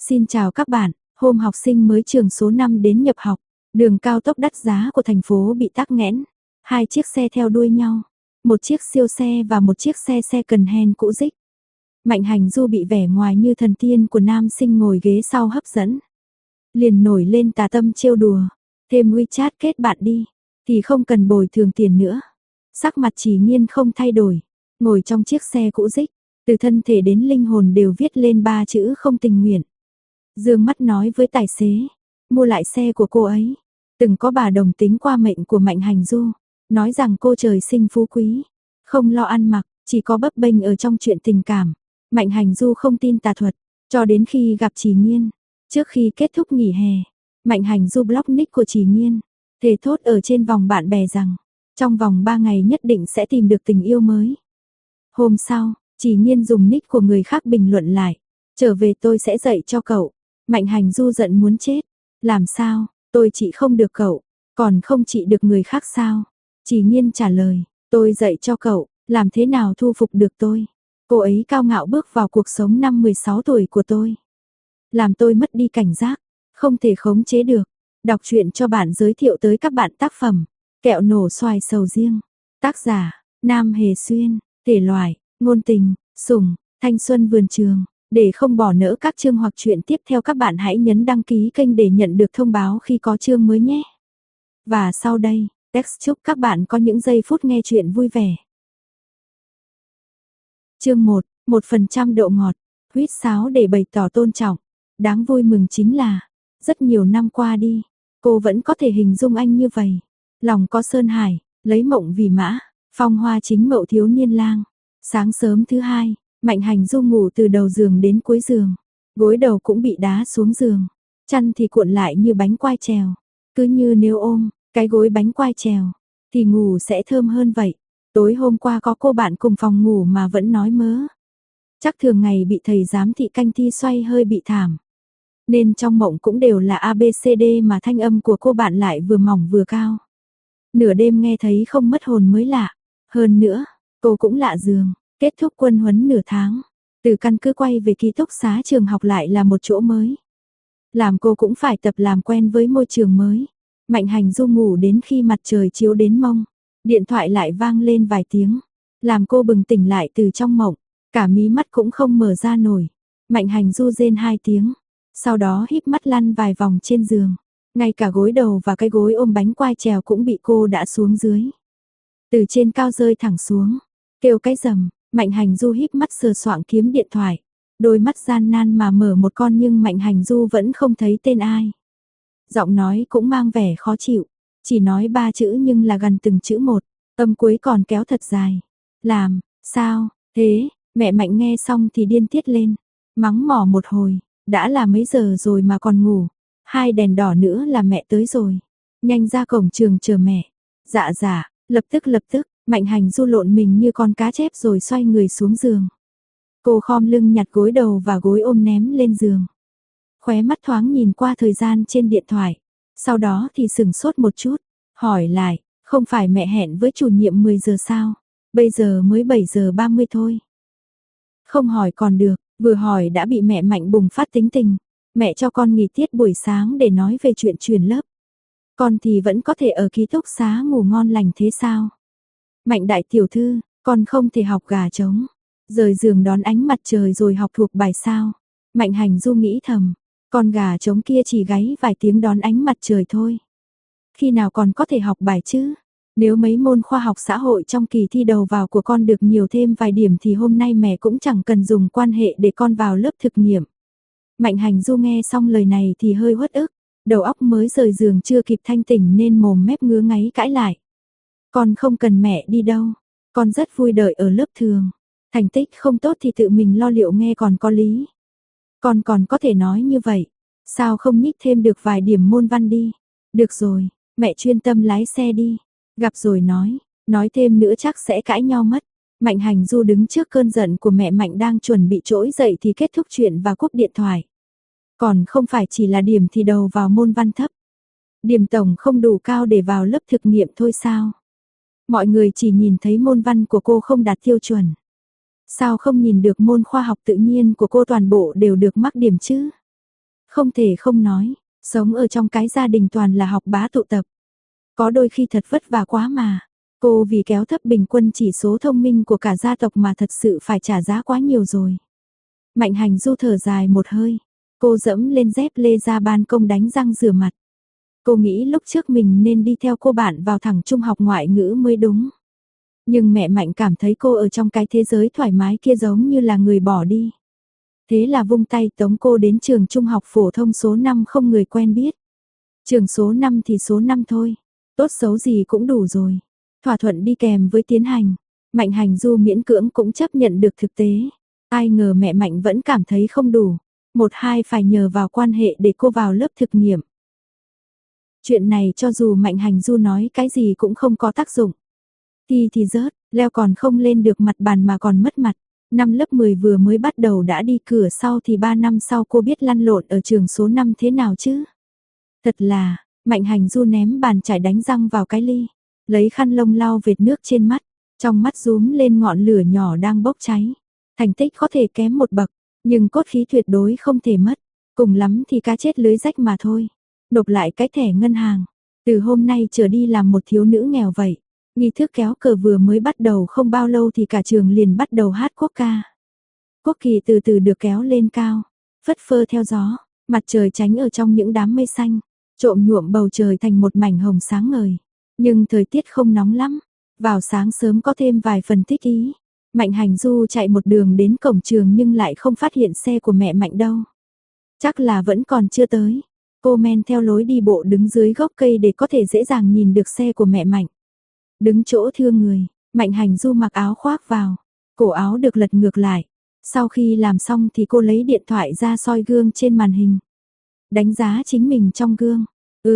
Xin chào các bạn, hôm học sinh mới trường số 5 đến nhập học, đường cao tốc đắt giá của thành phố bị tắc nghẽn. Hai chiếc xe theo đuôi nhau, một chiếc siêu xe và một chiếc xe second-hand cũ rích. Mạnh Hành Du bị vẻ ngoài như thần tiên của nam sinh ngồi ghế sau hấp dẫn. Liền nổi lên tà tâm trêu đùa, thêm WeChat kết bạn đi, thì không cần bồi thường tiền nữa. Sắc mặt Chỉ Nhiên không thay đổi, ngồi trong chiếc xe cũ rích, từ thân thể đến linh hồn đều viết lên 3 chữ không tình nguyện. Dương mắt nói với tài xế, mua lại xe của cô ấy. Từng có bà đồng tính qua mệnh của Mạnh Hành Du, nói rằng cô trời sinh phú quý, không lo ăn mặc, chỉ có bấp bênh ở trong chuyện tình cảm. Mạnh Hành Du không tin tà thuật, cho đến khi gặp Chỉ Nhiên. Trước khi kết thúc nghỉ hè, Mạnh Hành Du block nick của Chỉ Nhiên, thề thốt ở trên vòng bạn bè rằng, trong vòng 3 ngày nhất định sẽ tìm được tình yêu mới. Hôm sau, Chỉ Nhiên dùng nick của người khác bình luận lại, trở về tôi sẽ dạy cho cậu. Mạnh Hành Du giận muốn chết, làm sao, tôi trị không được cậu, còn không trị được người khác sao? Chỉ Nhiên trả lời, tôi dạy cho cậu, làm thế nào thu phục được tôi? Cô ấy cao ngạo bước vào cuộc sống năm 16 tuổi của tôi, làm tôi mất đi cảnh giác, không thể khống chế được. Đọc truyện cho bạn giới thiệu tới các bạn tác phẩm Kẹo nổ xoài sầu riêng. Tác giả Nam Hề Xuyên. Thể loại ngôn tình, sủng, thanh xuân vườn trường. Để không bỏ lỡ các chương hoặc truyện tiếp theo, các bạn hãy nhấn đăng ký kênh để nhận được thông báo khi có chương mới nhé. Và sau đây, text chúc các bạn có những giây phút nghe truyện vui vẻ. Chương 1, 1% độ ngọt, huýt sáo để bày tỏ tôn trọng. Đáng vui mừng chính là, rất nhiều năm qua đi, cô vẫn có thể hình dung anh như vậy. Lòng có sơn hải, lấy mộng vì mã, phong hoa chính mậu thiếu niên lang. Sáng sớm thứ hai, Mạnh Hành Du ngủ từ đầu giường đến cuối giường, gối đầu cũng bị đá xuống giường, chăn thì cuộn lại như bánh quai trèo, cứ như nếu ôm cái gối bánh quai trèo thì ngủ sẽ thơm hơn vậy. Tối hôm qua có cô bạn cùng phòng ngủ mà vẫn nói mớ, chắc thường ngày bị thầy giám thị canh thi xoay hơi bị thảm, nên trong mộng cũng đều là ABCD mà thanh âm của cô bạn lại vừa mỏng vừa cao. Nửa đêm nghe thấy không mất hồn mới lạ, hơn nữa, cô cũng lạ giường. Kết thúc quân huấn nửa tháng, từ căn cứ quay về ký túc xá trường học lại là một chỗ mới. Làm cô cũng phải tập làm quen với môi trường mới. Mạnh Hành Du ngủ đến khi mặt trời chiếu đến mông, điện thoại lại vang lên vài tiếng, làm cô bừng tỉnh lại từ trong mộng, cả mí mắt cũng không mở ra nổi. Mạnh Hành Du rên 2 tiếng, sau đó híp mắt lăn vài vòng trên giường, ngay cả gối đầu và cái gối ôm bánh quai trèo cũng bị cô đã xuống dưới. Từ trên cao rơi thẳng xuống, kêu cái rầm. Mạnh Hành Du híp mắt sờ soạng kiếm điện thoại, đôi mắt gian nan mà mở một con nhưng Mạnh Hành Du vẫn không thấy tên ai. Giọng nói cũng mang vẻ khó chịu, chỉ nói 3 chữ nhưng là gần từng chữ một, âm cuối còn kéo thật dài. Làm, sao, thế, mẹ Mạnh nghe xong thì điên tiết lên, mắng mỏ một hồi, đã là mấy giờ rồi mà còn ngủ, 2 đèn đỏ nữa là mẹ tới rồi, nhanh ra cổng trường chờ mẹ. Dạ dạ, lập tức. Mạnh Hành Du lộn mình như con cá chép rồi xoay người xuống giường. Cô khom lưng nhặt gối đầu và gối ôm ném lên giường. Khóe mắt thoáng nhìn qua thời gian trên điện thoại. Sau đó thì sửng sốt một chút. Hỏi lại, không phải mẹ hẹn với chủ nhiệm 10 giờ sao? Bây giờ mới 7 giờ 30 thôi. Không hỏi còn được, vừa hỏi đã bị mẹ Mạnh bùng phát tính tình. Mẹ cho con nghỉ tiết buổi sáng để nói về chuyện chuyển lớp. Con thì vẫn có thể ở ký túc xá ngủ ngon lành thế sao? Mạnh đại tiểu thư, con không thể học gà trống, rời giường đón ánh mặt trời rồi học thuộc bài sao? Mạnh Hành Du nghĩ thầm, con gà trống kia chỉ gáy vài tiếng đón ánh mặt trời thôi. Khi nào còn có thể học bài chứ? Nếu mấy môn khoa học xã hội trong kỳ thi đầu vào của con được nhiều thêm vài điểm thì hôm nay mẹ cũng chẳng cần dùng quan hệ để con vào lớp thực nghiệm. Mạnh Hành Du nghe xong lời này thì hơi uất ức, đầu óc mới rời giường chưa kịp thanh tỉnh nên mồm mép ngứa ngáy cãi lại. Con không cần mẹ đi đâu, con rất vui đợi ở lớp thường, thành tích không tốt thì tự mình lo liệu nghe còn có lý. Con còn có thể nói như vậy, sao không nhích thêm được vài điểm môn văn đi? Được rồi, mẹ chuyên tâm lái xe đi, gặp rồi nói thêm nữa chắc sẽ cãi nhau mất. Mạnh Hành Du đứng trước cơn giận của mẹ Mạnh đang chuẩn bị trỗi dậy thì kết thúc chuyện và cúp điện thoại. Còn không phải chỉ là điểm thì đầu vào môn văn thấp, điểm tổng không đủ cao để vào lớp thực nghiệm thôi sao? Mọi người chỉ nhìn thấy môn văn của cô không đạt tiêu chuẩn. Sao không nhìn được môn khoa học tự nhiên của cô toàn bộ đều được mắc điểm chứ? Không thể không nói, sống ở trong cái gia đình toàn là học bá tụ tập. Có đôi khi thật vất vả quá mà. Cô vì kéo thấp bình quân chỉ số thông minh của cả gia tộc mà thật sự phải trả giá quá nhiều rồi. Mạnh Hành Du thở dài một hơi. Cô dẫm lên dép lê ra ban công đánh răng rửa mặt. Cô nghĩ lúc trước mình nên đi theo cô bạn vào thẳng trung học ngoại ngữ mới đúng. Nhưng mẹ Mạnh cảm thấy cô ở trong cái thế giới thoải mái kia giống như là người bỏ đi. Thế là vung tay tống cô đến trường trung học phổ thông số 5 không người quen biết. Trường số 5 thì số 5 thôi. Tốt xấu gì cũng đủ rồi. Thỏa thuận đi kèm với tiến hành. Mạnh Hành Du miễn cưỡng cũng chấp nhận được thực tế. Ai ngờ mẹ Mạnh vẫn cảm thấy không đủ. Một hai phải nhờ vào quan hệ để cô vào lớp thực nghiệm. Chuyện này cho dù Mạnh Hành Du nói cái gì cũng không có tác dụng. Thì rớt, leo còn không lên được mặt bàn mà còn mất mặt. Năm lớp 10 vừa mới bắt đầu đã đi cửa sau thì 3 năm sau cô biết lăn lộn ở trường số 5 thế nào chứ. Thật là, Mạnh Hành Du ném bàn chải đánh răng vào cái ly. Lấy khăn lông lau vệt nước trên mắt. Trong mắt rúm lên ngọn lửa nhỏ đang bốc cháy. Thành tích có thể kém một bậc, nhưng cốt khí tuyệt đối không thể mất. Cùng lắm thì cá chết lưới rách mà thôi. Nộp lại cái thẻ ngân hàng. Từ hôm nay trở đi làm một thiếu nữ nghèo vậy. Nghi thức kéo cờ vừa mới bắt đầu không bao lâu thì cả trường liền bắt đầu hát quốc ca. Quốc kỳ từ từ được kéo lên cao, phất phơ theo gió, mặt trời tránh ở trong những đám mây xanh, trộm nhuộm bầu trời thành một mảnh hồng sáng ngời. Nhưng thời tiết không nóng lắm, vào sáng sớm có thêm vài phần thích ý. Mạnh Hành Du chạy một đường đến cổng trường nhưng lại không phát hiện xe của mẹ Mạnh đâu. Chắc là vẫn còn chưa tới. Cô men theo lối đi bộ đứng dưới gốc cây để có thể dễ dàng nhìn được xe của mẹ Mạnh. Đứng chỗ thưa người, Mạnh Hành Du mặc áo khoác vào, cổ áo được lật ngược lại. Sau khi làm xong thì cô lấy điện thoại ra soi gương trên màn hình. Đánh giá chính mình trong gương.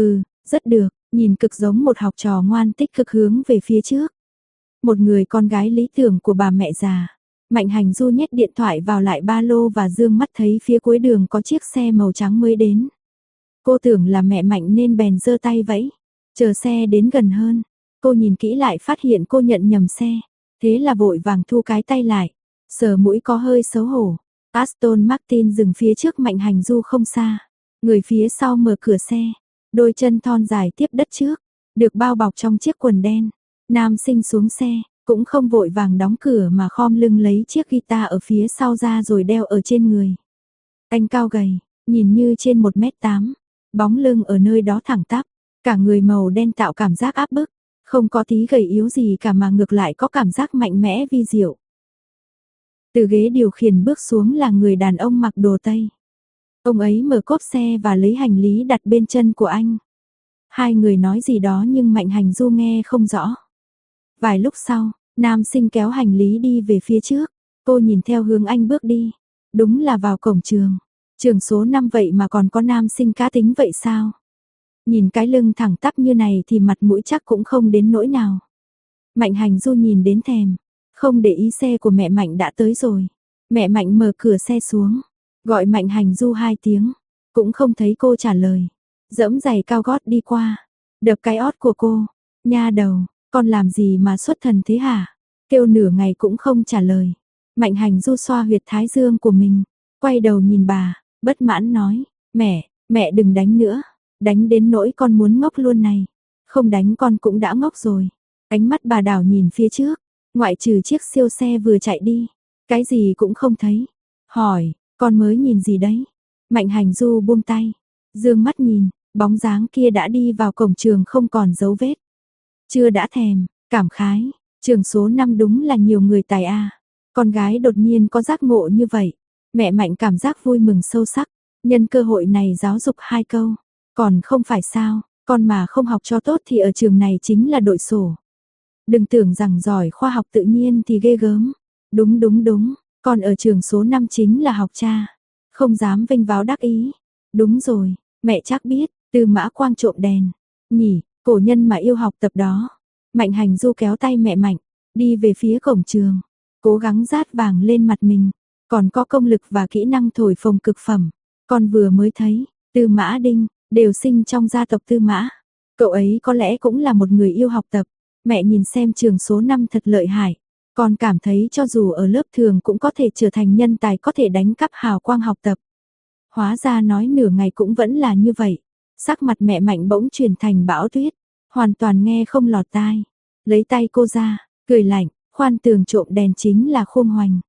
Rất được, nhìn cực giống một học trò ngoan tích cực hướng về phía trước. Một người con gái lý tưởng của bà mẹ già. Mạnh Hành Du nhét điện thoại vào lại ba lô và dương mắt thấy phía cuối đường có chiếc xe màu trắng mới đến. Cô tưởng là mẹ Mạnh nên bèn giơ tay vẫy. Chờ xe đến gần hơn. Cô nhìn kỹ lại phát hiện cô nhận nhầm xe. Thế là vội vàng thu cái tay lại. Sờ mũi có hơi xấu hổ. Aston Martin dừng phía trước Mạnh Hành Du không xa. Người phía sau mở cửa xe. Đôi chân thon dài tiếp đất trước. Được bao bọc trong chiếc quần đen. Nam sinh xuống xe. Cũng không vội vàng đóng cửa mà khom lưng lấy chiếc guitar ở phía sau ra rồi đeo ở trên người. Anh cao gầy. Nhìn như trên 1m8. Bóng lưng ở nơi đó thẳng tắp. Cả người màu đen tạo cảm giác áp bức. Không có tí gầy yếu gì cả mà ngược lại có cảm giác mạnh mẽ vi diệu. Từ ghế điều khiển bước xuống là người đàn ông mặc đồ Tây. Ông ấy mở cốp xe và lấy hành lý đặt bên chân của anh. Hai người nói gì đó nhưng Mạnh Hành Du nghe không rõ. Vài lúc sau, nam sinh kéo hành lý đi về phía trước. Cô nhìn theo hướng anh bước đi. Đúng là vào cổng trường. Trường số 5 vậy mà còn có nam sinh cá tính vậy sao? Nhìn cái lưng thẳng tắp như này thì mặt mũi chắc cũng không đến nỗi nào. Mạnh Hành Du nhìn đến thèm. Không để ý xe của mẹ Mạnh đã tới rồi. Mẹ Mạnh mở cửa xe xuống. Gọi Mạnh Hành Du 2 tiếng. Cũng không thấy cô trả lời. Dẫm giày cao gót đi qua. Đập cái ót của cô. Nha đầu, con làm gì mà xuất thần thế hả? Kêu nửa ngày cũng không trả lời. Mạnh Hành Du xoa huyệt thái dương của mình. Quay đầu nhìn bà, bất mãn nói. Mẹ đừng đánh nữa. Đánh đến nỗi con muốn ngốc luôn này. Không đánh con cũng đã ngốc rồi. Ánh mắt bà đảo nhìn phía trước. Ngoại trừ chiếc siêu xe vừa chạy đi. Cái gì cũng không thấy. Hỏi, con mới nhìn gì đấy? Mạnh Hành Du buông tay. Dương mắt nhìn, bóng dáng kia đã đi vào cổng trường không còn dấu vết. Chưa đã thèm, cảm khái. Trường số 5 đúng là nhiều người tài a. Con gái đột nhiên có giác ngộ như vậy. Mẹ Mạnh cảm giác vui mừng sâu sắc. Nhân cơ hội này giáo dục 2 câu. Còn không phải sao, con mà không học cho tốt thì ở trường này chính là đội sổ. Đừng tưởng rằng giỏi khoa học tự nhiên thì ghê gớm. Đúng, con ở trường số 5 chính là học cha. Không dám vênh váo đắc ý. Đúng rồi, mẹ chắc biết, Tư Mã Quang trộm đèn. Nhỉ, cổ nhân mà yêu học tập đó. Mạnh Hành Du kéo tay mẹ Mạnh, đi về phía cổng trường. Cố gắng dát vàng lên mặt mình. Còn có công lực và kỹ năng thổi phồng cực phẩm. Con vừa mới thấy, Tư Mã Đinh, đều sinh trong gia tộc Tư Mã. Cậu ấy có lẽ cũng là một người yêu học tập. Mẹ nhìn xem trường số 5 thật lợi hại. Con cảm thấy cho dù ở lớp thường cũng có thể trở thành nhân tài có thể đánh cắp hào quang học tập. Hóa ra nói nửa ngày cũng vẫn là như vậy. Sắc mặt mẹ Mạnh bỗng chuyển thành bão tuyết, hoàn toàn nghe không lọt tai. Lấy tay cô ra, cười lạnh, khoan tường trộm đèn chính là Khương Hoành.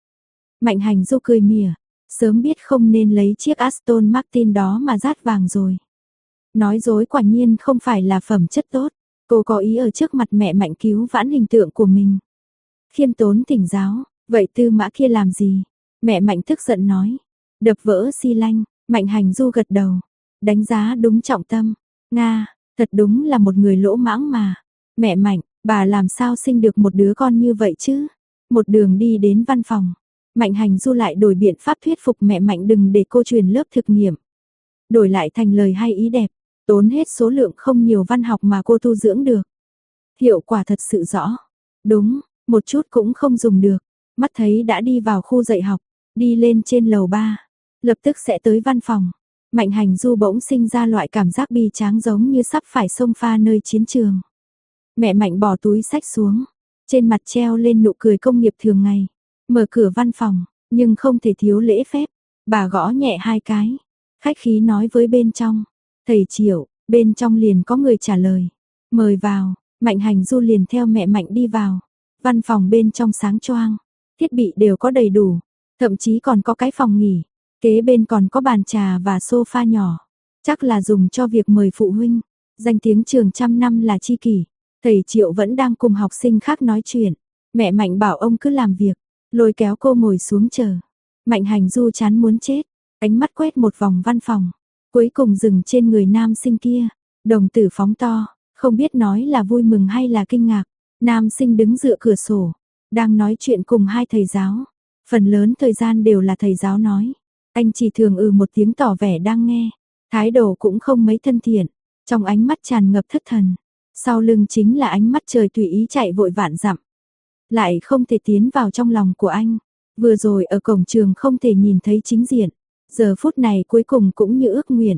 Mạnh Hành Du cười mỉa, sớm biết không nên lấy chiếc Aston Martin đó mà dát vàng rồi. Nói dối quả nhiên không phải là phẩm chất tốt, cô có ý ở trước mặt mẹ Mạnh cứu vãn hình tượng của mình. Khiêm tốn thỉnh giáo, vậy Tư Mã kia làm gì? Mẹ Mạnh tức giận nói, đập vỡ xi lanh. Mạnh Hành Du gật đầu, đánh giá đúng trọng tâm. Nga, thật đúng là một người lỗ mãng mà. Mẹ Mạnh, bà làm sao sinh được một đứa con như vậy chứ? Một đường đi đến văn phòng, Mạnh Hành Du lại đổi biện pháp thuyết phục mẹ Mạnh đừng để cô truyền lớp thực nghiệm. Đổi lại thành lời hay ý đẹp, tốn hết số lượng không nhiều văn học mà cô tu dưỡng được. Hiệu quả thật sự rõ. Đúng, một chút cũng không dùng được. Mắt thấy đã đi vào khu dạy học, đi lên trên lầu 3, lập tức sẽ tới văn phòng. Mạnh Hành Du bỗng sinh ra loại cảm giác bi tráng giống như sắp phải xông pha nơi chiến trường. Mẹ Mạnh bỏ túi sách xuống, trên mặt treo lên nụ cười công nghiệp thường ngày. Mở cửa văn phòng, nhưng không thể thiếu lễ phép. Bà gõ nhẹ 2 cái, khách khí nói với bên trong. Thầy Triệu, bên trong liền có người trả lời. Mời vào, Mạnh Hành Du liền theo mẹ Mạnh đi vào. Văn phòng bên trong sáng choang, thiết bị đều có đầy đủ, thậm chí còn có cái phòng nghỉ. Kế bên còn có bàn trà và sofa nhỏ, chắc là dùng cho việc mời phụ huynh. Danh tiếng trường trăm năm là chi kỷ. Thầy Triệu vẫn đang cùng học sinh khác nói chuyện. Mẹ Mạnh bảo ông cứ làm việc, lôi kéo cô ngồi xuống chờ. Mạnh Hành Du chán muốn chết, ánh mắt quét một vòng văn phòng, cuối cùng dừng trên người nam sinh kia. Đồng tử phóng to, không biết nói là vui mừng hay là kinh ngạc. Nam sinh đứng dựa cửa sổ, đang nói chuyện cùng 2 thầy giáo. Phần lớn thời gian đều là thầy giáo nói. Anh chỉ thường một tiếng tỏ vẻ đang nghe, thái độ cũng không mấy thân thiện, trong ánh mắt tràn ngập thất thần. Sau lưng chính là ánh mắt trời tùy ý chạy vội vạn dặm, lại không thể tiến vào trong lòng của anh. Vừa rồi ở cổng trường không thể nhìn thấy chính diện, giờ phút này cuối cùng cũng như ước nguyện.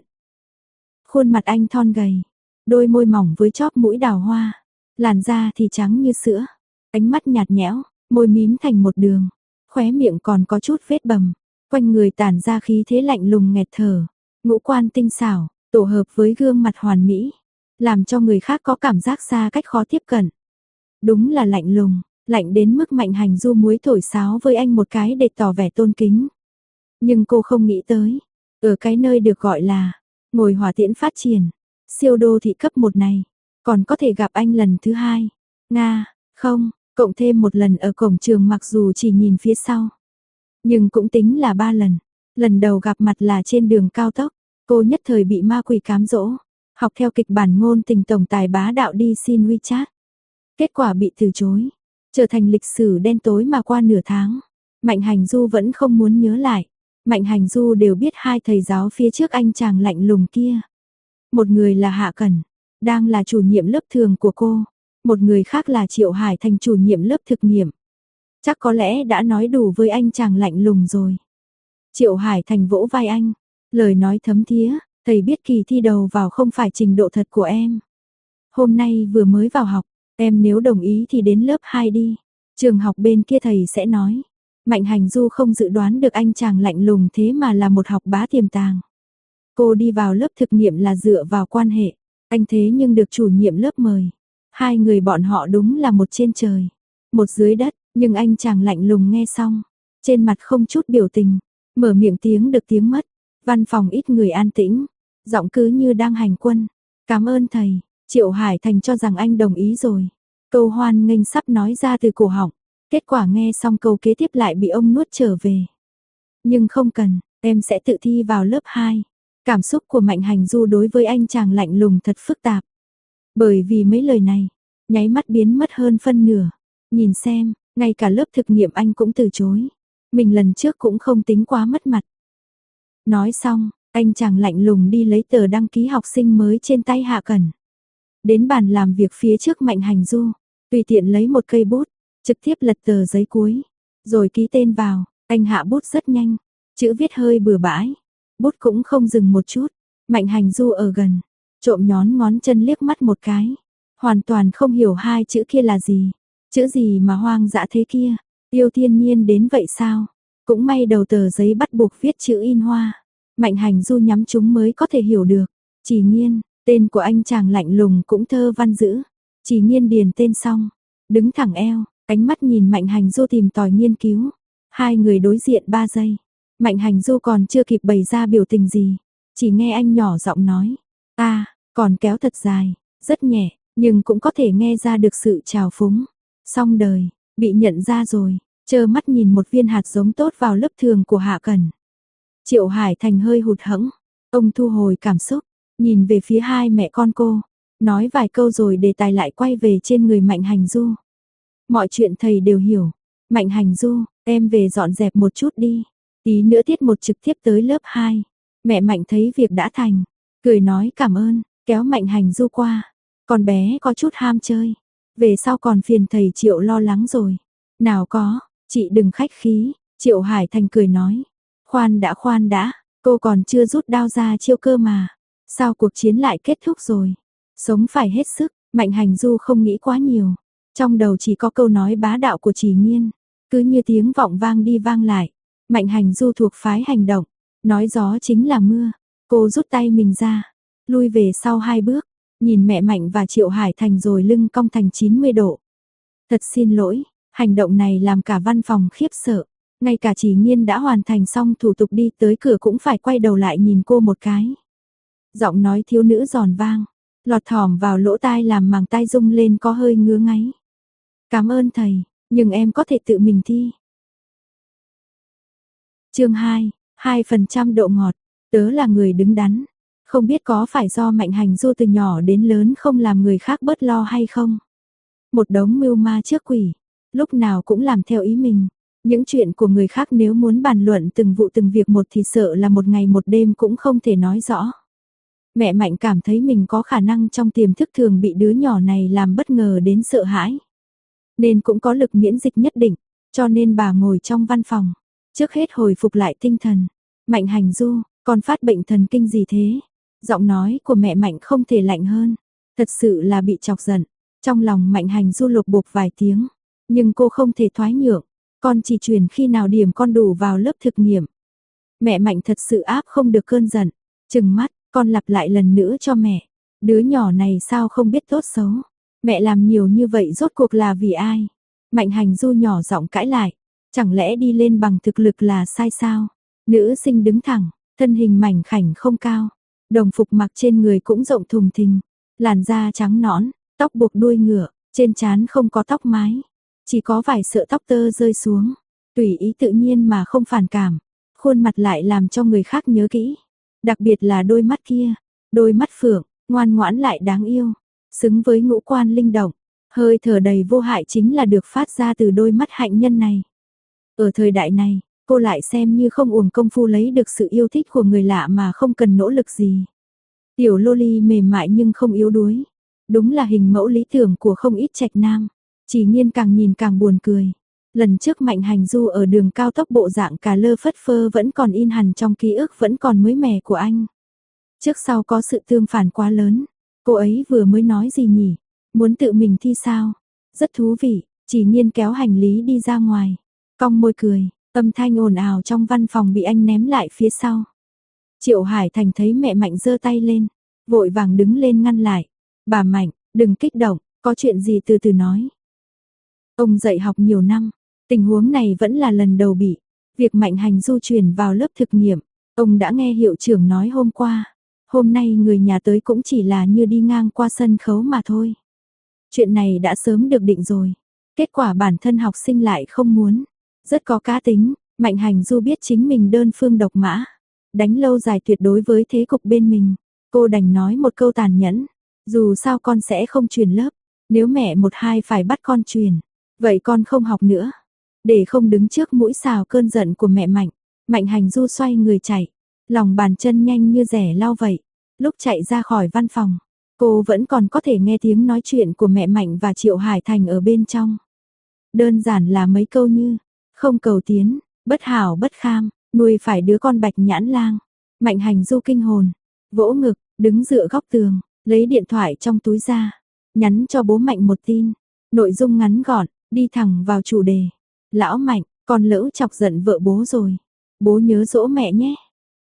Khuôn mặt anh thon gầy, đôi môi mỏng với chóp mũi đào hoa, làn da thì trắng như sữa, ánh mắt nhạt nhẽo, môi mím thành một đường, khóe miệng còn có chút vết bầm, quanh người tản ra khí thế lạnh lùng nghẹt thở, ngũ quan tinh xảo, tổ hợp với gương mặt hoàn mỹ, làm cho người khác có cảm giác xa cách khó tiếp cận. Đúng là lạnh lùng, lạnh đến mức Mạnh Hành Du muối thổi sáo với anh một cái để tỏ vẻ tôn kính. Nhưng cô không nghĩ tới, ở cái nơi được gọi là ngồi hỏa tiễn phát triển, siêu đô thị cấp 1 này, còn có thể gặp anh lần thứ 2. Nga, không, cộng thêm một lần ở cổng trường mặc dù chỉ nhìn phía sau. Nhưng cũng tính là 3 lần. Lần đầu gặp mặt là trên đường cao tốc, cô nhất thời bị ma quỷ cám dỗ, học theo kịch bản ngôn tình tổng tài bá đạo đi xin WeChat. Kết quả bị từ chối, trở thành lịch sử đen tối mà qua nửa tháng. Mạnh Hành Du vẫn không muốn nhớ lại. Mạnh Hành Du đều biết 2 thầy giáo phía trước anh chàng lạnh lùng kia. Một người là Hạ Cẩn, đang là chủ nhiệm lớp thường của cô. Một người khác là Triệu Hải Thành chủ nhiệm lớp thực nghiệm. Chắc có lẽ đã nói đủ với anh chàng lạnh lùng rồi. Triệu Hải Thành vỗ vai anh, lời nói thấm thía, thầy biết kỳ thi đầu vào không phải trình độ thật của em. Hôm nay vừa mới vào học, em nếu đồng ý thì đến lớp 2 đi. Trường học bên kia thầy sẽ nói. Mạnh Hành Du không dự đoán được anh chàng lạnh lùng thế mà là một học bá tiềm tàng. Cô đi vào lớp thực nghiệm là dựa vào quan hệ, anh thế nhưng được chủ nhiệm lớp mời. 2 người bọn họ đúng là một trên trời, một dưới đất, nhưng anh chàng lạnh lùng nghe xong, trên mặt không chút biểu tình, mở miệng tiếng được tiếng mất. Văn phòng ít người an tĩnh, giọng cứ như đang hành quân. Cảm ơn thầy. Triệu Hải Thành cho rằng anh đồng ý rồi. Câu hoan nghênh sắp nói ra từ cổ họng, kết quả nghe xong câu kế tiếp lại bị ông nuốt trở về. Nhưng không cần, em sẽ tự thi vào lớp 2. Cảm xúc của Mạnh Hành Du đối với anh chàng lạnh lùng thật phức tạp. Bởi vì mấy lời này, nháy mắt biến mất hơn phân nửa. Nhìn xem, ngay cả lớp thực nghiệm anh cũng từ chối. Mình lần trước cũng không tính quá mất mặt. Nói xong, anh chàng lạnh lùng đi lấy tờ đăng ký học sinh mới trên tay Hạ Cẩn. Đến bàn làm việc phía trước Mạnh Hành Du, tùy tiện lấy một cây bút, trực tiếp lật tờ giấy cuối, rồi ký tên vào. Anh hạ bút rất nhanh, chữ viết hơi bừa bãi, bút cũng không dừng một chút. Mạnh Hành Du ở gần, trộm nhón ngón chân liếc mắt một cái, hoàn toàn không hiểu 2 chữ kia là gì. Chữ gì mà hoang dã thế kia, yêu thiên nhiên đến vậy sao? Cũng may đầu tờ giấy bắt buộc viết chữ in hoa. Mạnh Hành Du nhắm chúng mới có thể hiểu được. Chỉ Nghiên, tên của anh chàng lạnh lùng cũng thơ văn dữ. Chỉ Nghiên điền tên xong, đứng thẳng eo, ánh mắt nhìn Mạnh Hành Du tìm tòi nghiên cứu. Hai người đối diện 3 giây. Mạnh Hành Du còn chưa kịp bày ra biểu tình gì, chỉ nghe anh nhỏ giọng nói, còn kéo thật dài, rất nhẹ, nhưng cũng có thể nghe ra được sự trào phúng. Xong đời, bị nhận ra rồi, trơ mắt nhìn một viên hạt giống tốt vào lớp thường của Hạ Cẩn. Triệu Hải Thành hơi hụt hẫng, ông thu hồi cảm xúc, nhìn về phía hai mẹ con cô, nói vài câu rồi đề tài lại quay về trên người Mạnh Hành Du. Mọi chuyện thầy đều hiểu, Mạnh Hành Du, em về dọn dẹp một chút đi, tí nữa tiết một trực tiếp tới lớp 2. Mẹ Mạnh thấy việc đã thành, cười nói cảm ơn, kéo Mạnh Hành Du qua. Con bé có chút ham chơi, về sau còn phiền thầy Triệu lo lắng rồi. Nào có, chị đừng khách khí, Triệu Hải Thành cười nói. Khoan đã, cô còn chưa rút đao ra chiêu cơ mà. Sao cuộc chiến lại kết thúc rồi? Sống phải hết sức, Mạnh Hành Du không nghĩ quá nhiều. Trong đầu chỉ có câu nói bá đạo của Chỉ Nghiên, cứ như tiếng vọng vang đi vang lại. Mạnh Hành Du thuộc phái hành động, nói gió chính là mưa. Cô rút tay mình ra, lui về sau 2 bước, nhìn mẹ Mạnh và Triệu Hải Thành rồi lưng cong thành 90 độ. Thật xin lỗi, hành động này làm cả văn phòng khiếp sợ. Ngay cả Chỉ Nghiên đã hoàn thành xong thủ tục đi tới cửa cũng phải quay đầu lại nhìn cô một cái. Giọng nói thiếu nữ giòn vang, lọt thỏm vào lỗ tai làm màng tai rung lên có hơi ngứa ngáy. Cảm ơn thầy, nhưng em có thể tự mình thi. Chương 2, 2% độ ngọt, tớ là người đứng đắn. Không biết có phải do Mạnh Hành Du từ nhỏ đến lớn không làm người khác bớt lo hay không? Một đống mưu ma trước quỷ, lúc nào cũng làm theo ý mình. Những chuyện của người khác nếu muốn bàn luận từng vụ từng việc một thì sợ là một ngày một đêm cũng không thể nói rõ. Mẹ Mạnh cảm thấy mình có khả năng trong tiềm thức thường bị đứa nhỏ này làm bất ngờ đến sợ hãi. Nên cũng có lực miễn dịch nhất định, cho nên bà ngồi trong văn phòng. Trước hết hồi phục lại tinh thần. Mạnh Hành Du, con phát bệnh thần kinh gì thế? Giọng nói của mẹ Mạnh không thể lạnh hơn. Thật sự là bị chọc giận. Trong lòng Mạnh Hành Du lục bục vài tiếng. Nhưng cô không thể thoái nhượng. Con chỉ truyền khi nào điểm con đủ vào lớp thực nghiệm. Mẹ Mạnh thật sự áp không được cơn giận. Trừng mắt, con lặp lại lần nữa cho mẹ. Đứa nhỏ này sao không biết tốt xấu. Mẹ làm nhiều như vậy rốt cuộc là vì ai? Mạnh Hành Du nhỏ giọng cãi lại. Chẳng lẽ đi lên bằng thực lực là sai sao? Nữ sinh đứng thẳng, thân hình mảnh khảnh không cao. Đồng phục mặc trên người cũng rộng thùng thình. Làn da trắng nõn, tóc buộc đuôi ngựa, trên trán không có tóc mái. Chỉ có vài sợi tóc tơ rơi xuống. Tùy ý tự nhiên mà không phản cảm. Khuôn mặt lại làm cho người khác nhớ kỹ. Đặc biệt là đôi mắt kia. Đôi mắt phượng, ngoan ngoãn lại đáng yêu. Xứng với ngũ quan linh động. Hơi thở đầy vô hại chính là được phát ra từ đôi mắt hạnh nhân này. Ở thời đại này, cô lại xem như không uổng công phu lấy được sự yêu thích của người lạ mà không cần nỗ lực gì. Tiểu loli mềm mại nhưng không yếu đuối. Đúng là hình mẫu lý tưởng của không ít trạch nam. Chỉ Nghiên càng nhìn càng buồn cười. Lần trước Mạnh Hành Du ở đường cao tốc bộ dạng cà lơ phất phơ vẫn còn in hằn trong ký ức vẫn còn mới mẻ của anh. Trước sau có sự tương phản quá lớn. Cô ấy vừa mới nói gì nhỉ? Muốn tự mình thi sao? Rất thú vị. Chỉ Nghiên kéo hành lý đi ra ngoài. Cong môi cười, âm thanh ồn ào trong văn phòng bị anh ném lại phía sau. Triệu Hải Thành thấy mẹ Mạnh giơ tay lên, vội vàng đứng lên ngăn lại. Bà Mạnh, đừng kích động, có chuyện gì từ từ nói. Ông dạy học nhiều năm, tình huống này vẫn là lần đầu bị. Việc Mạnh Hành Du chuyển vào lớp thực nghiệm, ông đã nghe hiệu trưởng nói hôm qua. Hôm nay người nhà tới cũng chỉ là như đi ngang qua sân khấu mà thôi. Chuyện này đã sớm được định rồi. Kết quả bản thân học sinh lại không muốn. Rất có cá tính, Mạnh Hành Du biết chính mình đơn phương độc mã. Đánh lâu dài tuyệt đối với thế cục bên mình. Cô đành nói một câu tàn nhẫn. Dù sao con sẽ không truyền lớp. Nếu mẹ một hai phải bắt con truyền. Vậy con không học nữa. Để không đứng trước mũi xào cơn giận của mẹ Mạnh. Mạnh Hành Du xoay người chạy. Lòng bàn chân nhanh như rẻ lau vậy. Lúc chạy ra khỏi văn phòng. Cô vẫn còn có thể nghe tiếng nói chuyện của mẹ Mạnh và Triệu Hải Thành ở bên trong. Đơn giản là mấy câu như. Không cầu tiến, bất hảo bất kham, nuôi phải đứa con bạch nhãn lang. Mạnh Hành Du kinh hồn, vỗ ngực, đứng dựa góc tường, lấy điện thoại trong túi ra, nhắn cho bố Mạnh một tin. Nội dung ngắn gọn, đi thẳng vào chủ đề. Lão Mạnh, con lỡ chọc giận vợ bố rồi. Bố nhớ dỗ mẹ nhé.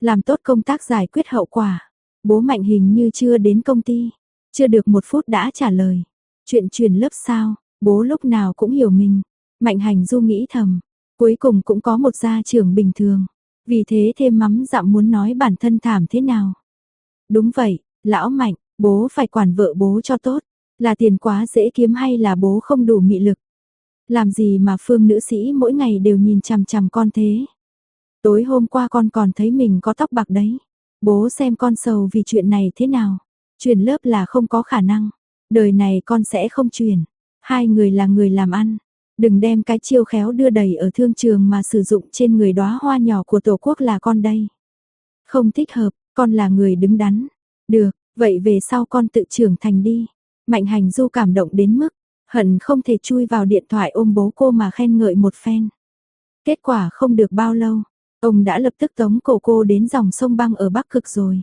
làm tốt công tác giải quyết hậu quả. Bố Mạnh hình như chưa đến công ty, chưa được 1 phút đã trả lời. Chuyện chuyển lớp sao, bố lúc nào cũng hiểu mình. Mạnh Hành Du nghĩ thầm, cuối cùng cũng có một gia trưởng bình thường. Vì thế thêm mắm dặm muốn nói bản thân thảm thế nào. Đúng vậy, lão Mạnh, bố phải quản vợ bố cho tốt. Là tiền quá dễ kiếm hay là bố không đủ mị lực? Làm gì mà Phương nữ sĩ mỗi ngày đều nhìn chằm chằm con thế? Tối hôm qua con còn thấy mình có tóc bạc đấy. Bố xem con sầu vì chuyện này thế nào? Chuyển lớp là không có khả năng. Đời này con sẽ không chuyển. Hai người là người làm ăn. Đừng đem cái chiêu khéo đưa đẩy ở thương trường mà sử dụng trên người đóa hoa nhỏ của tổ quốc là con đây. Không thích hợp, con là người đứng đắn. Được, vậy về sau con tự trưởng thành đi. Mạnh Hành Du cảm động đến mức hận không thể chui vào điện thoại ôm bố cô mà khen ngợi một phen. Kết quả không được bao lâu, ông đã lập tức tống cổ cô đến dòng sông băng ở Bắc Cực rồi.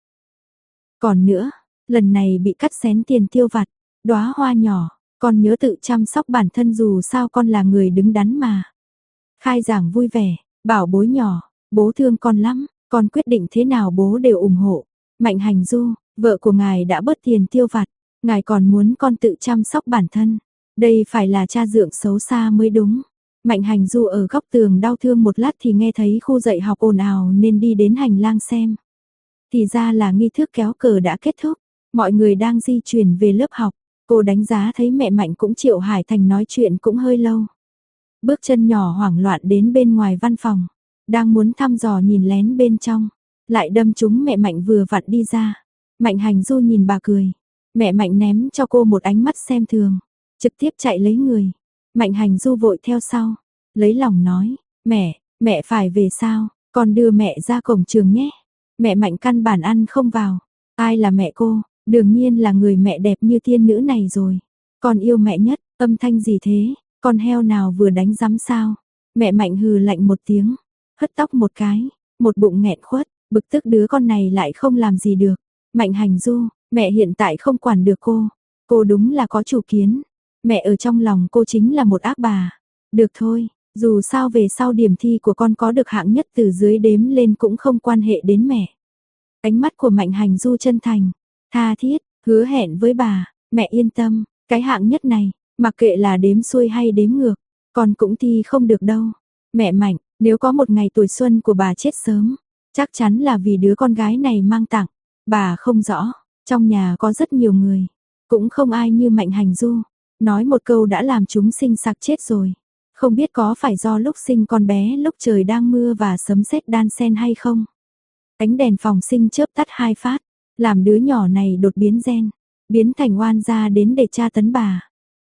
Còn nữa, lần này bị cắt xén tiền tiêu vặt, đóa hoa nhỏ, con nhớ tự chăm sóc bản thân dù sao con là người đứng đắn mà. Khai giảng vui vẻ, bảo bối nhỏ, bố thương con lắm, con quyết định thế nào bố đều ủng hộ. Mạnh Hành Du, vợ của ngài đã bớt tiền tiêu vặt, ngài còn muốn con tự chăm sóc bản thân. Đây phải là cha dượng xấu xa mới đúng. Mạnh Hành Du ở góc tường đau thương một lát thì nghe thấy khu dạy học ồn ào nên đi đến hành lang xem. Thì ra là nghi thức kéo cờ đã kết thúc, mọi người đang di chuyển về lớp học. Cô đánh giá thấy mẹ Mạnh cũng Triệu Hải Thành nói chuyện cũng hơi lâu. Bước chân nhỏ hoảng loạn đến bên ngoài văn phòng, đang muốn thăm dò nhìn lén bên trong, lại đâm trúng mẹ Mạnh vừa vặn đi ra. Mạnh Hành Du nhìn bà cười, mẹ Mạnh ném cho cô một ánh mắt xem thường, trực tiếp chạy lấy người. Mạnh Hành Du vội theo sau, lấy lòng nói, mẹ phải về sao, con đưa mẹ ra cổng trường nhé. Mẹ Mạnh căn bản ăn không vào, ai là mẹ cô, đương nhiên là người mẹ đẹp như tiên nữ này rồi. Con yêu mẹ nhất, âm thanh gì thế, con heo nào vừa đánh rắm sao. Mẹ Mạnh hừ lạnh một tiếng, hất tóc một cái, một bụng nghẹn khuất, bực tức đứa con này lại không làm gì được. Mạnh Hành Du, mẹ hiện tại không quản được cô đúng là có chủ kiến. Mẹ ở trong lòng cô chính là một ác bà. Được thôi, dù sao về sau điểm thi của con có được hạng nhất từ dưới đếm lên cũng không quan hệ đến mẹ. Ánh mắt của Mạnh Hành Du chân thành, tha thiết, hứa hẹn với bà, mẹ yên tâm, cái hạng nhất này, mặc kệ là đếm xuôi hay đếm ngược, con cũng thi không được đâu. Mẹ Mạnh, nếu có một ngày tuổi xuân của bà chết sớm, chắc chắn là vì đứa con gái này mang tặng. Bà không rõ, trong nhà có rất nhiều người, cũng không ai như Mạnh Hành Du. Nói một câu đã làm chúng sinh sặc chết rồi. Không biết có phải do lúc sinh con bé lúc trời đang mưa và sấm sét đan xen hay không? Ánh đèn phòng sinh chớp tắt 2 phát, làm đứa nhỏ này đột biến gen, biến thành oan gia đến để tra tấn bà.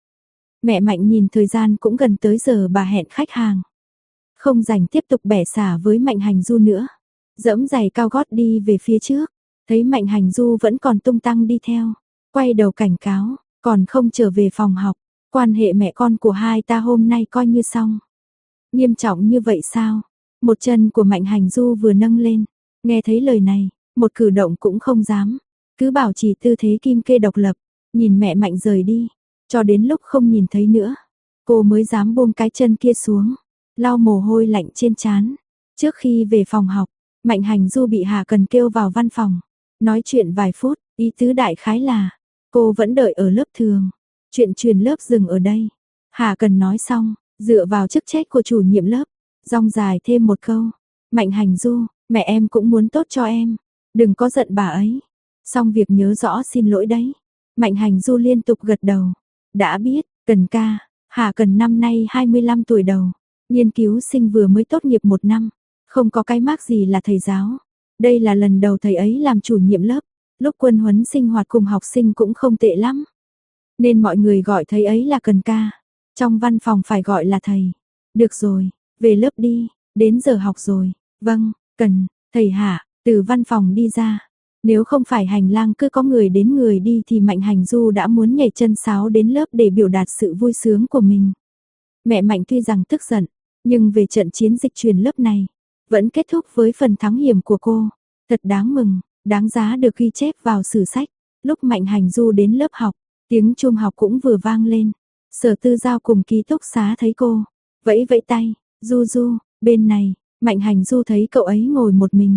Mẹ Mạnh nhìn thời gian cũng gần tới giờ bà hẹn khách hàng. Không rảnh tiếp tục bẻ xả với Mạnh Hành Du nữa. Dẫm giày cao gót đi về phía trước, thấy Mạnh Hành Du vẫn còn tung tăng đi theo. Quay đầu cảnh cáo, còn không trở về phòng học, quan hệ mẹ con của hai ta hôm nay coi như xong. Nghiêm trọng như vậy sao? Một chân của Mạnh Hành Du vừa nâng lên, nghe thấy lời này, một cử động cũng không dám, cứ bảo trì tư thế kim kê độc lập, nhìn mẹ Mạnh rời đi, cho đến lúc không nhìn thấy nữa, cô mới dám buông cái chân kia xuống, lau mồ hôi lạnh trên trán. Trước khi về phòng học, Mạnh Hành Du bị Hà Cần kêu vào văn phòng, nói chuyện vài phút, ý tứ đại khái là cô vẫn đợi ở lớp thường, chuyện truyền lớp dừng ở đây. Hà Cần nói xong, dựa vào chức trách của chủ nhiệm lớp, dong dài thêm một câu, Mạnh Hành Du, mẹ em cũng muốn tốt cho em, đừng có giận bà ấy. Xong việc nhớ rõ xin lỗi đấy. Mạnh Hành Du liên tục gật đầu, đã biết. Cần ca, Hà Cần năm nay 25 tuổi đầu, nghiên cứu sinh vừa mới tốt nghiệp 1 năm, không có cái mác gì là thầy giáo. Đây là lần đầu thầy ấy làm chủ nhiệm lớp, lúc quân huấn sinh hoạt cùng học sinh cũng không tệ lắm. Nên mọi người gọi thầy ấy là Cần ca, trong văn phòng phải gọi là thầy. Được rồi, về lớp đi, đến giờ học rồi. Vâng, Cần, thầy Hạ, từ văn phòng đi ra. Nếu không phải hành lang cứ có người đến người đi thì Mạnh Hành Du đã muốn nhảy chân sáo đến lớp để biểu đạt sự vui sướng của mình. Mẹ Mạnh tuy rằng tức giận, nhưng về trận chiến dịch truyền lớp này, vẫn kết thúc với phần thắng hiểm của cô. Thật đáng mừng, đáng giá được ghi chép vào sử sách. Lúc Mạnh Hành Du đến lớp học, tiếng chuông học cũng vừa vang lên. Sở Tư Giao cùng ký túc xá thấy cô, vẫy vẫy tay, Du Du, bên này. Mạnh Hành Du thấy cậu ấy ngồi một mình,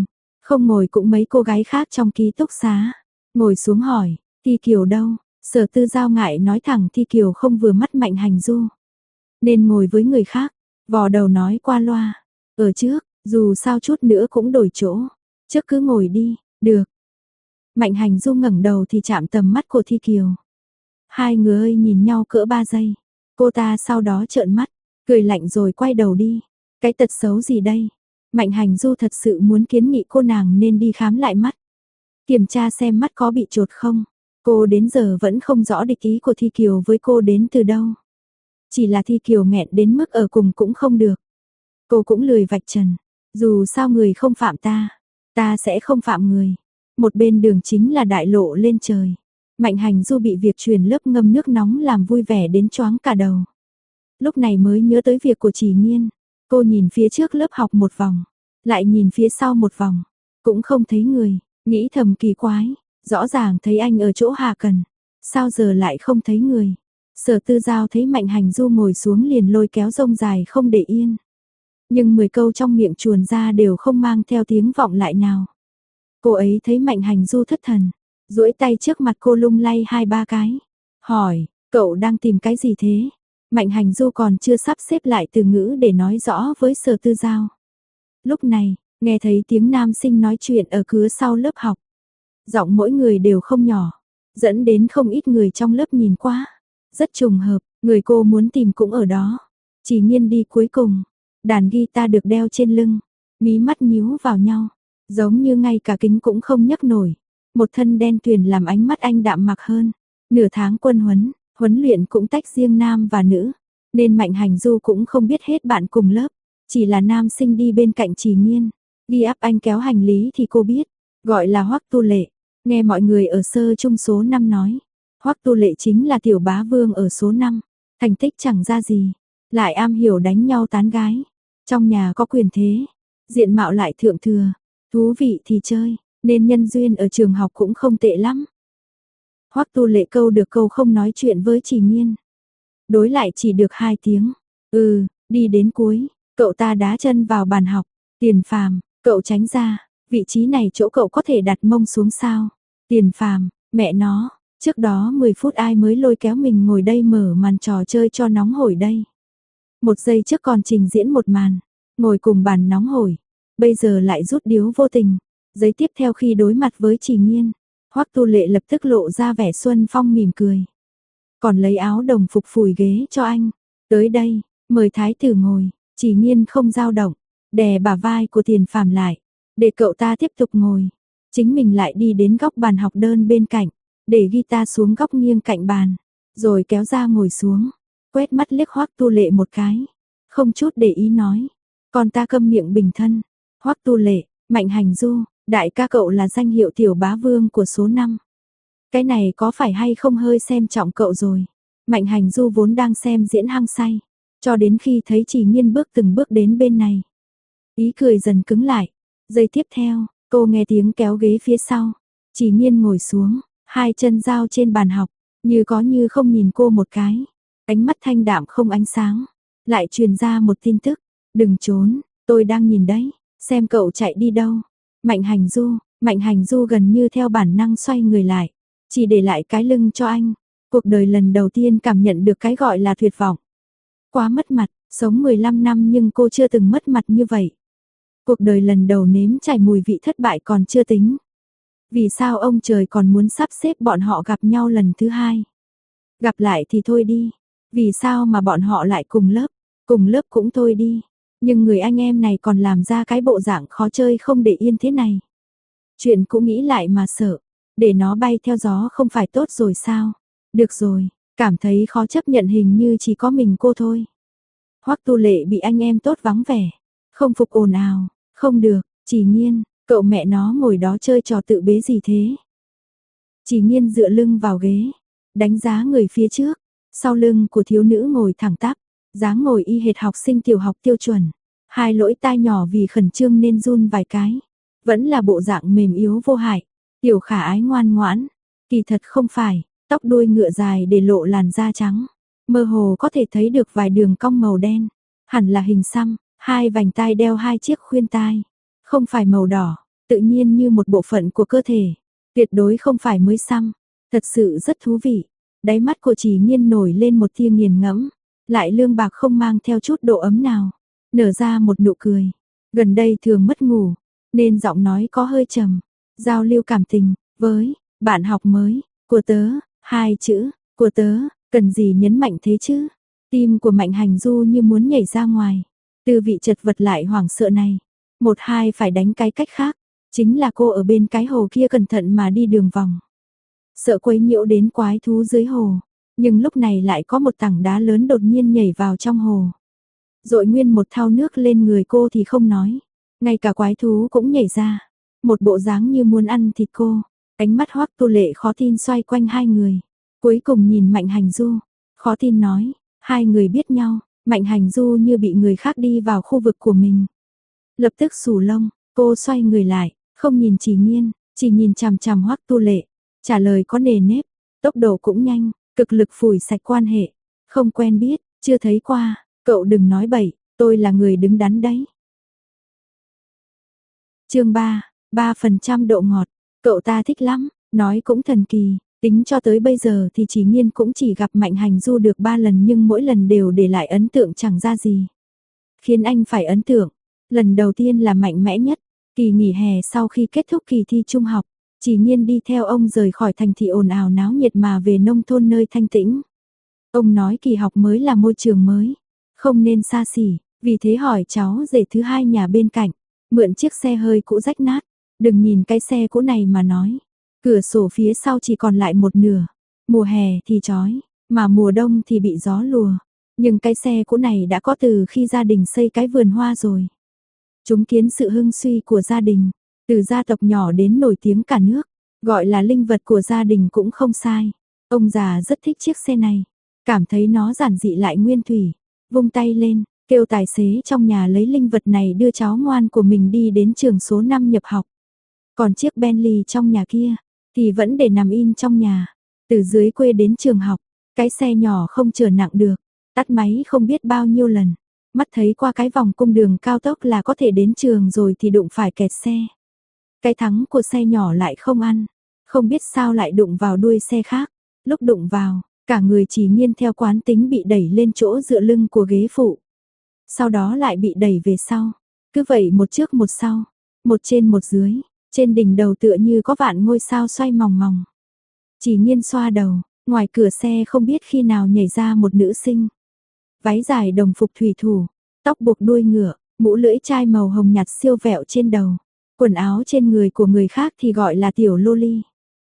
Không ngồi cũng mấy cô gái khác trong ký túc xá. Ngồi xuống hỏi, Thi Kiều đâu? Sở Tư Giao ngại nói thẳng Thi Kiều không vừa mắt Mạnh Hành Du. Nên ngồi với người khác, vò đầu nói qua loa. Ở trước, dù sao chút nữa cũng đổi chỗ. Trước cứ ngồi đi, được. Mạnh Hành Du ngẩng đầu thì chạm tầm mắt của Thi Kiều. Hai người nhìn nhau cỡ 3 giây. Cô ta sau đó trợn mắt, cười lạnh rồi quay đầu đi. Cái tật xấu gì đây? Mạnh Hành Du thật sự muốn kiến nghị cô nàng nên đi khám lại mắt. Kiểm tra xem mắt có bị chột không. Cô đến giờ vẫn không rõ địch ý của Thi Kiều với cô đến từ đâu. Chỉ là Thi Kiều nghẹn đến mức ở cùng cũng không được. Cô cũng lười vạch trần. Dù sao người không phạm ta, ta sẽ không phạm người. Một bên đường chính là đại lộ lên trời. Mạnh Hành Du bị việc truyền lớp ngâm nước nóng làm vui vẻ đến choáng cả đầu. Lúc này mới nhớ tới việc của Chỉ Nghiên. Cô nhìn phía trước lớp học một vòng, lại nhìn phía sau một vòng, cũng không thấy người, nghĩ thầm kỳ quái, rõ ràng thấy anh ở chỗ Hà Cần, sao giờ lại không thấy người. Sở Tư Giao thấy Mạnh Hành Du ngồi xuống liền lôi kéo rông dài không để yên. Nhưng 10 câu trong miệng chuồn ra đều không mang theo tiếng vọng lại nào. Cô ấy thấy Mạnh Hành Du thất thần, duỗi tay trước mặt cô lung lay 2-3 cái. Hỏi, cậu đang tìm cái gì thế? Mạnh Hành Du còn chưa sắp xếp lại từ ngữ để nói rõ với Sở Tư Giao. Lúc này, nghe thấy tiếng nam sinh nói chuyện ở cửa sau lớp học. Giọng mỗi người đều không nhỏ, dẫn đến không ít người trong lớp nhìn qua. Rất trùng hợp, người cô muốn tìm cũng ở đó. Chỉ Nghiên đi cuối cùng, đàn guitar được đeo trên lưng, mí mắt nhíu vào nhau, giống như ngay cả kính cũng không nhấc nổi. Một thân đen tuyền làm ánh mắt anh đạm mạc hơn. Nửa tháng quân huấn luyện cũng tách riêng nam và nữ, nên Mạnh Hành Du cũng không biết hết bạn cùng lớp, chỉ là nam sinh đi bên cạnh Chỉ Nghiên, đi áp anh kéo hành lý thì cô biết, gọi là Hoắc Tu Lệ, nghe mọi người ở sơ chung số 5 nói, Hoắc Tu Lệ chính là tiểu bá vương ở số 5, thành tích chẳng ra gì, lại am hiểu đánh nhau tán gái, trong nhà có quyền thế, diện mạo lại thượng thừa, thú vị thì chơi, nên nhân duyên ở trường học cũng không tệ lắm. Hoắc Tu Lệ câu được câu không nói chuyện với Chỉ Nghiên. Đối lại chỉ được 2 tiếng. Đi đến cuối, cậu ta đá chân vào bàn học. Tiền Phàm, cậu tránh ra, vị trí này chỗ cậu có thể đặt mông xuống sao? Tiền Phàm, mẹ nó, trước đó 10 phút ai mới lôi kéo mình ngồi đây mở màn trò chơi cho nóng hổi đây. 1 giây trước còn trình diễn một màn, ngồi cùng bàn nóng hổi, bây giờ lại rút điếu vô tình. Giây tiếp theo khi đối mặt với Chỉ Nghiên, Hoắc Tu Lệ lập tức lộ ra vẻ xuân phong mỉm cười. Còn lấy áo đồng phục phủi ghế cho anh. Tới đây, mời thái tử ngồi. Chỉ Nghiên không dao động, đè bả vai của Tiền Phàm lại, để cậu ta tiếp tục ngồi. Chính mình lại đi đến góc bàn học đơn bên cạnh, để guitar xuống góc nghiêng cạnh bàn, rồi kéo ra ngồi xuống, quét mắt liếc Hoắc Tu Lệ một cái, không chút để ý nói, còn ta câm miệng bình thân. Hoắc Tu Lệ, Mạnh Hành Du, đại ca cậu là danh hiệu tiểu bá vương của số 5. Cái này có phải hay không hơi xem trọng cậu rồi. Mạnh Hành Du vốn đang xem diễn hăng say, cho đến khi thấy Chỉ Nghiên bước từng bước đến bên này. Ý cười dần cứng lại. Giây tiếp theo, cô nghe tiếng kéo ghế phía sau. Chỉ Nghiên ngồi xuống, hai chân giao trên bàn học, như có như không nhìn cô một cái. Ánh mắt thanh đạm không ánh sáng. Lại truyền ra một tin tức. Đừng trốn, tôi đang nhìn đấy, xem cậu chạy đi đâu. Mạnh Hành Du gần như theo bản năng xoay người lại, chỉ để lại cái lưng cho anh. Cuộc đời lần đầu tiên cảm nhận được cái gọi là tuyệt vọng. Quá mất mặt, sống 15 năm nhưng cô chưa từng mất mặt như vậy. Cuộc đời lần đầu nếm trải mùi vị thất bại còn chưa tính. Vì sao ông trời còn muốn sắp xếp bọn họ gặp nhau lần thứ 2? Gặp lại thì thôi đi. Vì sao mà bọn họ lại cùng lớp cũng thôi đi. Nhưng người anh em này còn làm ra cái bộ dạng khó chơi không để yên thế này. Chuyện cũng nghĩ lại mà sợ, để nó bay theo gió không phải tốt rồi sao? Được rồi, cảm thấy khó chấp nhận hình như chỉ có mình cô thôi. Hoắc Tu Lệ bị anh em tốt vắng vẻ, không phục ồn ào, không được, Chỉ Nghiên, cậu mẹ nó ngồi đó chơi trò tự bế gì thế? Chỉ Nghiên dựa lưng vào ghế, đánh giá người phía trước, sau lưng của thiếu nữ ngồi thẳng tắp, dáng ngồi y hệt học sinh tiểu học tiêu chuẩn, hai lỗ tai nhỏ vì khẩn trương nên run vài cái, vẫn là bộ dạng mềm yếu vô hại, tiểu khả ái ngoan ngoãn, kỳ thật không phải, tóc đuôi ngựa dài để lộ làn da trắng, mơ hồ có thể thấy được vài đường cong màu đen, hẳn là hình xăm, hai vành tai đeo hai chiếc khuyên tai, không phải màu đỏ, tự nhiên như một bộ phận của cơ thể, tuyệt đối không phải mới xăm, thật sự rất thú vị. Đáy mắt của Chỉ Nhiên nổi lên một tia nghiền ngẫm, lại lương bạc không mang theo chút độ ấm nào, nở ra một nụ cười. Gần đây thường mất ngủ, nên giọng nói có hơi trầm, giao lưu cảm tình với bạn học mới của tớ, hai chữ của tớ, cần gì nhấn mạnh thế chứ? Tim của Mạnh Hành Du như muốn nhảy ra ngoài, từ vị chật vật lại hoảng sợ này, một hai phải đánh cái cách khác, chính là cô ở bên cái hồ kia cẩn thận mà đi đường vòng. Sợ quấy nhiễu đến quái thú dưới hồ, nhưng lúc này lại có một tảng đá lớn đột nhiên nhảy vào trong hồ. Dội nguyên một thao nước lên người cô thì không nói, ngay cả quái thú cũng nhảy ra, một bộ dáng như muốn ăn thịt cô. Ánh mắt Hoắc Tu Lệ khó tin xoay quanh hai người, cuối cùng nhìn Mạnh Hành Du, khó tin nói, hai người biết nhau. Mạnh Hành Du như bị người khác đi vào khu vực của mình, lập tức xù lông, cô xoay người lại, không nhìn Chỉ Nhiên, chỉ nhìn chằm chằm Hoắc Tu Lệ, trả lời có nề nếp, tốc độ cũng nhanh, cực lực phủi sạch quan hệ, không quen biết, chưa thấy qua, cậu đừng nói bậy, tôi là người đứng đắn đấy. Chương 3, 3% độ ngọt, cậu ta thích lắm, nói cũng thần kỳ, tính cho tới bây giờ thì Chỉ Nhiên cũng chỉ gặp Mạnh Hành Du được 3 lần nhưng mỗi lần đều để lại ấn tượng chẳng ra gì. Khiến anh phải ấn tượng, lần đầu tiên là mạnh mẽ nhất, kỳ nghỉ hè sau khi kết thúc kỳ thi trung học, Chỉ Nhiên đi theo ông rời khỏi thành thị ồn ào náo nhiệt mà về nông thôn nơi thanh tĩnh. Ông nói kỳ học mới là môi trường mới, không nên xa xỉ, vì thế hỏi cháu rể thứ hai nhà bên cạnh, mượn chiếc xe hơi cũ rách nát, đừng nhìn cái xe cũ này mà nói. Cửa sổ phía sau chỉ còn lại một nửa, mùa hè thì chói, mà mùa đông thì bị gió lùa. Nhưng cái xe cũ này đã có từ khi gia đình xây cái vườn hoa rồi. Chứng kiến sự hưng suy của gia đình, từ gia tộc nhỏ đến nổi tiếng cả nước, gọi là linh vật của gia đình cũng không sai. Ông già rất thích chiếc xe này, cảm thấy nó giản dị lại nguyên thủy, vung tay lên, kêu tài xế trong nhà lấy linh vật này đưa cháu ngoan của mình đi đến trường số 5 nhập học. Còn chiếc Bentley trong nhà kia thì vẫn để nằm in trong nhà. Từ dưới quê đến trường học, cái xe nhỏ không chở nặng được, tắt máy không biết bao nhiêu lần. Mắt thấy qua cái vòng cung đường cao tốc là có thể đến trường rồi thì đụng phải kẹt xe. Cái thắng của xe nhỏ lại không ăn, không biết sao lại đụng vào đuôi xe khác. Lúc đụng vào, cả người Chỉ Nhiên theo quán tính bị đẩy lên chỗ dựa lưng của ghế phụ. Sau đó lại bị đẩy về sau, cứ vậy một trước một sau, một trên một dưới. Trên đỉnh đầu tựa như có vạn ngôi sao xoay mòng mòng. Chỉ Nhiên xoa đầu, ngoài cửa xe không biết khi nào nhảy ra một nữ sinh. Váy dài đồng phục thủy thủ, tóc buộc đuôi ngựa, mũ lưỡi chai màu hồng nhạt siêu vẹo trên đầu. Quần áo trên người của người khác thì gọi là tiểu loli.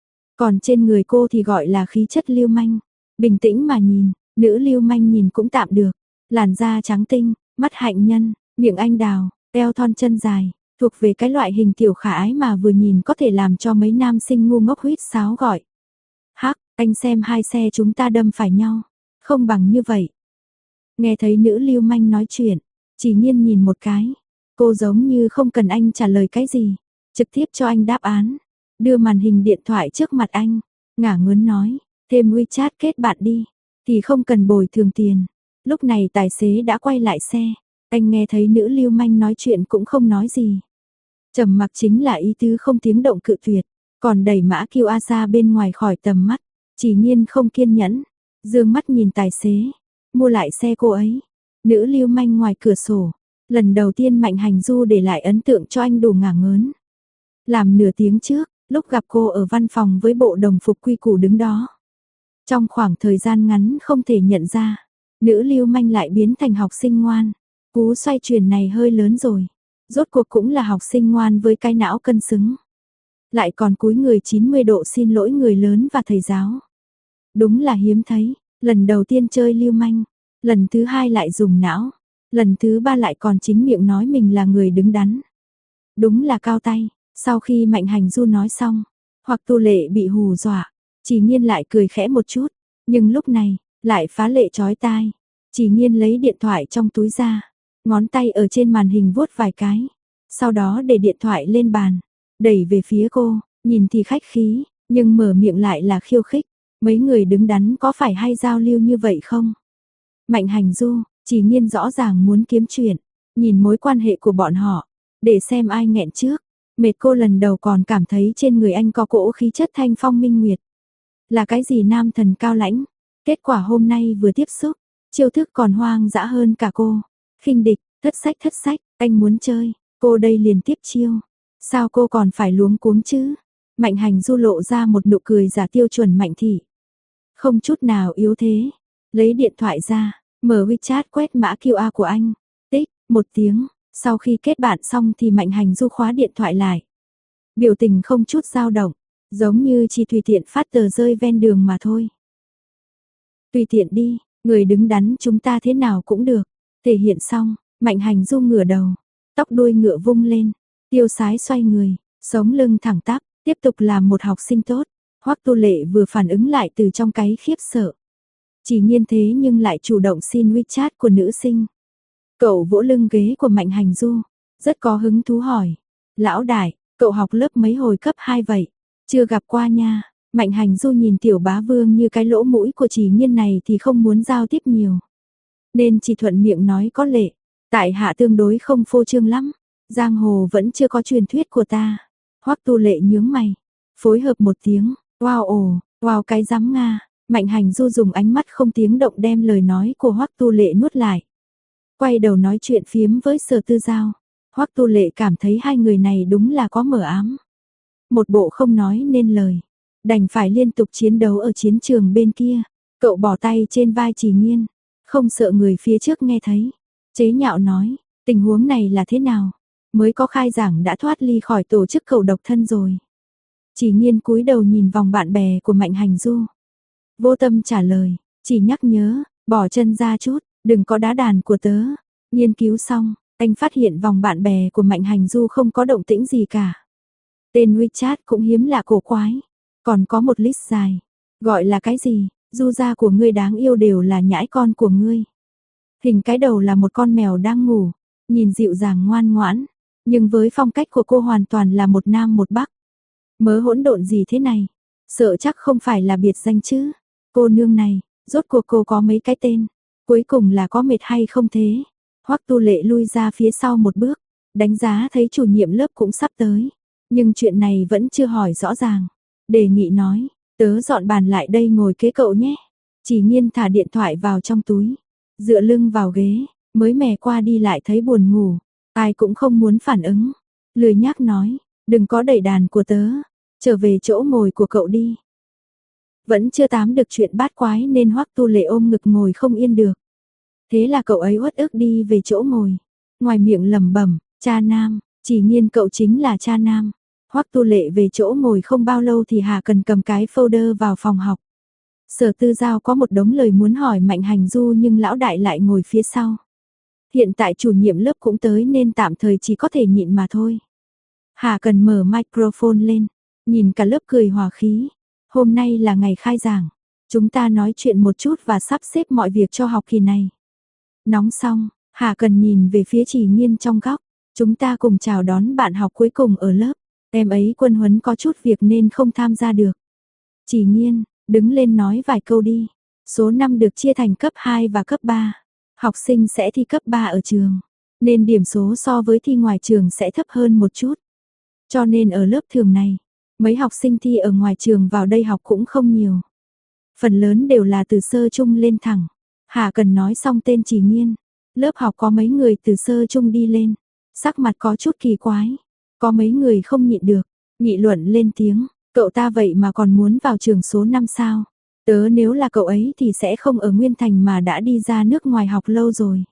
Còn trên người cô thì gọi là khí chất lưu manh. Bình tĩnh mà nhìn, nữ lưu manh nhìn cũng tạm được. Làn da trắng tinh, mắt hạnh nhân, miệng anh đào, eo thon chân dài. Thuộc về cái loại hình tiểu khả ái mà vừa nhìn có thể làm cho mấy nam sinh ngu ngốc huýt sáo gọi. Hắc, anh xem hai xe chúng ta đâm phải nhau, không bằng như vậy. Nghe thấy nữ lưu manh nói chuyện, Chỉ Nhiên nhìn một cái, cô giống như không cần anh trả lời cái gì, trực tiếp cho anh đáp án, đưa màn hình điện thoại trước mặt anh, ngả ngớn nói, thêm WeChat kết bạn đi, thì không cần bồi thường tiền. Lúc này tài xế đã quay lại xe, anh nghe thấy nữ lưu manh nói chuyện cũng không nói gì. Trầm mặc chính là ý tứ không tiếng động cự tuyệt, còn đẩy mã QR ra bên ngoài khỏi tầm mắt. Chỉ Nhiên không kiên nhẫn, dương mắt nhìn tài xế, mua lại xe cô ấy. Nữ lưu manh ngoài cửa sổ, lần đầu tiên Mạnh Hành Du để lại ấn tượng cho anh đủ ngả ngớn. Làm nửa tiếng trước, lúc gặp cô ở văn phòng với bộ đồng phục quy củ đứng đó. Trong khoảng thời gian ngắn không thể nhận ra, nữ lưu manh lại biến thành học sinh ngoan. Cú xoay chuyển này hơi lớn rồi. Rốt cuộc cũng là học sinh ngoan với cái não cân xứng. Lại còn cúi người 90 độ xin lỗi người lớn và thầy giáo. Đúng là hiếm thấy, lần đầu tiên chơi lưu manh, lần thứ hai lại dùng não, lần thứ ba lại còn chính miệng nói mình là người đứng đắn. Đúng là cao tay, sau khi Mạnh Hành Du nói xong, hoặc Tu Lệ bị hù dọa, Chỉ Nhiên lại cười khẽ một chút, nhưng lúc này, lại phá lệ chói tai. Chỉ Nhiên lấy điện thoại trong túi ra, ngón tay ở trên màn hình vuốt vài cái, sau đó để điện thoại lên bàn, đẩy về phía cô, nhìn thì khách khí, nhưng mở miệng lại là khiêu khích. Mấy người đứng đắn có phải hay giao lưu như vậy không? Mạnh Hành Du, Chỉ Nhiên rõ ràng muốn kiếm chuyện, nhìn mối quan hệ của bọn họ, để xem ai nghẹn trước. Mệt cô lần đầu còn cảm thấy trên người anh có cỗ khí chất thanh phong minh nguyệt. Là cái gì nam thần cao lãnh. Kết quả hôm nay vừa tiếp xúc, chiêu thức còn hoang dã hơn cả cô. Khinh địch, thất sách, anh muốn chơi, cô đây liền tiếp chiêu. Sao cô còn phải luống cuống chứ? Mạnh Hành Du lộ ra một nụ cười giả tiêu chuẩn Mạnh thị. Không chút nào yếu thế. Lấy điện thoại ra, mở WeChat quét mã QR của anh. Tích, một tiếng, sau khi kết bạn xong thì Mạnh Hành Du khóa điện thoại lại. Biểu tình không chút dao động, giống như chỉ tùy tiện phát tờ rơi ven đường mà thôi. Tùy tiện đi, người đứng đắn chúng ta thế nào cũng được. Thể hiện xong, Mạnh Hành Du ngửa đầu, tóc đuôi ngựa vung lên, tiêu sái xoay người, sống lưng thẳng tắp, tiếp tục làm một học sinh tốt. Hoắc Tu Lệ vừa phản ứng lại từ trong cái khiếp sợ. Chỉ Nhiên thế nhưng lại chủ động xin WeChat của nữ sinh. Cậu vỗ lưng ghế của Mạnh Hành Du, rất có hứng thú hỏi. Lão đại, cậu học lớp mấy hồi cấp 2 vậy? Chưa gặp qua nha. Mạnh Hành Du nhìn Tiểu Bá Vương như cái lỗ mũi của Chỉ Nhiên này thì không muốn giao tiếp nhiều. Nên chỉ thuận miệng nói có lệ. Tại hạ tương đối không phô trương lắm. Giang hồ vẫn chưa có truyền thuyết của ta. Hoắc Tu Lệ nhướng mày. Phối hợp một tiếng. Wow ồ, wow cái rắm Nga. Mạnh Hành Du dùng ánh mắt không tiếng động đem lời nói của Hoắc Tu Lệ nuốt lại. Quay đầu nói chuyện phiếm với Sở Tư Giao. Hoắc Tu Lệ cảm thấy hai người này đúng là có mờ ám. Một bộ không nói nên lời. Đành phải liên tục chiến đấu ở chiến trường bên kia. Cậu bỏ tay trên vai Chỉ Nhiên. Không sợ người phía trước nghe thấy. Chế nhạo nói, tình huống này là thế nào? Mới có khai giảng đã thoát ly khỏi tổ chức cậu độc thân rồi. Chỉ Nhiên cúi đầu nhìn vòng bạn bè của Mạnh Hành Du. Vô tâm trả lời, chỉ nhắc nhớ, bỏ chân ra chút, đừng có đá đàn của tớ. Nghiên cứu xong, anh phát hiện vòng bạn bè của Mạnh Hành Du không có động tĩnh gì cả. Tên WeChat cũng hiếm lạ cổ quái. Còn có một list dài. Gọi là cái gì? Du gia của ngươi đáng yêu đều là nhãi con của ngươi. Hình cái đầu là một con mèo đang ngủ. Nhìn dịu dàng ngoan ngoãn. Nhưng với phong cách của cô hoàn toàn là một nam một bắc. Mớ hỗn độn gì thế này? Sợ chắc không phải là biệt danh chứ. Cô nương này, rốt cuộc cô có mấy cái tên. Cuối cùng là có mệt hay không thế? Hoắc Tu Lệ lui ra phía sau một bước. Đánh giá thấy chủ nhiệm lớp cũng sắp tới. Nhưng chuyện này vẫn chưa hỏi rõ ràng. Đề nghị nói, tớ dọn bàn lại đây ngồi kế cậu nhé. Chỉ Nhiên thả điện thoại vào trong túi. Dựa lưng vào ghế, mới mè qua đi lại thấy buồn ngủ. Ai cũng không muốn phản ứng. Lười nhác nói, đừng có đẩy đàn của tớ. Trở về chỗ ngồi của cậu đi. Vẫn chưa tám được chuyện bát quái nên Hoắc Tu Lệ ôm ngực ngồi không yên được. Thế là cậu ấy uất ức đi về chỗ ngồi. Ngoài miệng lẩm bẩm, cha nam, Chỉ Nhiên cậu chính là cha nam. Hoắc Tu Lệ về chỗ ngồi không bao lâu thì Hà Cần cầm cái folder vào phòng học. Sở Tư Giao có một đống lời muốn hỏi Mạnh Hành Du nhưng lão đại lại ngồi phía sau. Hiện tại chủ nhiệm lớp cũng tới nên tạm thời chỉ có thể nhịn mà thôi. Hà Cần mở microphone lên, nhìn cả lớp cười hòa khí. Hôm nay là ngày khai giảng, chúng ta nói chuyện một chút và sắp xếp mọi việc cho học kỳ này. Nóng xong, Hà Cần nhìn về phía Chỉ Nhiên trong góc. Chúng ta cùng chào đón bạn học cuối cùng ở lớp. Em ấy quân huấn có chút việc nên không tham gia được. Chỉ Nhiên, đứng lên nói vài câu đi. Số năm được chia thành cấp 2 và cấp 3. Học sinh sẽ thi cấp 3 ở trường. Nên điểm số so với thi ngoài trường sẽ thấp hơn một chút. Cho nên ở lớp thường này, mấy học sinh thi ở ngoài trường vào đây học cũng không nhiều. Phần lớn đều là từ sơ trung lên thẳng. Hà Cần nói xong tên Chỉ Nhiên. Lớp học có mấy người từ sơ trung đi lên. Sắc mặt có chút kỳ quái. Có mấy người không nhịn được. Nghị luận lên tiếng. Cậu ta vậy mà còn muốn vào trường số 5 sao? Tớ nếu là cậu ấy thì sẽ không ở Nguyên Thành mà đã đi ra nước ngoài học lâu rồi.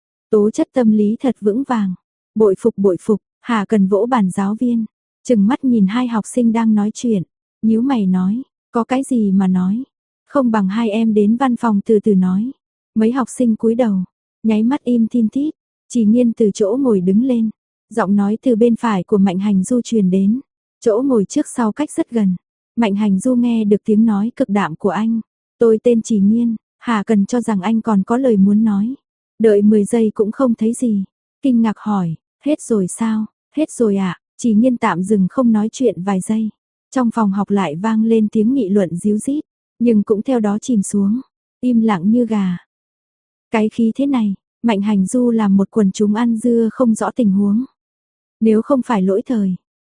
Tố chất tâm lý thật vững vàng. Bội phục. Hà Cần vỗ bàn giáo viên. Chừng mắt nhìn hai học sinh đang nói chuyện. Nhíu mày nói. Có cái gì mà nói? Không bằng hai em đến văn phòng từ từ nói. Mấy học sinh cúi đầu. Nháy mắt im thin thít. Chỉ Nhiên từ chỗ ngồi đứng lên. Giọng nói từ bên phải của Mạnh Hành Du truyền đến. Chỗ ngồi trước sau cách rất gần. Mạnh Hành Du nghe được tiếng nói cực đạm của anh. Tôi tên Chỉ Nhiên. Hà Cần cho rằng anh còn có lời muốn nói. Đợi 10 giây cũng không thấy gì. Kinh ngạc hỏi. Hết rồi sao? Hết rồi ạ. Chỉ Nhiên tạm dừng không nói chuyện vài giây. Trong phòng học lại vang lên tiếng nghị luận ríu rít. Nhưng cũng theo đó chìm xuống. Im lặng như gà. Cái khí thế này. Mạnh Hành Du làm một quần chúng ăn dưa không rõ tình huống. Nếu không phải lỗi thời,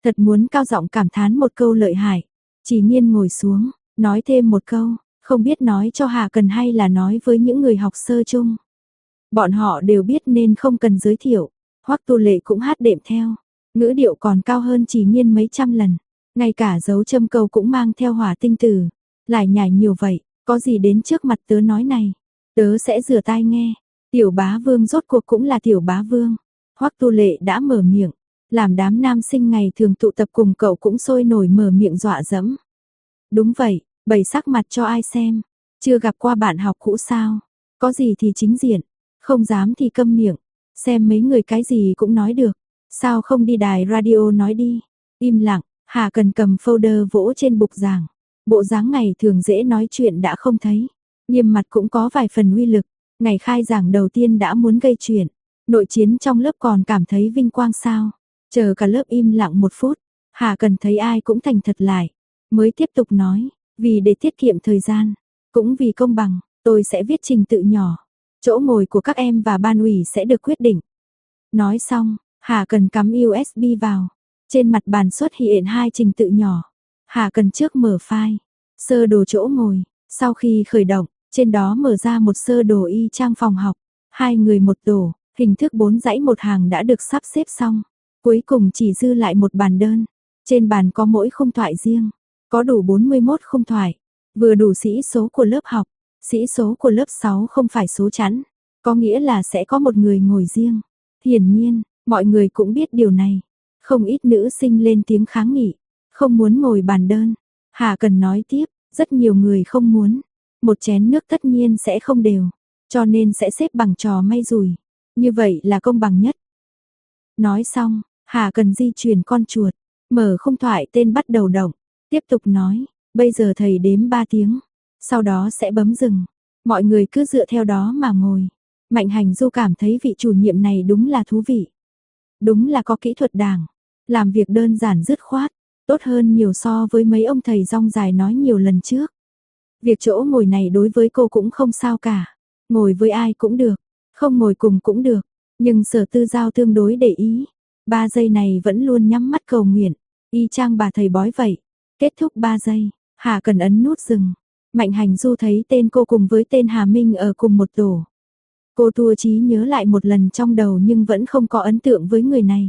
Thật muốn cao giọng cảm thán một câu lợi hại. Chỉ Nhiên ngồi xuống, nói thêm một câu, không biết nói cho Hà Cần hay là nói với những người học sơ chung. Bọn họ đều biết nên không cần giới thiệu. Hoắc Tu Lệ cũng hát đệm theo, ngữ điệu còn cao hơn Chỉ Nhiên mấy trăm lần. Ngay cả dấu châm câu cũng mang theo hỏa tinh tử. Lại nhảy nhiều vậy, có gì đến trước mặt tớ nói này. Tớ sẽ rửa tai nghe. Tiểu Bá Vương rốt cuộc cũng là Tiểu Bá Vương. Hoắc Tu Lệ đã mở miệng, làm đám nam sinh ngày thường tụ tập cùng cậu cũng sôi nổi mở miệng dọa dẫm. Đúng vậy, bày sắc mặt cho ai xem. Chưa gặp qua bạn học cũ sao? Có gì thì chính diện, không dám thì câm miệng. Xem mấy người cái gì cũng nói được. Sao không đi đài radio nói đi? Im lặng, Hà Cần cầm folder vỗ trên bục giảng. Bộ dáng ngày thường dễ nói chuyện đã không thấy. Nghiêm mặt cũng có vài phần uy lực. Ngày khai giảng đầu tiên đã muốn gây chuyện. Nội chiến trong lớp còn cảm thấy vinh quang sao? Chờ cả lớp im lặng một phút. Hà Cần thấy ai cũng thành thật lại. Mới tiếp tục nói. Vì để tiết kiệm thời gian. Cũng vì công bằng. Tôi sẽ viết trình tự nhỏ. Chỗ ngồi của các em và ban ủy sẽ được quyết định. Nói xong, Hà Cần cắm USB vào. Trên mặt bàn xuất hiện 2 trình tự nhỏ. Hà Cần trước mở file, sơ đồ chỗ ngồi. Sau khi khởi động, trên đó mở ra một sơ đồ y chang phòng học. 2 người một tổ, hình thức 4 dãy một hàng đã được sắp xếp xong. Cuối cùng chỉ dư lại một bàn đơn. Trên bàn có mỗi khung thoại riêng. Có đủ 41 khung thoại. Vừa đủ sĩ số của lớp học. Sĩ số của lớp 6 không phải số chẵn. Có nghĩa là sẽ có một người ngồi riêng. Hiển nhiên, mọi người cũng biết điều này. Không ít nữ sinh lên tiếng kháng nghị. Không muốn ngồi bàn đơn. Hà Cần nói tiếp, rất nhiều người không muốn. Một chén nước tất nhiên sẽ không đều. Cho nên sẽ xếp bằng trò may rủi. Như vậy là công bằng nhất. Nói xong, Hà Cần di chuyển con chuột. Mở khung thoại tên bắt đầu động. Tiếp tục nói, bây giờ thầy đếm 3 tiếng. Sau đó sẽ bấm dừng. Mọi người cứ dựa theo đó mà ngồi. Mạnh Hành Du cảm thấy vị chủ nhiệm này đúng là thú vị. Đúng là có kỹ thuật đảng. Làm việc đơn giản dứt khoát. Tốt hơn nhiều so với mấy ông thầy rong dài nói nhiều lần trước. Việc chỗ ngồi này đối với cô cũng không sao cả. Ngồi với ai cũng được. Không ngồi cùng cũng được. Nhưng Sở Tư Giao tương đối để ý. 3 giây này vẫn luôn nhắm mắt cầu nguyện. Y chang bà thầy bói vậy. Kết thúc 3 giây. Hà Cần ấn nút dừng. Mạnh Hành Du thấy tên cô cùng với tên Hà Minh ở cùng một tổ. Cô tua trí nhớ lại một lần trong đầu nhưng vẫn không có ấn tượng với người này.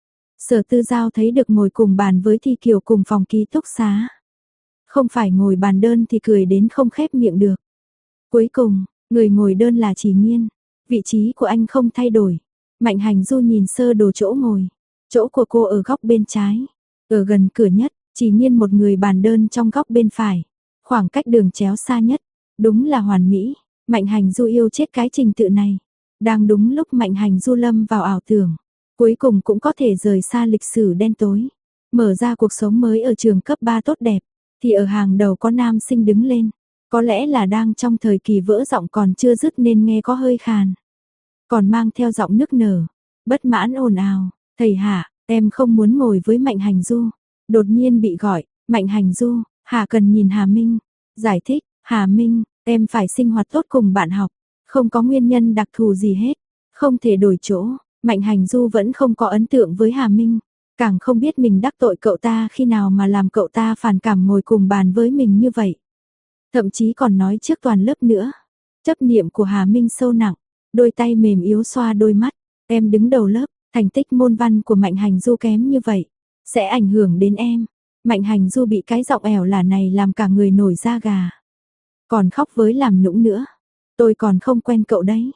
Sở Tư Giao thấy được ngồi cùng bàn với Thi Kiều cùng phòng ký túc xá. Không phải ngồi bàn đơn thì cười đến không khép miệng được. Cuối cùng, người ngồi đơn là Chỉ Nhiên. Vị trí của anh không thay đổi. Mạnh Hành Du nhìn sơ đồ chỗ ngồi. Chỗ của cô ở góc bên trái. Ở gần cửa nhất, Chỉ Nhiên một người bàn đơn trong góc bên phải. Khoảng cách đường chéo xa nhất. Đúng là hoàn mỹ. Mạnh Hành Du yêu chết cái trình tự này. Đang đúng lúc Mạnh Hành Du lâm vào ảo tưởng. Cuối cùng cũng có thể rời xa lịch sử đen tối. Mở ra cuộc sống mới ở trường cấp 3 tốt đẹp. Thì ở hàng đầu có nam sinh đứng lên. Có lẽ là đang trong thời kỳ vỡ giọng còn chưa dứt nên nghe có hơi khàn. Còn mang theo giọng nức nở. Bất mãn ồn ào. Thầy Hạ, em không muốn ngồi với Mạnh Hành Du. Đột nhiên bị gọi. Mạnh Hành Du, Hà Cần nhìn Hà Minh. Giải thích, Hà Minh, em phải sinh hoạt tốt cùng bạn học. Không có nguyên nhân đặc thù gì hết. Không thể đổi chỗ. Mạnh Hành Du vẫn không có ấn tượng với Hà Minh. Càng không biết mình đắc tội cậu ta khi nào mà làm cậu ta phản cảm ngồi cùng bàn với mình như vậy. Thậm chí còn nói trước toàn lớp nữa. Chấp niệm của Hà Minh sâu nặng. Đôi tay mềm yếu xoa đôi mắt. Em đứng đầu lớp, thành tích môn văn của Mạnh Hành Du kém như vậy. Sẽ ảnh hưởng đến em. Mạnh Hành Du bị cái giọng ẻo lả này làm cả người nổi da gà. Còn khóc với làm nũng nữa. Tôi còn không quen cậu đấy.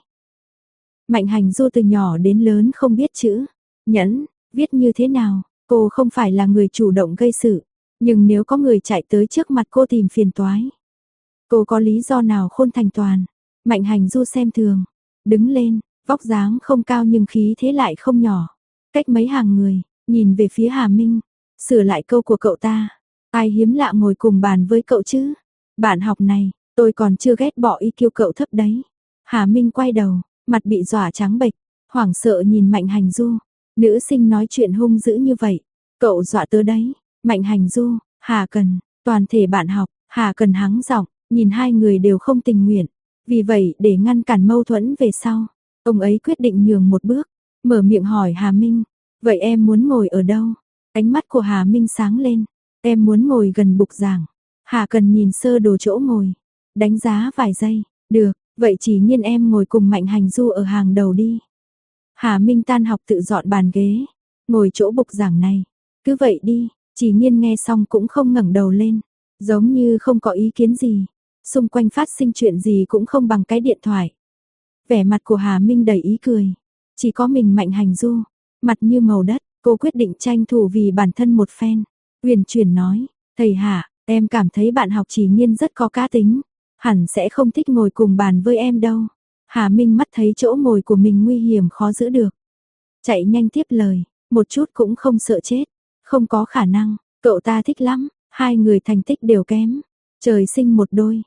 Mạnh Hành Du từ nhỏ đến lớn không biết chữ. Nhẫn, viết như thế nào. Cô không phải là người chủ động gây sự. Nhưng nếu có người chạy tới trước mặt cô tìm phiền toái. Cô có lý do nào khôn thành toàn. Mạnh Hành Du xem thường. Đứng lên, vóc dáng không cao nhưng khí thế lại không nhỏ. Cách mấy hàng người, nhìn về phía Hà Minh. Sửa lại câu của cậu ta. Ai hiếm lạ ngồi cùng bàn với cậu chứ. Bạn học này, tôi còn chưa ghét bỏ IQ cậu thấp đấy. Hà Minh quay đầu, mặt bị dọa trắng bệch, hoảng sợ nhìn Mạnh Hành Du. Nữ sinh nói chuyện hung dữ như vậy. Cậu dọa tớ đấy. Mạnh Hành Du, Hà Cần, toàn thể bạn học. Hà Cần hắng giọng, nhìn hai người đều không tình nguyện. Vì vậy để ngăn cản mâu thuẫn về sau, ông ấy quyết định nhường một bước. Mở miệng hỏi Hà Minh. Vậy em muốn ngồi ở đâu? Ánh mắt của Hà Minh sáng lên. Em muốn ngồi gần bục giảng. Hà Cần nhìn sơ đồ chỗ ngồi. Đánh giá vài giây. Được, vậy chỉ nghiên em ngồi cùng Mạnh Hành Du ở hàng đầu đi. Hà Minh tan học tự dọn bàn ghế. Ngồi chỗ bục giảng này. Cứ vậy đi, chỉ nghiên nghe xong cũng không ngẩng đầu lên. Giống như không có ý kiến gì. Xung quanh phát sinh chuyện gì cũng không bằng cái điện thoại. Vẻ mặt của Hà Minh đầy ý cười. Chỉ có mình Mạnh Hành Du. Mặt như màu đất, cô quyết định tranh thủ vì bản thân một phen. Uyển chuyển nói, thầy Hạ, em cảm thấy bạn học Chỉ Nghiên rất có cá tính. Hẳn sẽ không thích ngồi cùng bàn với em đâu. Hà Minh mắt thấy chỗ ngồi của mình nguy hiểm khó giữ được. Chạy nhanh tiếp lời, một chút cũng không sợ chết. Không có khả năng, cậu ta thích lắm, hai người thành tích đều kém. Trời sinh một đôi.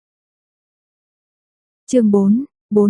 Chương 4,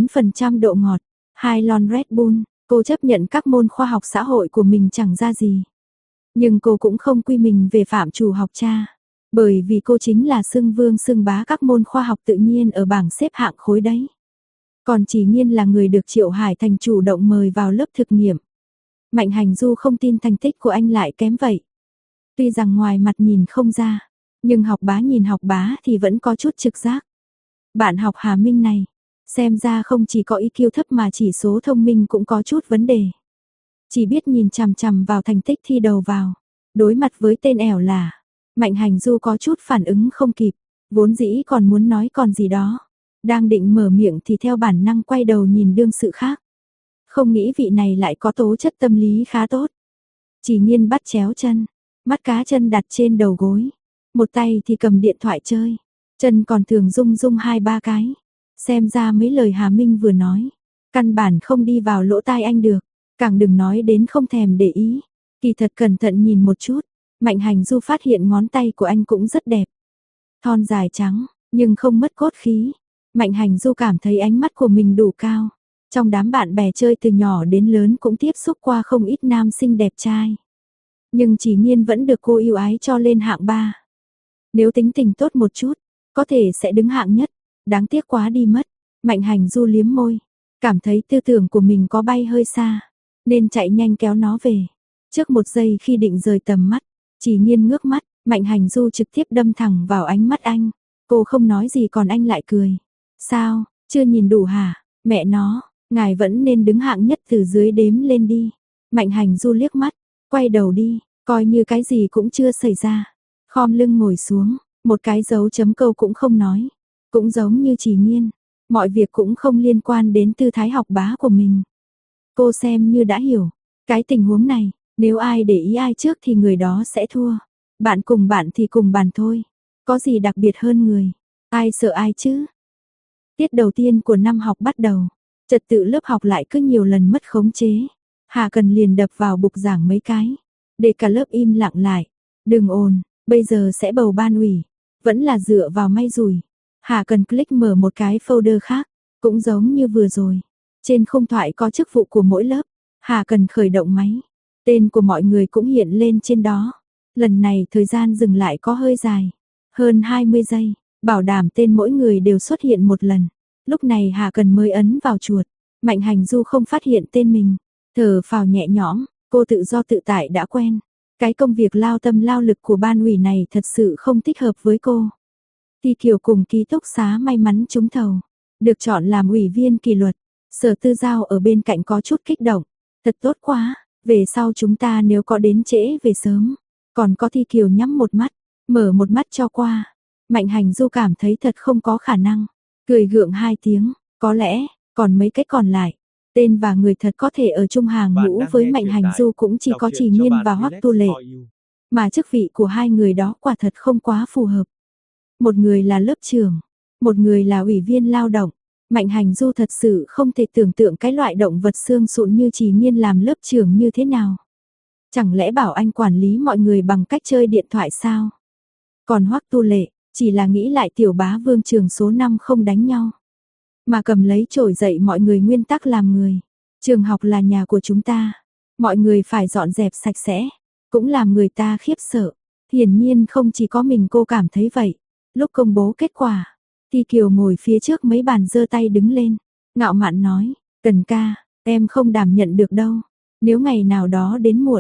4% độ ngọt, 2 lon Red Bull, cô chấp nhận các môn khoa học xã hội của mình chẳng ra gì. Nhưng cô cũng không quy mình về phạm trù học cha, bởi vì cô chính là xưng vương xưng bá các môn khoa học tự nhiên ở bảng xếp hạng khối đấy. Còn Chỉ Nghiên là người được Triệu Hải Thành chủ động mời vào lớp thực nghiệm. Mạnh Hành Du không tin thành tích của anh lại kém vậy. Tuy rằng ngoài mặt nhìn không ra, nhưng học bá nhìn học bá thì vẫn có chút trực giác. Bạn học Hà Minh này, xem ra không chỉ có IQ thấp mà chỉ số thông minh cũng có chút vấn đề. Chỉ biết nhìn chằm chằm vào thành tích thi đầu vào, đối mặt với tên ẻo là, Mạnh Hành Du có chút phản ứng không kịp, vốn dĩ còn muốn nói còn gì đó. Đang định mở miệng thì theo bản năng quay đầu nhìn đương sự khác. Không nghĩ vị này lại có tố chất tâm lý khá tốt. Chỉ Nghiên bắt chéo chân, mắt cá chân đặt trên đầu gối, một tay thì cầm điện thoại chơi, chân còn thường rung rung 2-3 cái. Xem ra mấy lời Hà Minh vừa nói, căn bản không đi vào lỗ tai anh được, càng đừng nói đến không thèm để ý. Kỳ thật cẩn thận nhìn một chút, Mạnh Hành Du phát hiện ngón tay của anh cũng rất đẹp. Thon dài trắng, nhưng không mất cốt khí. Mạnh Hành Du cảm thấy ánh mắt của mình đủ cao. Trong đám bạn bè chơi từ nhỏ đến lớn cũng tiếp xúc qua không ít nam sinh đẹp trai. Nhưng Chỉ Nghiên vẫn được cô yêu ái cho lên hạng 3. Nếu tính tình tốt một chút, có thể sẽ đứng hạng nhất. Đáng tiếc quá đi mất. Mạnh Hành Du liếm môi, cảm thấy tư tưởng của mình có bay hơi xa, nên chạy nhanh kéo nó về. Trước một giây khi định rời tầm mắt, Chỉ Nghiên ngước mắt, Mạnh Hành Du trực tiếp đâm thẳng vào ánh mắt anh. Cô không nói gì còn anh lại cười. Sao, chưa nhìn đủ hả? Mẹ nó, ngài vẫn nên đứng hạng nhất từ dưới đếm lên đi. Mạnh Hành Du liếc mắt, quay đầu đi, coi như cái gì cũng chưa xảy ra. Khom lưng ngồi xuống, một cái dấu chấm câu cũng không nói. Cũng giống như Chỉ Nghiên, mọi việc cũng không liên quan đến tư thái học bá của mình. Cô xem như đã hiểu, cái tình huống này, nếu ai để ý ai trước thì người đó sẽ thua. Bạn cùng bạn thì cùng bàn thôi, có gì đặc biệt hơn người, ai sợ ai chứ. Tiết đầu tiên của năm học bắt đầu, trật tự lớp học lại cứ nhiều lần mất khống chế. Hà Cần liền đập vào bục giảng mấy cái, để cả lớp im lặng lại. Đừng ồn, bây giờ sẽ bầu ban ủy, vẫn là dựa vào may rủi. Hà Cần click mở một cái folder khác, cũng giống như vừa rồi. Trên khung thoại có chức vụ của mỗi lớp. Hà Cần khởi động máy, tên của mọi người cũng hiện lên trên đó. Lần này thời gian dừng lại có hơi dài, hơn 20 giây, bảo đảm tên mỗi người đều xuất hiện một lần. Lúc này Hà Cần mới ấn vào chuột, Mạnh Hành Du không phát hiện tên mình, thở phào nhẹ nhõm, cô tự do tự tại đã quen. Cái công việc lao tâm lao lực của ban ủy này thật sự không thích hợp với cô. Thi Kiều cùng ký túc xá may mắn trúng thầu, được chọn làm ủy viên kỷ luật. Sở Tư Giao ở bên cạnh có chút kích động, thật tốt quá, về sau chúng ta nếu có đến trễ về sớm. Còn có Thi Kiều nhắm một mắt, mở một mắt cho qua. Mạnh Hành Du cảm thấy thật không có khả năng, cười gượng 2 tiếng, có lẽ, còn mấy cái còn lại, tên và người thật có thể ở chung hàng ngũ với Mạnh Hành Du cũng chỉ có Chỉ Nghiên và Hoắc Tu Lệ. Mà chức vị của hai người đó quả thật không quá phù hợp. Một người là lớp trưởng, một người là ủy viên lao động. Mạnh Hành Du thật sự không thể tưởng tượng cái loại động vật xương sụn như Chỉ Nghiên làm lớp trưởng như thế nào. Chẳng lẽ bảo anh quản lý mọi người bằng cách chơi điện thoại sao? Còn Hoắc Tu Lệ, chỉ là nghĩ lại tiểu bá vương trường số 5 không đánh nhau, mà cầm lấy trổi dậy mọi người nguyên tắc làm người. Trường học là nhà của chúng ta, mọi người phải dọn dẹp sạch sẽ, cũng làm người ta khiếp sợ. Hiển nhiên không chỉ có mình cô cảm thấy vậy. Lúc công bố kết quả, Thi Kiều ngồi phía trước mấy bàn giơ tay đứng lên, ngạo mạn nói, Cần ca, em không đảm nhận được đâu. Nếu ngày nào đó đến muộn,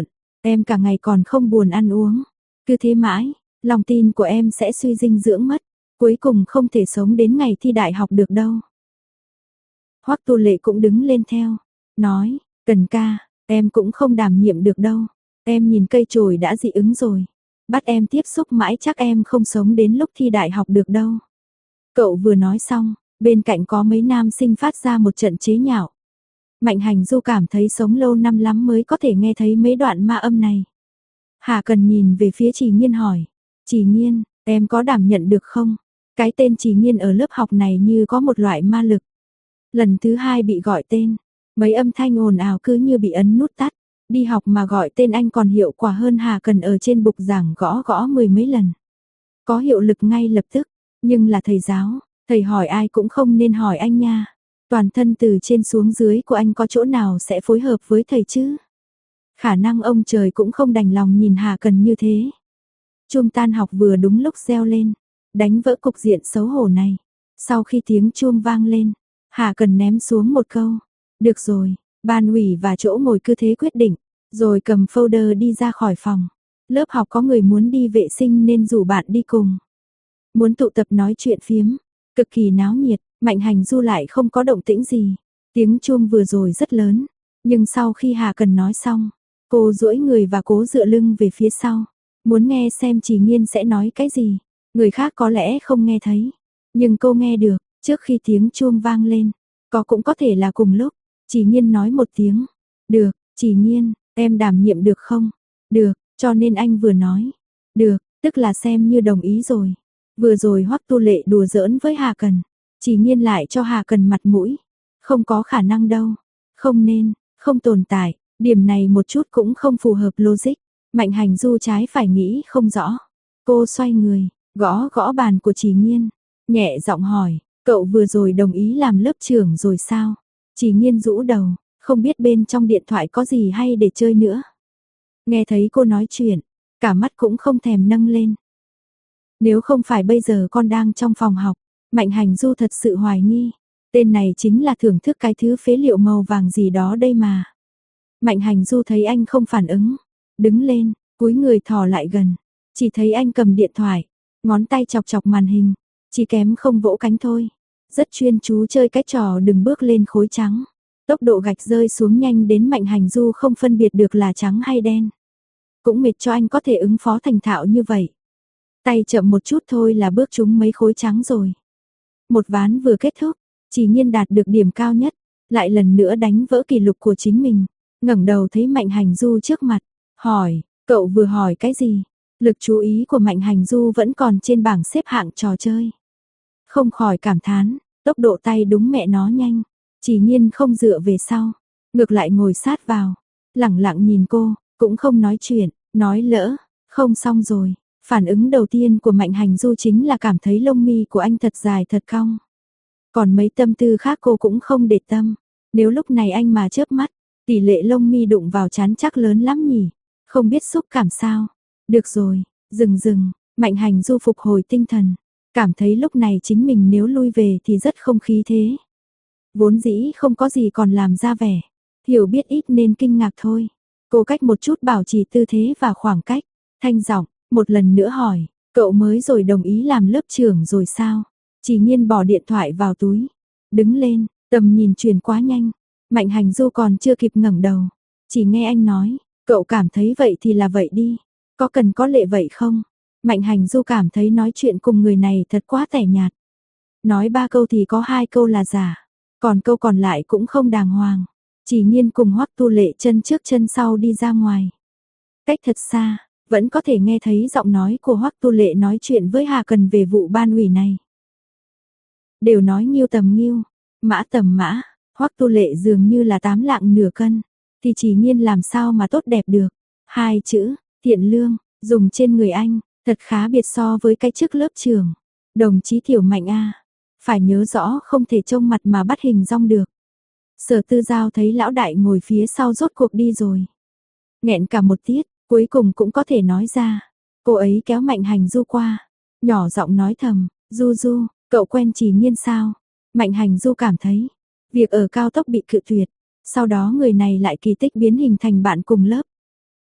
Em cả ngày còn không buồn ăn uống. Cứ thế mãi, lòng tin của em sẽ suy dinh dưỡng mất. Cuối cùng không thể sống đến ngày thi đại học được đâu. Hoắc Tu Lệ cũng đứng lên theo. Nói, Cần ca, em cũng không đảm nhiệm được đâu. Em nhìn cây chổi đã dị ứng rồi. Bắt em tiếp xúc mãi chắc em không sống đến lúc thi đại học được đâu. Cậu vừa nói xong, bên cạnh có mấy nam sinh phát ra một trận chế nhạo. Mạnh Hành Du cảm thấy sống lâu năm lắm mới có thể nghe thấy mấy đoạn ma âm này. Hà Cần nhìn về phía Trì Nghiên hỏi. Trì Nghiên, em có đảm nhận được không? Cái tên Trì Nghiên ở lớp học này như có một loại ma lực. Lần thứ 2 bị gọi tên, mấy âm thanh ồn ào cứ như bị ấn nút tắt. Đi học mà gọi tên anh còn hiệu quả hơn Hà Cần ở trên bục giảng gõ gõ 10 mấy lần. Có hiệu lực ngay lập tức, nhưng là thầy giáo, thầy hỏi ai cũng không nên hỏi anh nha. Toàn thân từ trên xuống dưới của anh có chỗ nào sẽ phối hợp với thầy chứ? Khả năng ông trời cũng không đành lòng nhìn Hà Cần như thế. Chuông tan học vừa đúng lúc reo lên, đánh vỡ cục diện xấu hổ này. Sau khi tiếng chuông vang lên, Hà Cần ném xuống một câu. Được rồi, ban ủy và chỗ ngồi cứ thế quyết định, rồi cầm folder đi ra khỏi phòng. Lớp học có người muốn đi vệ sinh nên rủ bạn đi cùng. Muốn tụ tập nói chuyện phiếm, cực kỳ náo nhiệt, Mạnh Hành Du lại không có động tĩnh gì. Tiếng chuông vừa rồi rất lớn, nhưng sau khi Hà Cần nói xong, cô duỗi người và cố dựa lưng về phía sau, muốn nghe xem Trì Nghiên sẽ nói cái gì. Người khác có lẽ không nghe thấy, nhưng cô nghe được, trước khi tiếng chuông vang lên, cũng có thể là cùng lúc. Trì Nghiên nói một tiếng, được, Trì Nghiên, em đảm nhiệm được không? Được, cho nên anh vừa nói, được, tức là xem như đồng ý rồi. Vừa rồi Hoắc Tu Lệ đùa giỡn với Hà Cần, Trì Nghiên lại cho Hà Cần mặt mũi. Không có khả năng đâu, không nên, không tồn tại, điểm này một chút cũng không phù hợp logic. Mạnh Hành Du trái phải nghĩ không rõ. Cô xoay người, gõ gõ bàn của Trì Nghiên, nhẹ giọng hỏi, cậu vừa rồi đồng ý làm lớp trưởng rồi sao? Trì Nghiên rũ đầu, không biết bên trong điện thoại có gì hay để chơi nữa. Nghe thấy cô nói chuyện, cả mắt cũng không thèm nâng lên. Nếu không phải bây giờ con đang trong phòng học, Mạnh Hành Du thật sự hoài nghi. Tên này chính là thưởng thức cái thứ phế liệu màu vàng gì đó đây mà. Mạnh Hành Du thấy anh không phản ứng, đứng lên, cúi người thò lại gần. Chỉ thấy anh cầm điện thoại, ngón tay chọc chọc màn hình, chỉ kém không vỗ cánh thôi. Rất chuyên chú chơi cái trò đừng bước lên khối trắng. Tốc độ gạch rơi xuống nhanh đến Mạnh Hành Du không phân biệt được là trắng hay đen. Cũng mệt cho anh có thể ứng phó thành thạo như vậy. Tay chậm một chút thôi là bước trúng mấy khối trắng rồi. Một ván vừa kết thúc, Trì Nghiên đạt được điểm cao nhất, lại lần nữa đánh vỡ kỷ lục của chính mình. Ngẩng đầu thấy Mạnh Hành Du trước mặt, hỏi, cậu vừa hỏi cái gì? Lực chú ý của Mạnh Hành Du vẫn còn trên bảng xếp hạng trò chơi. Không khỏi cảm thán, tốc độ tay đúng mẹ nó nhanh. Trì Nghiên không dựa về sau, ngược lại ngồi sát vào, lẳng lặng nhìn cô, cũng không nói chuyện, nói lỡ, không xong rồi. Phản ứng đầu tiên của Mạnh Hành Du chính là cảm thấy lông mi của anh thật dài thật cong. Còn mấy tâm tư khác cô cũng không để tâm. Nếu lúc này anh mà chớp mắt, tỷ lệ lông mi đụng vào trán chắc lớn lắm nhỉ. Không biết xúc cảm sao. Được rồi, dừng. Mạnh Hành Du phục hồi tinh thần. Cảm thấy lúc này chính mình nếu lui về thì rất không khí thế. Vốn dĩ không có gì còn làm ra vẻ. Hiểu biết ít nên kinh ngạc thôi. Cô cách một chút bảo trì tư thế và khoảng cách. Thanh giọng, một lần nữa hỏi, cậu mới rồi đồng ý làm lớp trưởng rồi sao? Trì Nghiên bỏ điện thoại vào túi, đứng lên, tầm nhìn chuyển quá nhanh. Mạnh Hành Du còn chưa kịp ngẩng đầu, chỉ nghe anh nói, cậu cảm thấy vậy thì là vậy đi, có cần có lệ vậy không? Mạnh Hành Du cảm thấy nói chuyện cùng người này thật quá tẻ nhạt. Nói 3 câu thì có 2 câu là giả, còn câu còn lại cũng không đàng hoàng. Trì Nghiên cùng Hoắc Tu Lệ chân trước chân sau đi ra ngoài. Cách thật xa, vẫn có thể nghe thấy giọng nói của Hoắc Tu Lệ nói chuyện với Hà Cần về vụ ban ủy này. Đều nói nghiêu tầm nghiêu, mã tầm mã, Hoắc Tu Lệ dường như là 8 lạng nửa cân, thì Trì Nghiên làm sao mà tốt đẹp được. 2 chữ, thiện lương, dùng trên người anh, thật khá biệt so với cái chức lớp trưởng. Đồng chí Tiểu Mạnh a, phải nhớ rõ không thể trông mặt mà bắt hình dong được. Sở Tư Giao thấy lão đại ngồi phía sau rốt cuộc đi rồi. Nghẹn cả một tiết, cuối cùng cũng có thể nói ra. Cô ấy kéo Mạnh Hành Du qua, nhỏ giọng nói thầm, Du, cậu quen Trì Nghiên sao? Mạnh Hành Du cảm thấy, việc ở cao tốc bị cự tuyệt, sau đó người này lại kỳ tích biến hình thành bạn cùng lớp.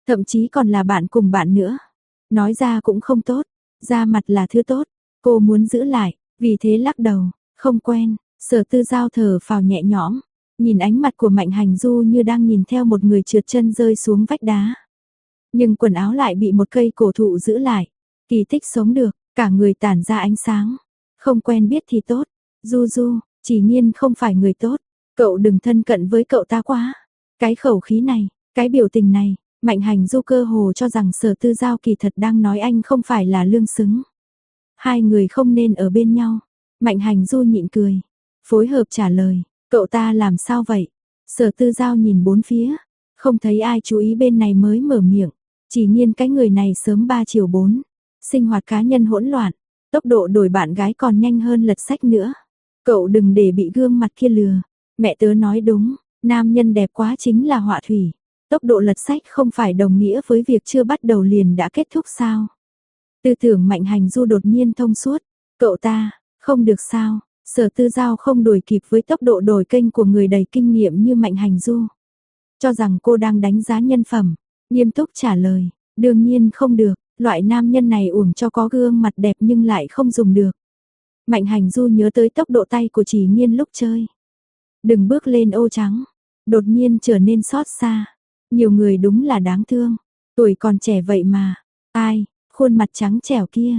thậm chí còn là bạn cùng bạn nữa. Nói ra cũng không tốt, da mặt là thứ tốt, cô muốn giữ lại, vì thế lắc đầu, không quen. Sở Tư Giao thở phào nhẹ nhõm, nhìn ánh mặt của Mạnh Hành Du như đang nhìn theo một người trượt chân rơi xuống vách đá. Nhưng quần áo lại bị một cây cổ thụ giữ lại, kỳ tích sống được, cả người tản ra ánh sáng. Không quen biết thì tốt, Du Du, Chỉ Nhiên không phải người tốt, cậu đừng thân cận với cậu ta quá. Cái khẩu khí này, cái biểu tình này, Mạnh Hành Du cơ hồ cho rằng Sở Tư Giao kỳ thật đang nói anh không phải là lương xứng. Hai người không nên ở bên nhau. Mạnh Hành Du nhịn cười, phối hợp trả lời, cậu ta làm sao vậy? Sở Tư Giao nhìn bốn phía, không thấy ai chú ý bên này mới mở miệng. Chỉ Nhiên cái người này sớm 3 chiều 4, sinh hoạt cá nhân hỗn loạn, tốc độ đổi bạn gái còn nhanh hơn lật sách nữa. Cậu đừng để bị gương mặt kia lừa. Mẹ tớ nói đúng, nam nhân đẹp quá chính là họa thủy. Tốc độ lật sách không phải đồng nghĩa với việc chưa bắt đầu liền đã kết thúc sao? Tư tưởng Mạnh Hành Du đột nhiên thông suốt. Cậu ta, không được sao? Sở Tư Giao không đuổi kịp với tốc độ đổi kênh của người đầy kinh nghiệm như Mạnh Hành Du. Cho rằng cô đang đánh giá nhân phẩm, nghiêm túc trả lời, đương nhiên không được, loại nam nhân này uổng cho có gương mặt đẹp nhưng lại không dùng được. Mạnh Hành Du nhớ tới tốc độ tay của Chỉ Nhiên lúc chơi. Đừng bước lên ô trắng, đột nhiên trở nên xót xa. Nhiều người đúng là đáng thương, tuổi còn trẻ vậy mà. Ai, khuôn mặt trắng trẻo kia.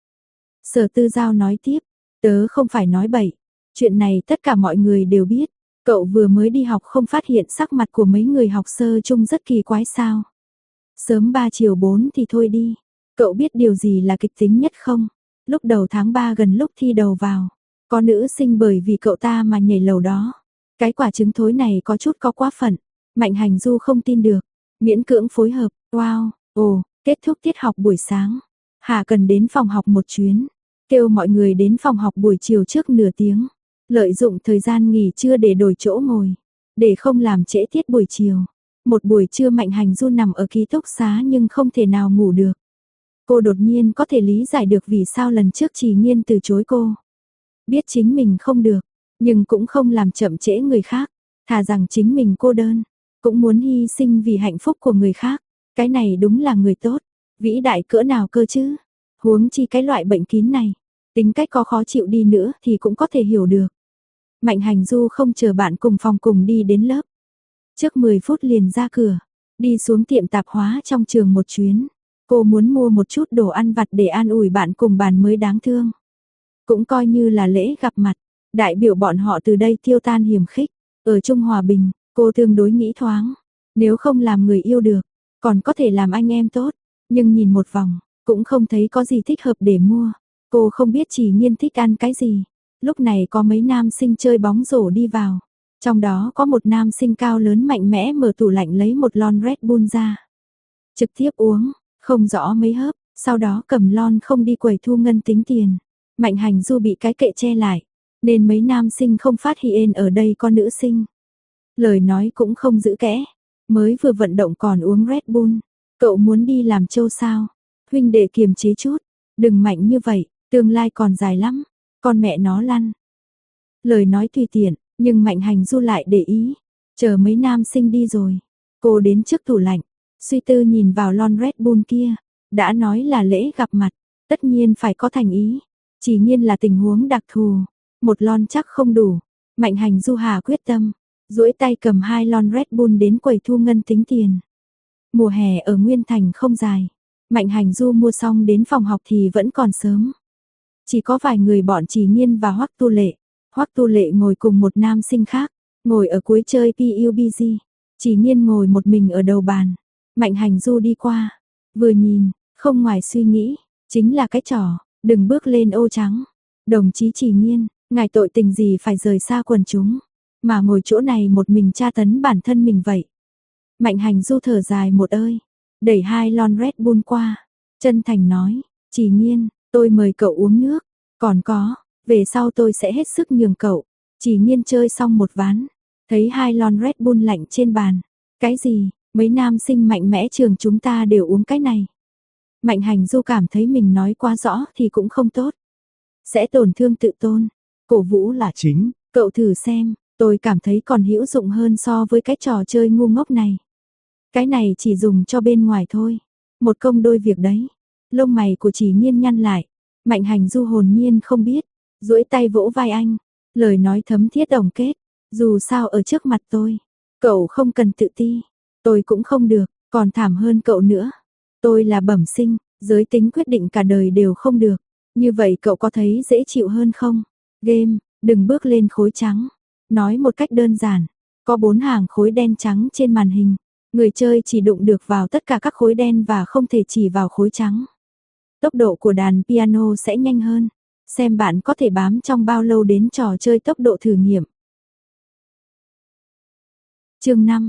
Sở Tư Giao nói tiếp, tớ không phải nói bậy, chuyện này tất cả mọi người đều biết. Cậu vừa mới đi học không phát hiện sắc mặt của mấy người học sơ chung rất kỳ quái sao? Sớm 3 chiều 4 thì thôi đi. Cậu biết điều gì là kịch tính nhất không? Lúc đầu tháng 3 gần lúc thi đầu vào, có nữ sinh bởi vì cậu ta mà nhảy lầu đó. Cái quả trứng thối này có chút có quá phận. Mạnh Hành Du không tin được, miễn cưỡng phối hợp. Wow, ồ, kết thúc tiết học buổi sáng. Hà cần đến phòng học một chuyến, kêu mọi người đến phòng học buổi chiều trước nửa tiếng. Lợi dụng thời gian nghỉ trưa để đổi chỗ ngồi, để không làm trễ tiết buổi chiều. Một buổi trưa Mạnh Hành Du nằm ở ký túc xá nhưng không thể nào ngủ được. Cô đột nhiên có thể lý giải được vì sao lần trước Trì Nghiên từ chối cô. Biết chính mình không được, nhưng cũng không làm chậm trễ người khác, thà rằng chính mình cô đơn, cũng muốn hy sinh vì hạnh phúc của người khác. Cái này đúng là người tốt, vĩ đại cỡ nào cơ chứ? Huống chi cái loại bệnh kín này, tính cách có khó chịu đi nữa thì cũng có thể hiểu được. Mạnh Hành Du không chờ bạn cùng phòng cùng đi đến lớp. Trước 10 phút liền ra cửa, đi xuống tiệm tạp hóa trong trường một chuyến. Cô muốn mua một chút đồ ăn vặt để an ủi bạn cùng bàn mới đáng thương. Cũng coi như là lễ gặp mặt, đại biểu bọn họ từ đây tiêu tan hiểm khích. Ở Trung Hòa Bình, cô tương đối nghĩ thoáng. Nếu không làm người yêu được, còn có thể làm anh em tốt. Nhưng nhìn một vòng, cũng không thấy có gì thích hợp để mua. Cô không biết Chỉ Nghiên thích ăn cái gì. Lúc này có mấy nam sinh chơi bóng rổ đi vào. Trong đó có một nam sinh cao lớn mạnh mẽ mở tủ lạnh lấy một lon Red Bull ra. Trực tiếp uống, không rõ mấy hớp, sau đó cầm lon không đi quầy thu ngân tính tiền. Mạnh Hành Du bị cái kệ che lại, nên mấy nam sinh không phát hiện ở đây có nữ sinh. Lời nói cũng không giữ kẽ, mới vừa vận động còn uống Red Bull. Cậu muốn đi làm trâu sao? Huynh đệ kiềm chế chút, đừng mạnh như vậy, tương lai còn dài lắm. Con mẹ nó lăn. Lời nói tùy tiện, nhưng Mạnh Hành Du lại để ý. Chờ mấy nam sinh đi rồi, cô đến trước tủ lạnh, suy tư nhìn vào lon Red Bull kia. Đã nói là lễ gặp mặt, tất nhiên phải có thành ý. Chỉ nhiên là tình huống đặc thù, một lon chắc không đủ. Mạnh Hành Du hà quyết tâm, duỗi tay cầm 2 lon Red Bull đến quầy thu ngân tính tiền. Mùa hè ở Nguyên Thành không dài, Mạnh Hành Du mua xong đến phòng học thì vẫn còn sớm. Chỉ có vài người bọn Chỉ Nhiên và Hoắc Tu Lệ. Hoắc Tu Lệ ngồi cùng một nam sinh khác, ngồi ở cuối chơi PUBG. Chỉ Nhiên ngồi một mình ở đầu bàn. Mạnh Hành Du đi qua, vừa nhìn, không ngoài suy nghĩ, chính là cái trò, đừng bước lên ô trắng. Đồng chí Chỉ Nhiên, ngài tội tình gì phải rời xa quần chúng, mà ngồi chỗ này một mình tra tấn bản thân mình vậy. Mạnh Hành Du thở dài một hơi, đẩy 2 lon Red Bull qua, chân thành nói, Chỉ Nhiên, tôi mời cậu uống nước, còn có, về sau tôi sẽ hết sức nhường cậu. Chỉ Nhiên chơi xong một ván, thấy 2 lon Red Bull lạnh trên bàn. Cái gì, mấy nam sinh mạnh mẽ trường chúng ta đều uống cái này. Mạnh Hành Du cảm thấy mình nói quá rõ thì cũng không tốt. Sẽ tổn thương tự tôn, cổ vũ là chính, cậu thử xem, tôi cảm thấy còn hữu dụng hơn so với cái trò chơi ngu ngốc này. Cái này chỉ dùng cho bên ngoài thôi. Một công đôi việc đấy. Lông mày của Chỉ Nhiên nhăn lại. Mạnh Hành Du hồn nhiên không biết. Duỗi tay vỗ vai anh. Lời nói thấm thiết tổng kết. Dù sao ở trước mặt tôi. Cậu không cần tự ti. Tôi cũng không được. Còn thảm hơn cậu nữa. Tôi là bẩm sinh. Giới tính quyết định cả đời đều không được. Như vậy cậu có thấy dễ chịu hơn không? Game, đừng bước lên khối trắng. Nói một cách đơn giản. Có 4 hàng khối đen trắng trên màn hình. Người chơi chỉ đụng được vào tất cả các khối đen và không thể chỉ vào khối trắng. Tốc độ của đàn piano sẽ nhanh hơn. Xem bạn có thể bám trong bao lâu đến trò chơi tốc độ thử nghiệm. Chương 5,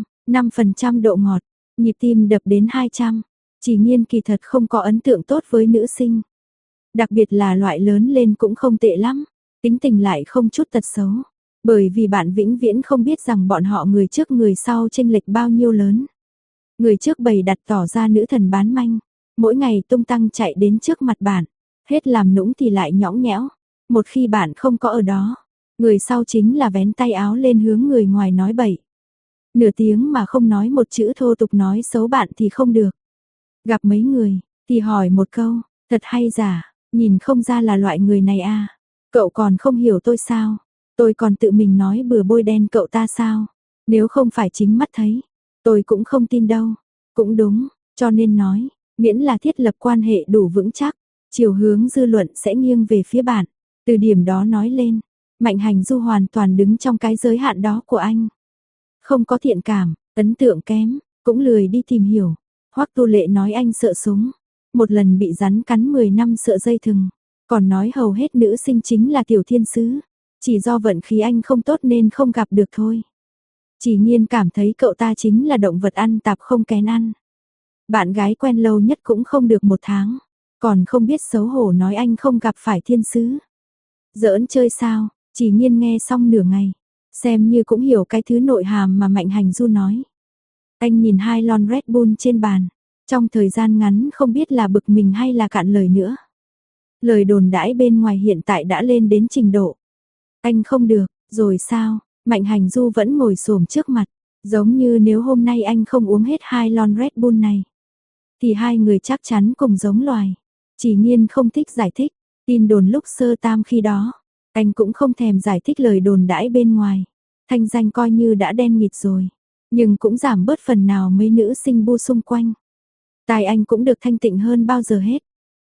5% độ ngọt. Nhịp tim đập đến 200. Chỉ Nhiên kỳ thật không có ấn tượng tốt với nữ sinh. Đặc biệt là loại lớn lên cũng không tệ lắm. Tính tình lại không chút tật xấu. Bởi vì bạn vĩnh viễn không biết rằng bọn họ người trước người sau chênh lệch bao nhiêu lớn. Người trước bày đặt tỏ ra nữ thần bán manh. Mỗi ngày tung tăng chạy đến trước mặt bạn. Hết làm nũng thì lại nhõng nhẽo. Một khi bạn không có ở đó. Người sau chính là vén tay áo lên hướng người ngoài nói bậy. Nửa tiếng mà không nói một chữ thô tục nói xấu bạn thì không được. Gặp mấy người thì hỏi một câu. Thật hay giả, nhìn không ra là loại người này à. Cậu còn không hiểu tôi sao? Tôi còn tự mình nói bừa bôi đen cậu ta sao? Nếu không phải chính mắt thấy, tôi cũng không tin đâu. Cũng đúng, cho nên nói, miễn là thiết lập quan hệ đủ vững chắc, chiều hướng dư luận sẽ nghiêng về phía bạn. Từ điểm đó nói lên, Mạnh Hành Du hoàn toàn đứng trong cái giới hạn đó của anh. Không có thiện cảm, ấn tượng kém, cũng lười đi tìm hiểu. Hoắc Tu Lệ nói anh sợ súng, một lần bị rắn cắn 10 năm sợ dây thừng, còn nói hầu hết nữ sinh chính là tiểu thiên sứ. Chỉ do vận khí anh không tốt nên không gặp được thôi. Chỉ Nhiên cảm thấy cậu ta chính là động vật ăn tạp không kén ăn. Bạn gái quen lâu nhất cũng không được 1 tháng. Còn không biết xấu hổ nói anh không gặp phải thiên sứ. Giỡn chơi sao? Chỉ Nhiên nghe xong nửa ngày. Xem như cũng hiểu cái thứ nội hàm mà Mạnh Hành Du nói. Anh nhìn 2 lon Red Bull trên bàn. Trong thời gian ngắn không biết là bực mình hay là cạn lời nữa. Lời đồn đãi bên ngoài hiện tại đã lên đến trình độ. Anh không được, rồi sao? Mạnh Hành Du vẫn ngồi xổm trước mặt, giống như nếu hôm nay anh không uống hết 2 lon Red Bull này, thì hai người chắc chắn cùng giống loài. Chỉ Nhiên không thích giải thích, tin đồn lúc sơ tam khi đó, anh cũng không thèm giải thích lời đồn đãi bên ngoài. Thanh danh coi như đã đen nghịt rồi, nhưng cũng giảm bớt phần nào mấy nữ sinh bu xung quanh. Tai anh cũng được thanh tịnh hơn bao giờ hết.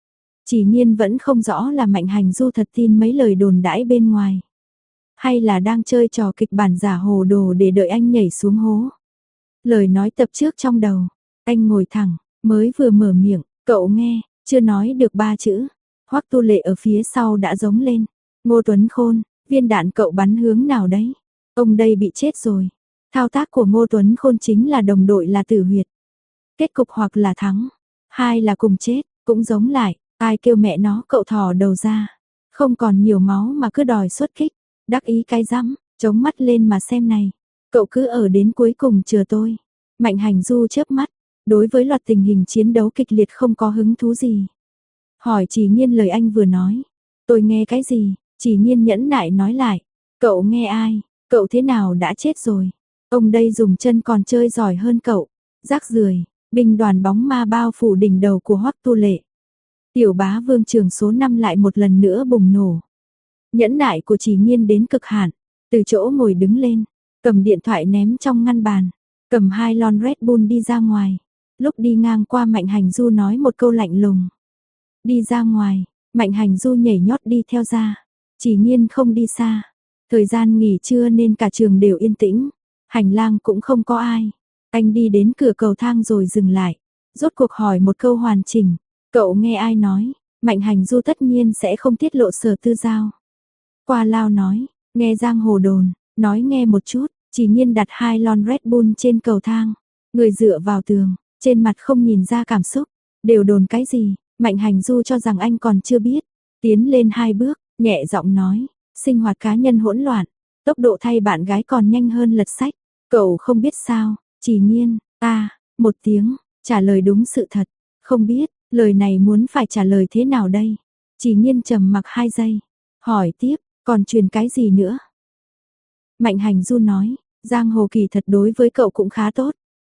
Chỉ Nhiên vẫn không rõ là Mạnh Hành Du thật tin mấy lời đồn đãi bên ngoài, hay là đang chơi trò kịch bản giả hồ đồ để đợi anh nhảy xuống hố. Lời nói tập trước trong đầu, anh ngồi thẳng, mới vừa mở miệng, cậu nghe, chưa nói được 3 chữ. Hoắc Tu Lệ ở phía sau đã giống lên. Ngô Tuấn Khôn, viên đạn cậu bắn hướng nào đấy? Ông đây bị chết rồi. Thao tác của Ngô Tuấn Khôn chính là đồng đội là tử huyệt. Kết cục hoặc là thắng, hai là cùng chết, cũng giống lại. Ai kêu mẹ nó cậu thò đầu ra. Không còn nhiều máu mà cứ đòi xuất kích. Đắc ý cái rắm, chống mắt lên mà xem này. Cậu cứ ở đến cuối cùng chờ tôi. Mạnh Hành Du chớp mắt. Đối với loạt tình hình chiến đấu kịch liệt không có hứng thú gì. Hỏi Chỉ Nhiên lời anh vừa nói. Tôi nghe cái gì? Chỉ Nhiên nhẫn nại nói lại. Cậu nghe ai? Cậu thế nào đã chết rồi? Ông đây dùng chân còn chơi giỏi hơn cậu. Rác rưởi. Binh đoàn bóng ma bao phủ đỉnh đầu của Hoắc Tu Lệ. Tiểu Bá Vương trường số 5 lại một lần nữa bùng nổ. Nhẫn nại của Chỉ Nhiên đến cực hạn, từ chỗ ngồi đứng lên, cầm điện thoại ném trong ngăn bàn, cầm 2 lon Red Bull đi ra ngoài. Lúc đi ngang qua Mạnh Hành Du nói một câu lạnh lùng. Đi ra ngoài, Mạnh Hành Du nhảy nhót đi theo ra. Chỉ Nhiên không đi xa. Thời gian nghỉ trưa nên cả trường đều yên tĩnh, hành lang cũng không có ai. Anh đi đến cửa cầu thang rồi dừng lại, rốt cuộc hỏi một câu hoàn chỉnh. Cậu nghe ai nói? Mạnh Hành Du tất nhiên sẽ không tiết lộ Sở Tư Giao. Qua Lao nói, nghe giang hồ đồn, nói nghe một chút. Chỉ Nhiên đặt 2 lon Red Bull trên cầu thang, người dựa vào tường, trên mặt không nhìn ra cảm xúc. Đều đồn cái gì? Mạnh Hành Du cho rằng anh còn chưa biết, tiến lên 2 bước, nhẹ giọng nói, sinh hoạt cá nhân hỗn loạn, tốc độ thay bạn gái còn nhanh hơn lật sách. Cậu không biết sao? Chỉ Nhiên, một tiếng, trả lời đúng sự thật. Không biết, lời này muốn phải trả lời thế nào đây? Chỉ Nhiên trầm mặc 2 giây, hỏi tiếp, còn truyền cái gì nữa? Mạnh Hành Du nói, giang hồ kỳ thật đối với cậu cũng khá tốt.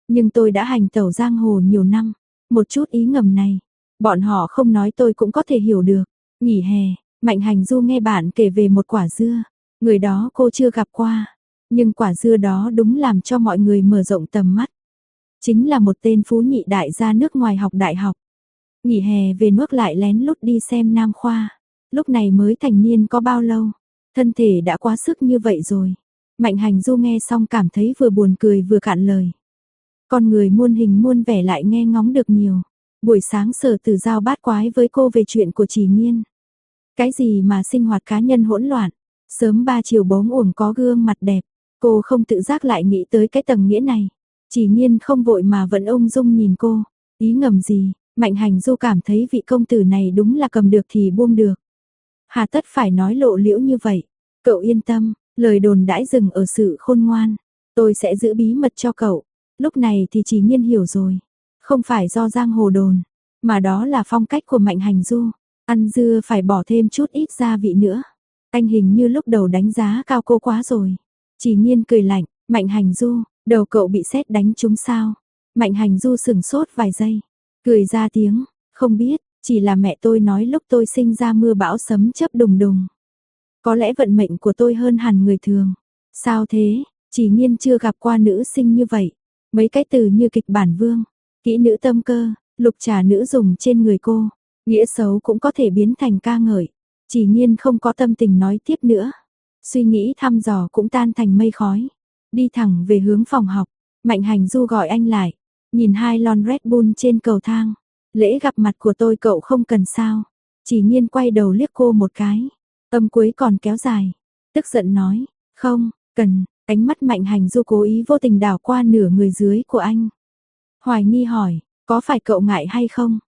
nhưng tôi đã hành tẩu giang hồ nhiều năm, một chút ý ngầm này, bọn họ không nói tôi cũng có thể hiểu được. Nghỉ hè, Mạnh Hành Du nghe bạn kể về một quả dưa, người đó cô chưa gặp qua, nhưng quả dưa đó đúng làm cho mọi người mở rộng tầm mắt. Chính là một tên phú nhị đại gia nước ngoài học đại học. Nghỉ hè về nước lại lén lút đi xem Nam Khoa. Lúc này mới thành niên có bao lâu, thân thể đã quá sức như vậy rồi. Mạnh Hành Du nghe xong cảm thấy vừa buồn cười vừa cạn lời. Con người muôn hình muôn vẻ lại nghe ngóng được nhiều. Buổi sáng Sở Tử Giao bát quái với cô về chuyện của Trì Nghiên. Cái gì mà sinh hoạt cá nhân hỗn loạn, sớm 3 chiều bóng uổng có gương mặt đẹp, cô không tự giác lại nghĩ tới cái tầng nghĩa này. Trì Nghiên không vội mà vẫn ung dung nhìn cô, ý ngầm gì, Mạnh Hành Du cảm thấy vị công tử này đúng là cầm được thì buông được. Hà tất phải nói lộ liễu như vậy, cậu yên tâm, lời đồn đãi dừng ở sự khôn ngoan, tôi sẽ giữ bí mật cho cậu. Lúc này thì Trì Nghiên hiểu rồi, không phải do giang hồ đồn, mà đó là phong cách của Mạnh Hành Du, ăn dưa phải bỏ thêm chút ít gia vị nữa. Anh hình như lúc đầu đánh giá cao cô quá rồi. Trì Nghiên cười lạnh, Mạnh Hành Du, đầu cậu bị sét đánh trúng sao? Mạnh Hành Du sững sốt vài giây, cười ra tiếng, không biết, chỉ là mẹ tôi nói lúc tôi sinh ra mưa bão sấm chớp đùng đùng. Có lẽ vận mệnh của tôi hơn hẳn người thường. Sao thế? Trì Nghiên chưa gặp qua nữ sinh như vậy. Mấy cái từ như kịch bản vương, kỹ nữ tâm cơ, lục trà nữ dùng trên người cô, nghĩa xấu cũng có thể biến thành ca ngợi. Trì Nghiên không có tâm tình nói tiếp nữa. Suy nghĩ thăm dò cũng tan thành mây khói. Đi thẳng về hướng phòng học, Mạnh Hành Du gọi anh lại, nhìn 2 lon Red Bull trên cầu thang. Lễ gặp mặt của tôi cậu không cần sao? Trì Nghiên quay đầu liếc cô một cái, âm cuối còn kéo dài, tức giận nói, không, cần. Ánh mắt Mạnh Hành Du cố ý vô tình đảo qua nửa người dưới của anh. Hoài nghi hỏi, có phải cậu ngại hay không?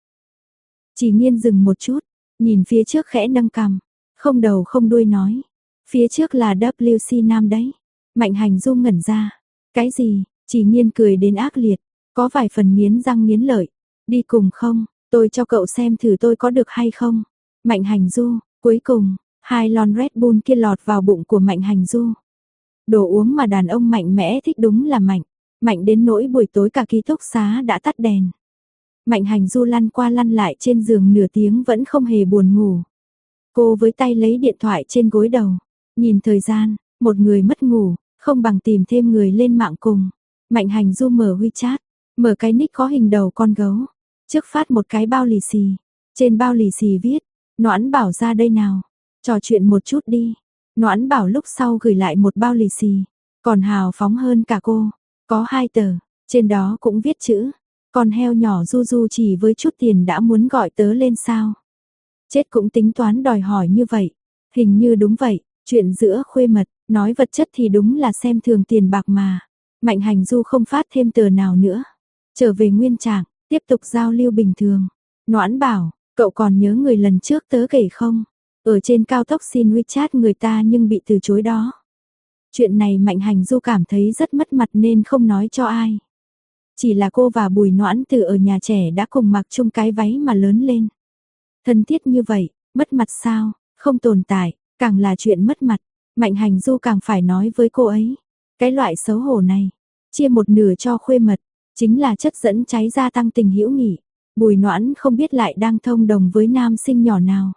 Trì Nghiên dừng một chút, nhìn phía trước khẽ nâng cằm, không đầu không đuôi nói, phía trước là WC Nam đấy. Mạnh Hành Du ngẩn ra, cái gì? Trì Nghiên cười đến ác liệt, có vài phần nghiến răng nghiến lợi, đi cùng không? Tôi cho cậu xem thử tôi có được hay không? Mạnh Hành Du, cuối cùng, 2 lon Red Bull kia lọt vào bụng của Mạnh Hành Du. Đồ uống mà đàn ông mạnh mẽ thích đúng là mạnh, mạnh đến nỗi buổi tối cả ký túc xá đã tắt đèn. Mạnh Hành Du lăn qua lăn lại trên giường nửa tiếng vẫn không hề buồn ngủ. Cô với tay lấy điện thoại trên gối đầu, nhìn thời gian, một người mất ngủ, không bằng tìm thêm người lên mạng cùng. Mạnh Hành Du mở WeChat, mở cái nick có hình đầu con gấu, trước phát một cái bao lì xì, trên bao lì xì viết, Noãn Bảo ra đây nào, trò chuyện một chút đi. Noãn Bảo lúc sau gửi lại một bao lì xì, còn hào phóng hơn cả cô, có 2 tờ, trên đó cũng viết chữ, con heo nhỏ Du Du chỉ với chút tiền đã muốn gọi tớ lên sao. Chết cũng tính toán đòi hỏi như vậy, hình như đúng vậy, chuyện giữa khuê mật, nói vật chất thì đúng là xem thường tiền bạc mà. Mạnh Hành Du không phát thêm tờ nào nữa, trở về nguyên trạng, tiếp tục giao lưu bình thường. Noãn Bảo, cậu còn nhớ người lần trước tớ kể không? Ở trên cao tốc xin WeChat người ta nhưng bị từ chối đó. Chuyện này Mạnh Hành Du cảm thấy rất mất mặt nên không nói cho ai. Chỉ là cô và Bùi Noãn từ ở nhà trẻ đã cùng mặc chung cái váy mà lớn lên. Thân thiết như vậy, mất mặt sao, không tồn tại, càng là chuyện mất mặt. Mạnh Hành Du càng phải nói với cô ấy. Cái loại xấu hổ này, chia một nửa cho khuê mật, chính là chất dẫn cháy gia tăng tình hữu nghị. Bùi Noãn không biết lại đang thông đồng với nam sinh nhỏ nào.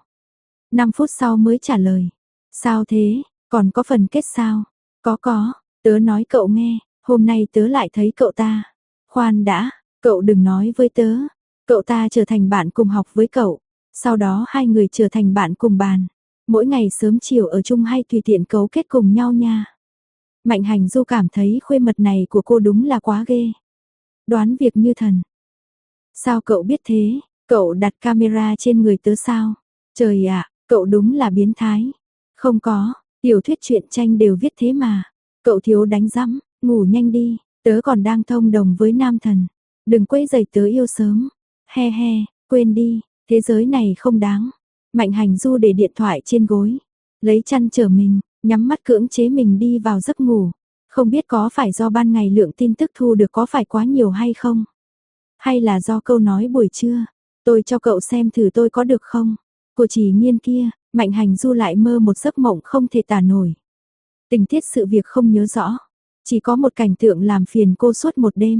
5 phút sau mới trả lời. Sao thế, còn có phần kết sao? Có, tớ nói cậu nghe, hôm nay tớ lại thấy cậu ta. Khoan đã, cậu đừng nói với tớ. Cậu ta trở thành bạn cùng học với cậu. Sau đó 2 người trở thành bạn cùng bàn. Mỗi ngày sớm chiều ở chung hay tùy tiện cấu kết cùng nhau nha. Mạnh Hành Du cảm thấy khuê mật này của cô đúng là quá ghê. Đoán việc như thần. Sao cậu biết thế? Cậu đặt camera trên người tớ sao? Trời ạ! Cậu đúng là biến thái. Không có, tiểu thuyết truyện tranh đều viết thế mà. Cậu thiếu đánh rắm, ngủ nhanh đi, tớ còn đang thông đồng với nam thần. Đừng quấy rầy tớ yêu sớm. He he, quên đi, thế giới này không đáng. Mạnh Hành Du để điện thoại trên gối, lấy chăn trở mình, nhắm mắt cưỡng chế mình đi vào giấc ngủ. Không biết có phải do ban ngày lượng tin tức thu được có phải quá nhiều hay không? Hay là do câu nói buổi trưa, tôi cho cậu xem thử tôi có được không? Của Trì Nghiên kia, Mạnh Hành Du lại mơ một giấc mộng không thể tả nổi. Tình tiết sự việc không nhớ rõ, chỉ có một cảnh tượng làm phiền cô suốt một đêm.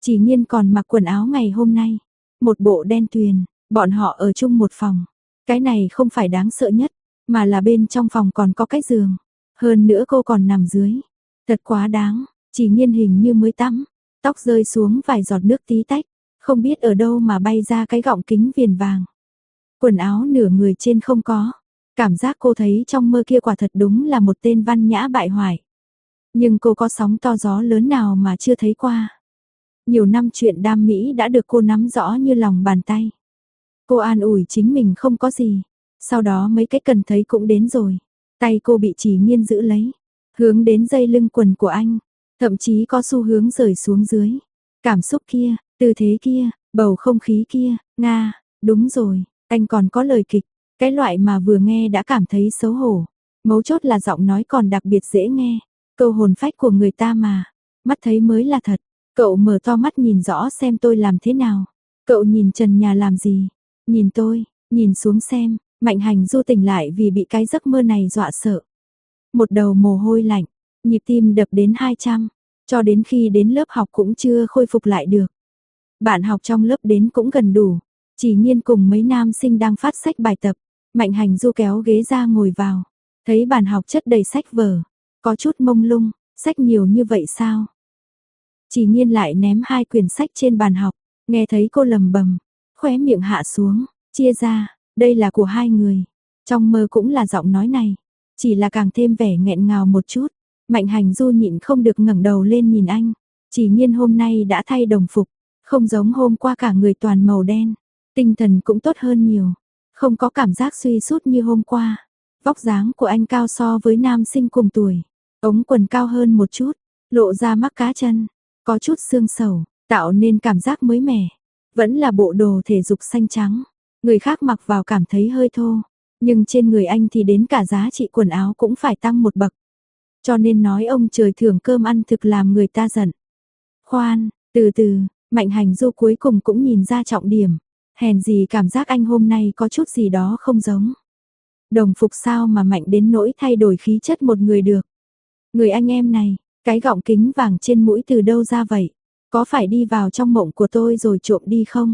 Chỉ Nhiên còn mặc quần áo ngày hôm nay, một bộ đen tuyền, bọn họ ở chung một phòng. Cái này không phải đáng sợ nhất, mà là bên trong phòng còn có cái giường. Hơn nữa cô còn nằm dưới. Thật quá đáng, Chỉ Nhiên hình như mới tắm, tóc rơi xuống vài giọt nước tí tách, không biết ở đâu mà bay ra cái gọng kính viền vàng. Quần áo nửa người trên không có. Cảm giác cô thấy trong mơ kia quả thật đúng là một tên văn nhã bại hoại. Nhưng cô có sóng to gió lớn nào mà chưa thấy qua. Nhiều năm chuyện đam mỹ đã được cô nắm rõ như lòng bàn tay. Cô an ủi chính mình không có gì. Sau đó mấy cái cần thấy cũng đến rồi. Tay cô bị Chỉ Nhiên giữ lấy, hướng đến dây lưng quần của anh, thậm chí có xu hướng rời xuống dưới. Cảm xúc kia, tư thế kia, bầu không khí kia, Nga, đúng rồi, anh còn có lời kịch, cái loại mà vừa nghe đã cảm thấy xấu hổ. Mấu chốt là giọng nói còn đặc biệt dễ nghe, câu hồn phách của người ta mà, mắt thấy mới là thật. Cậu mở to mắt nhìn rõ xem tôi làm thế nào. Cậu nhìn trần nhà làm gì? Nhìn tôi, nhìn xuống xem. Mạnh Hành Du tỉnh lại vì bị cái giấc mơ này dọa sợ. Một đầu mồ hôi lạnh, nhịp tim đập đến 200, cho đến khi đến lớp học cũng chưa khôi phục lại được. Bạn học trong lớp đến cũng gần đủ, Chỉ Nhiên cùng mấy nam sinh đang phát sách bài tập. Mạnh Hành Du kéo ghế ra ngồi vào, thấy bàn học chất đầy sách vở, có chút mông lung, sách nhiều như vậy sao? Chỉ Nhiên lại ném 2 quyển sách trên bàn học, nghe thấy cô lầm bầm, khóe miệng hạ xuống, chia ra. Đây là của 2 người. Trong mơ cũng là giọng nói này, chỉ là càng thêm vẻ nghẹn ngào một chút. Mạnh Hành Du nhịn không được ngẩng đầu lên nhìn anh. Chỉ Nhiên hôm nay đã thay đồng phục, không giống hôm qua cả người toàn màu đen. Tinh thần cũng tốt hơn nhiều, không có cảm giác suy sút như hôm qua. Vóc dáng của anh cao so với nam sinh cùng tuổi, ống quần cao hơn một chút, lộ ra mắt cá chân, có chút xương sầu, tạo nên cảm giác mới mẻ. Vẫn là bộ đồ thể dục xanh trắng. Người khác mặc vào cảm thấy hơi thô, nhưng trên người anh thì đến cả giá trị quần áo cũng phải tăng một bậc. Cho nên nói ông trời thưởng cơm ăn thực làm người ta giận. Khoan, từ từ, Mạnh Hành Du cuối cùng cũng nhìn ra trọng điểm. Hèn gì cảm giác anh hôm nay có chút gì đó không giống. Đồng phục sao mà mạnh đến nỗi thay đổi khí chất một người được. Người anh em này, cái gọng kính vàng trên mũi từ đâu ra vậy? Có phải đi vào trong mộng của tôi rồi trộm đi không?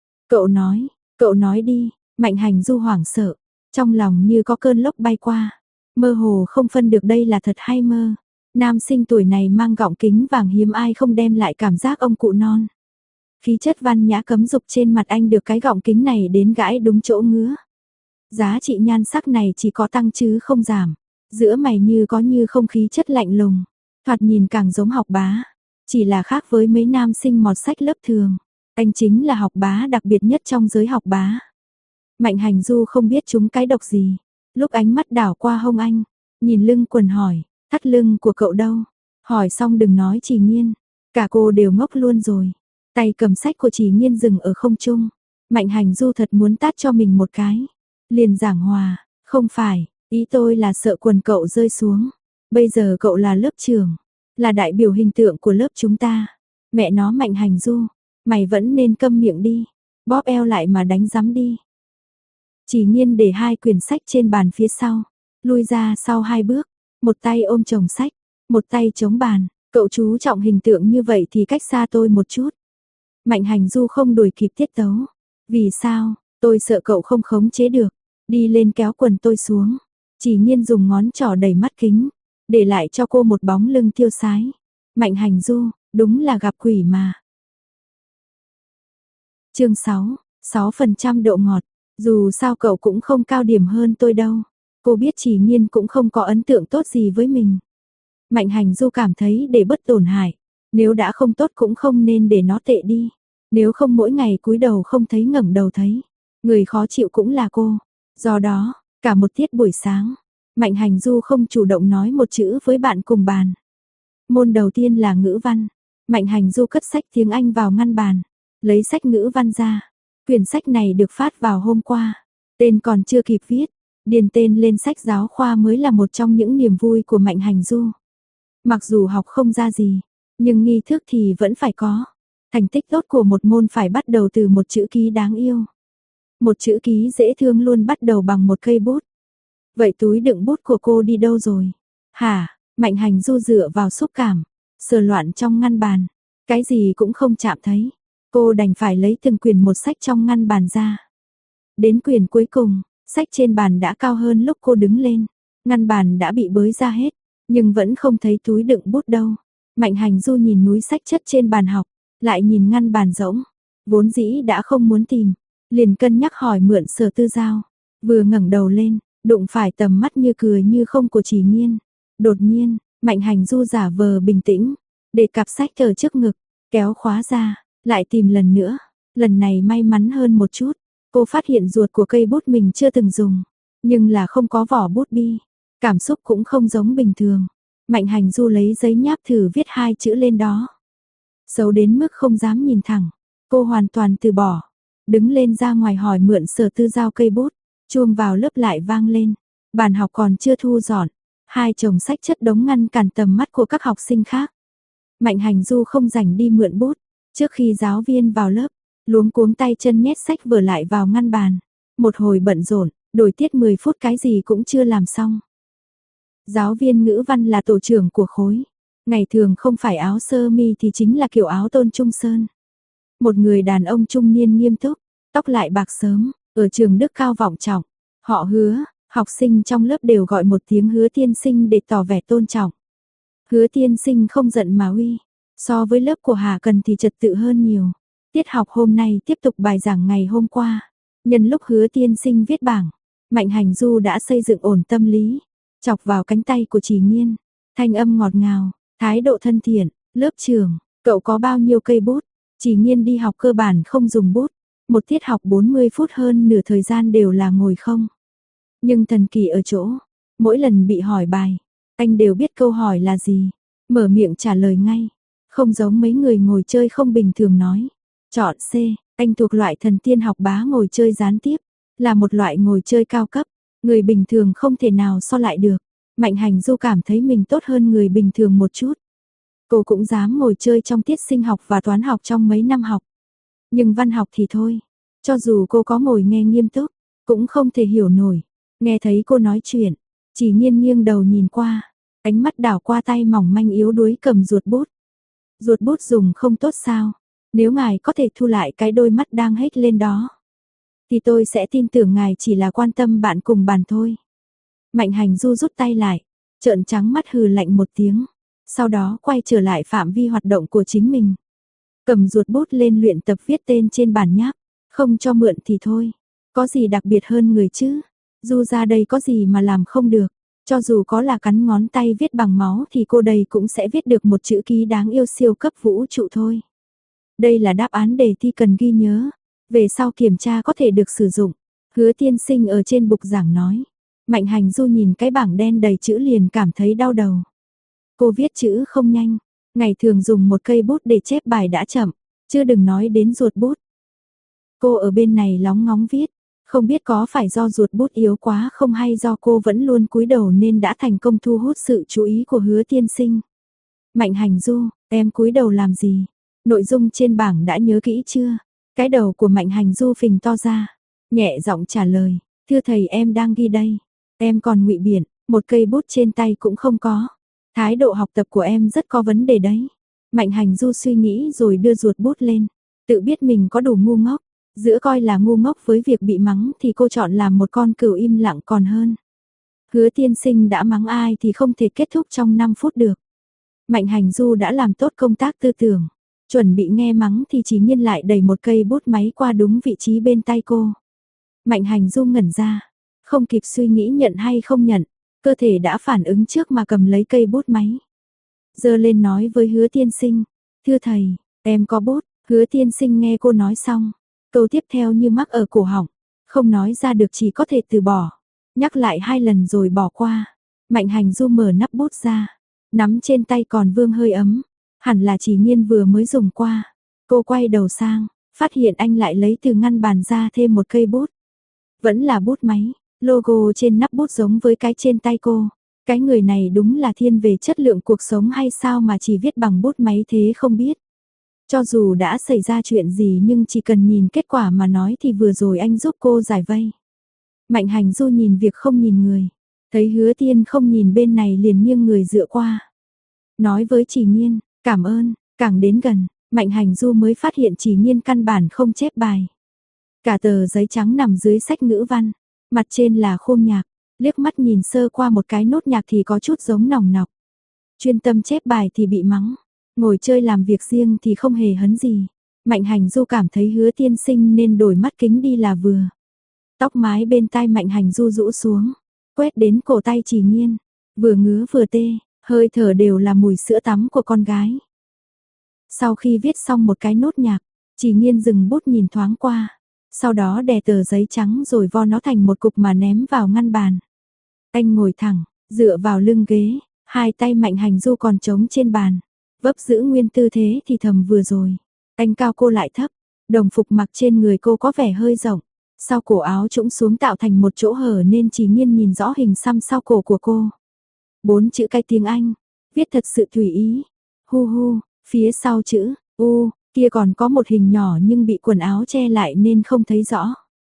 Cậu nói đi, Mạnh Hành Du hoảng sợ, trong lòng như có cơn lốc bay qua, mơ hồ không phân được đây là thật hay mơ. Nam sinh tuổi này mang gọng kính vàng hiếm ai không đem lại cảm giác ông cụ non. Khí chất văn nhã cấm dục trên mặt anh được cái gọng kính này đến gãi đúng chỗ ngứa. Giá trị nhan sắc này chỉ có tăng chứ không giảm, giữa mày như có như không khí chất lạnh lùng, thoạt nhìn càng giống học bá, chỉ là khác với mấy nam sinh mọt sách lớp thường. Anh chính là học bá đặc biệt nhất trong giới học bá. Mạnh Hành Du không biết chúng cái độc gì. Lúc ánh mắt đảo qua hông anh, nhìn lưng quần hỏi, thắt lưng của cậu đâu? Hỏi xong đừng nói Chỉ Nhiên. Cả cô đều ngốc luôn rồi. Tay cầm sách của Chỉ Nhiên dừng ở không trung. Mạnh Hành Du thật muốn tát cho mình một cái. Liền giảng hòa, không phải, ý tôi là sợ quần cậu rơi xuống. Bây giờ cậu là lớp trưởng, là đại biểu hình tượng của lớp chúng ta. Mẹ nó Mạnh Hành Du. Mày vẫn nên câm miệng đi, bóp eo lại mà đánh rắm đi. Chỉ Nhiên để 2 quyển sách trên bàn phía sau, lui ra sau 2 bước, một tay ôm chồng sách, một tay chống bàn, cậu chú trọng hình tượng như vậy thì cách xa tôi một chút. Mạnh Hành Du không đuổi kịp tiết tấu. Vì sao? Tôi sợ cậu không khống chế được, đi lên kéo quần tôi xuống. Chỉ Nhiên dùng ngón trỏ đẩy mắt kính, để lại cho cô một bóng lưng tiêu sái. Mạnh Hành Du, đúng là gặp quỷ mà. Chương 6, 6% độ ngọt. Dù sao cậu cũng không cao điểm hơn tôi đâu. Cô biết Chỉ Nhiên cũng không có ấn tượng tốt gì với mình. Mạnh Hành Du cảm thấy để bất tổn hại. Nếu đã không tốt cũng không nên để nó tệ đi. Nếu không mỗi ngày cúi đầu không thấy ngẩng đầu thấy. Người khó chịu cũng là cô. Do đó, cả một tiết buổi sáng, Mạnh Hành Du không chủ động nói một chữ với bạn cùng bàn. Môn đầu tiên là ngữ văn. Mạnh Hành Du cất sách tiếng Anh vào ngăn bàn. Lấy sách ngữ văn ra. Quyển sách này được phát vào hôm qua. Tên còn chưa kịp viết. Điền tên lên sách giáo khoa mới là một trong những niềm vui của Mạnh Hành Du. Mặc dù học không ra gì, nhưng nghi thức thì vẫn phải có. Thành tích tốt của một môn phải bắt đầu từ một chữ ký đáng yêu. Một chữ ký dễ thương luôn bắt đầu bằng một cây bút. Vậy túi đựng bút của cô đi đâu rồi? Hả? Mạnh Hành Du dựa vào xúc cảm, sờ loạn trong ngăn bàn. Cái gì cũng không chạm thấy. Cô đành phải lấy từng quyển một sách trong ngăn bàn ra. Đến quyển cuối cùng, sách trên bàn đã cao hơn lúc cô đứng lên. Ngăn bàn đã bị bới ra hết, nhưng vẫn không thấy túi đựng bút đâu. Mạnh Hành Du nhìn núi sách chất trên bàn học, lại nhìn ngăn bàn rỗng. Vốn dĩ đã không muốn tìm, liền cân nhắc hỏi mượn Sở Tư Giao. Vừa ngẩng đầu lên, đụng phải tầm mắt như cười như không của Chỉ Nghiên. Đột nhiên, Mạnh Hành Du giả vờ bình tĩnh, để cặp sách ở trước ngực, kéo khóa ra, lại tìm lần nữa. Lần này may mắn hơn một chút, cô phát hiện ruột của cây bút mình chưa từng dùng, nhưng là không có vỏ bút bi. Cảm xúc cũng không giống bình thường. Mạnh Hành Du lấy giấy nháp thử viết 2 chữ lên đó. Xấu đến mức không dám nhìn thẳng. Cô hoàn toàn từ bỏ. Đứng lên ra ngoài hỏi mượn Sở Tư Giao cây bút. Chuông vào lớp lại vang lên. Bàn học còn chưa thu dọn. 2 chồng sách chất đống ngăn cản tầm mắt của các học sinh khác. Mạnh Hành Du không rảnh đi mượn bút. Trước khi giáo viên vào lớp, luống cuống tay chân nhét sách vở lại vào ngăn bàn. Một hồi bận rộn, đổi tiết 10 phút cái gì cũng chưa làm xong. Giáo viên ngữ văn là tổ trưởng của khối. Ngày thường không phải áo sơ mi thì chính là kiểu áo Tôn Trung Sơn. Một người đàn ông trung niên nghiêm túc, tóc lại bạc sớm, ở trường Đức cao vọng trọng. Họ Hứa, học sinh trong lớp đều gọi một tiếng Hứa tiên sinh để tỏ vẻ tôn trọng. Hứa tiên sinh không giận mà uy. So với lớp của Hà Cần thì trật tự hơn nhiều. Tiết học hôm nay tiếp tục bài giảng ngày hôm qua. Nhân lúc Hứa tiên sinh viết bảng, Mạnh Hành Du đã xây dựng ổn tâm lý. Chọc vào cánh tay của Chỉ Nghiên, thanh âm ngọt ngào, thái độ thân thiện. Lớp trưởng, cậu có bao nhiêu cây bút? Chỉ Nghiên đi học cơ bản không dùng bút. Một tiết học 40 phút hơn nửa thời gian đều là ngồi không. Nhưng thần kỳ ở chỗ, mỗi lần bị hỏi bài, anh đều biết câu hỏi là gì, mở miệng trả lời ngay. Không giống mấy người ngồi chơi không bình thường nói. Chọn C, anh thuộc loại thần tiên học bá ngồi chơi gián tiếp, là một loại ngồi chơi cao cấp. Người bình thường không thể nào so lại được. Mạnh Hành Du cảm thấy mình tốt hơn người bình thường một chút. Cô cũng dám ngồi chơi trong tiết sinh học và toán học trong mấy năm học. Nhưng văn học thì thôi. Cho dù cô có ngồi nghe nghiêm túc, cũng không thể hiểu nổi. Nghe thấy cô nói chuyện, Chỉ Nghiên nghiêng đầu nhìn qua, ánh mắt đảo qua tay mỏng manh yếu đuối cầm ruột bút. Ruột bút dùng không tốt sao? Nếu ngài có thể thu lại cái đôi mắt đang hết lên đó, thì tôi sẽ tin tưởng ngài chỉ là quan tâm bạn cùng bàn thôi. Mạnh Hành Du rút tay lại, trợn trắng mắt hừ lạnh một tiếng, sau đó quay trở lại phạm vi hoạt động của chính mình. Cầm ruột bút lên luyện tập viết tên trên bản nháp, không cho mượn thì thôi, có gì đặc biệt hơn người chứ? Du ra đây có gì mà làm không được, cho dù có là cắn ngón tay viết bằng máu thì cô đây cũng sẽ viết được một chữ ký đáng yêu siêu cấp vũ trụ thôi. Đây là đáp án đề thi cần ghi nhớ, về sau kiểm tra có thể được sử dụng. Hứa tiên sinh ở trên bục giảng nói. Mạnh Hành Du nhìn cái bảng đen đầy chữ liền cảm thấy đau đầu. Cô viết chữ không nhanh, ngày thường dùng một cây bút để chép bài đã chậm, chưa đừng nói đến ruột bút. Cô ở bên này lóng ngóng viết, không biết có phải do ruột bút yếu quá không hay do cô vẫn luôn cúi đầu nên đã thành công thu hút sự chú ý của Hứa tiên sinh. Mạnh Hành Du, em cúi đầu làm gì? Nội dung trên bảng đã nhớ kỹ chưa? Cái đầu của Mạnh Hành Du phình to ra, nhẹ giọng trả lời, thưa thầy em đang ghi đây. Em còn ngụy biện, một cây bút trên tay cũng không có. Thái độ học tập của em rất có vấn đề đấy. Mạnh Hành Du suy nghĩ rồi đưa ruột bút lên, tự biết mình có đủ ngu ngốc. Giữa coi là ngu ngốc với việc bị mắng thì cô chọn làm một con cừu im lặng còn hơn. Hứa tiên sinh đã mắng ai thì không thể kết thúc trong 5 phút được. Mạnh Hành Du đã làm tốt công tác tư tưởng. Chuẩn bị nghe mắng thì Chỉ Nghiên lại đẩy một cây bút máy qua đúng vị trí bên tay cô. Mạnh Hành Du ngẩn ra, không kịp suy nghĩ nhận hay không nhận, cơ thể đã phản ứng trước mà cầm lấy cây bút máy. Giơ lên nói với Hứa tiên sinh, thưa thầy, em có bút. Hứa tiên sinh nghe cô nói xong, câu tiếp theo như mắc ở cổ họng, không nói ra được chỉ có thể từ bỏ. Nhắc lại 2 lần rồi bỏ qua. Mạnh Hành Du mở nắp bút ra, nắm trên tay còn vương hơi ấm. Hẳn là Chỉ Nghiên vừa mới dùng qua. Cô quay đầu sang, phát hiện anh lại lấy từ ngăn bàn ra thêm một cây bút. Vẫn là bút máy, logo trên nắp bút giống với cái trên tay cô. Cái người này đúng là thiên về chất lượng cuộc sống hay sao mà chỉ viết bằng bút máy thế không biết. Cho dù đã xảy ra chuyện gì nhưng chỉ cần nhìn kết quả mà nói thì vừa rồi anh giúp cô giải vây. Mạnh Hành Du nhìn việc không nhìn người, thấy Hứa Tiên không nhìn bên này liền nghiêng người dựa qua. Nói với Chỉ Nghiên, cảm ơn, càng đến gần, Mạnh Hành Du mới phát hiện Chỉ Nhiên căn bản không chép bài. Cả tờ giấy trắng nằm dưới sách ngữ văn, mặt trên là khung nhạc, liếc mắt nhìn sơ qua một cái nốt nhạc thì có chút giống nòng nọc. Chuyên tâm chép bài thì bị mắng, ngồi chơi làm việc riêng thì không hề hấn gì. Mạnh Hành Du cảm thấy Hứa tiên sinh nên đổi mắt kính đi là vừa. Tóc mái bên tai Mạnh Hành Du rũ xuống, quét đến cổ tay Chỉ Nhiên, vừa ngứa vừa tê, hơi thở đều là mùi sữa tắm của con gái. Sau khi viết xong một cái nốt nhạc, Chỉ Nhiên dừng bút nhìn thoáng qua, sau đó đè tờ giấy trắng rồi vo nó thành một cục mà ném vào ngăn bàn. Anh ngồi thẳng, dựa vào lưng ghế, hai tay Mạnh Hành Du còn trống trên bàn, vấp giữ nguyên tư thế thì thầm vừa rồi. Anh cao cô lại thấp, đồng phục mặc trên người cô có vẻ hơi rộng, sau cổ áo trũng xuống tạo thành một chỗ hở nên Chỉ Nhiên nhìn rõ hình xăm sau cổ của cô. 4 chữ cái tiếng Anh, viết thật sự tùy ý. Hu hu, phía sau chữ u, kia còn có một hình nhỏ nhưng bị quần áo che lại nên không thấy rõ.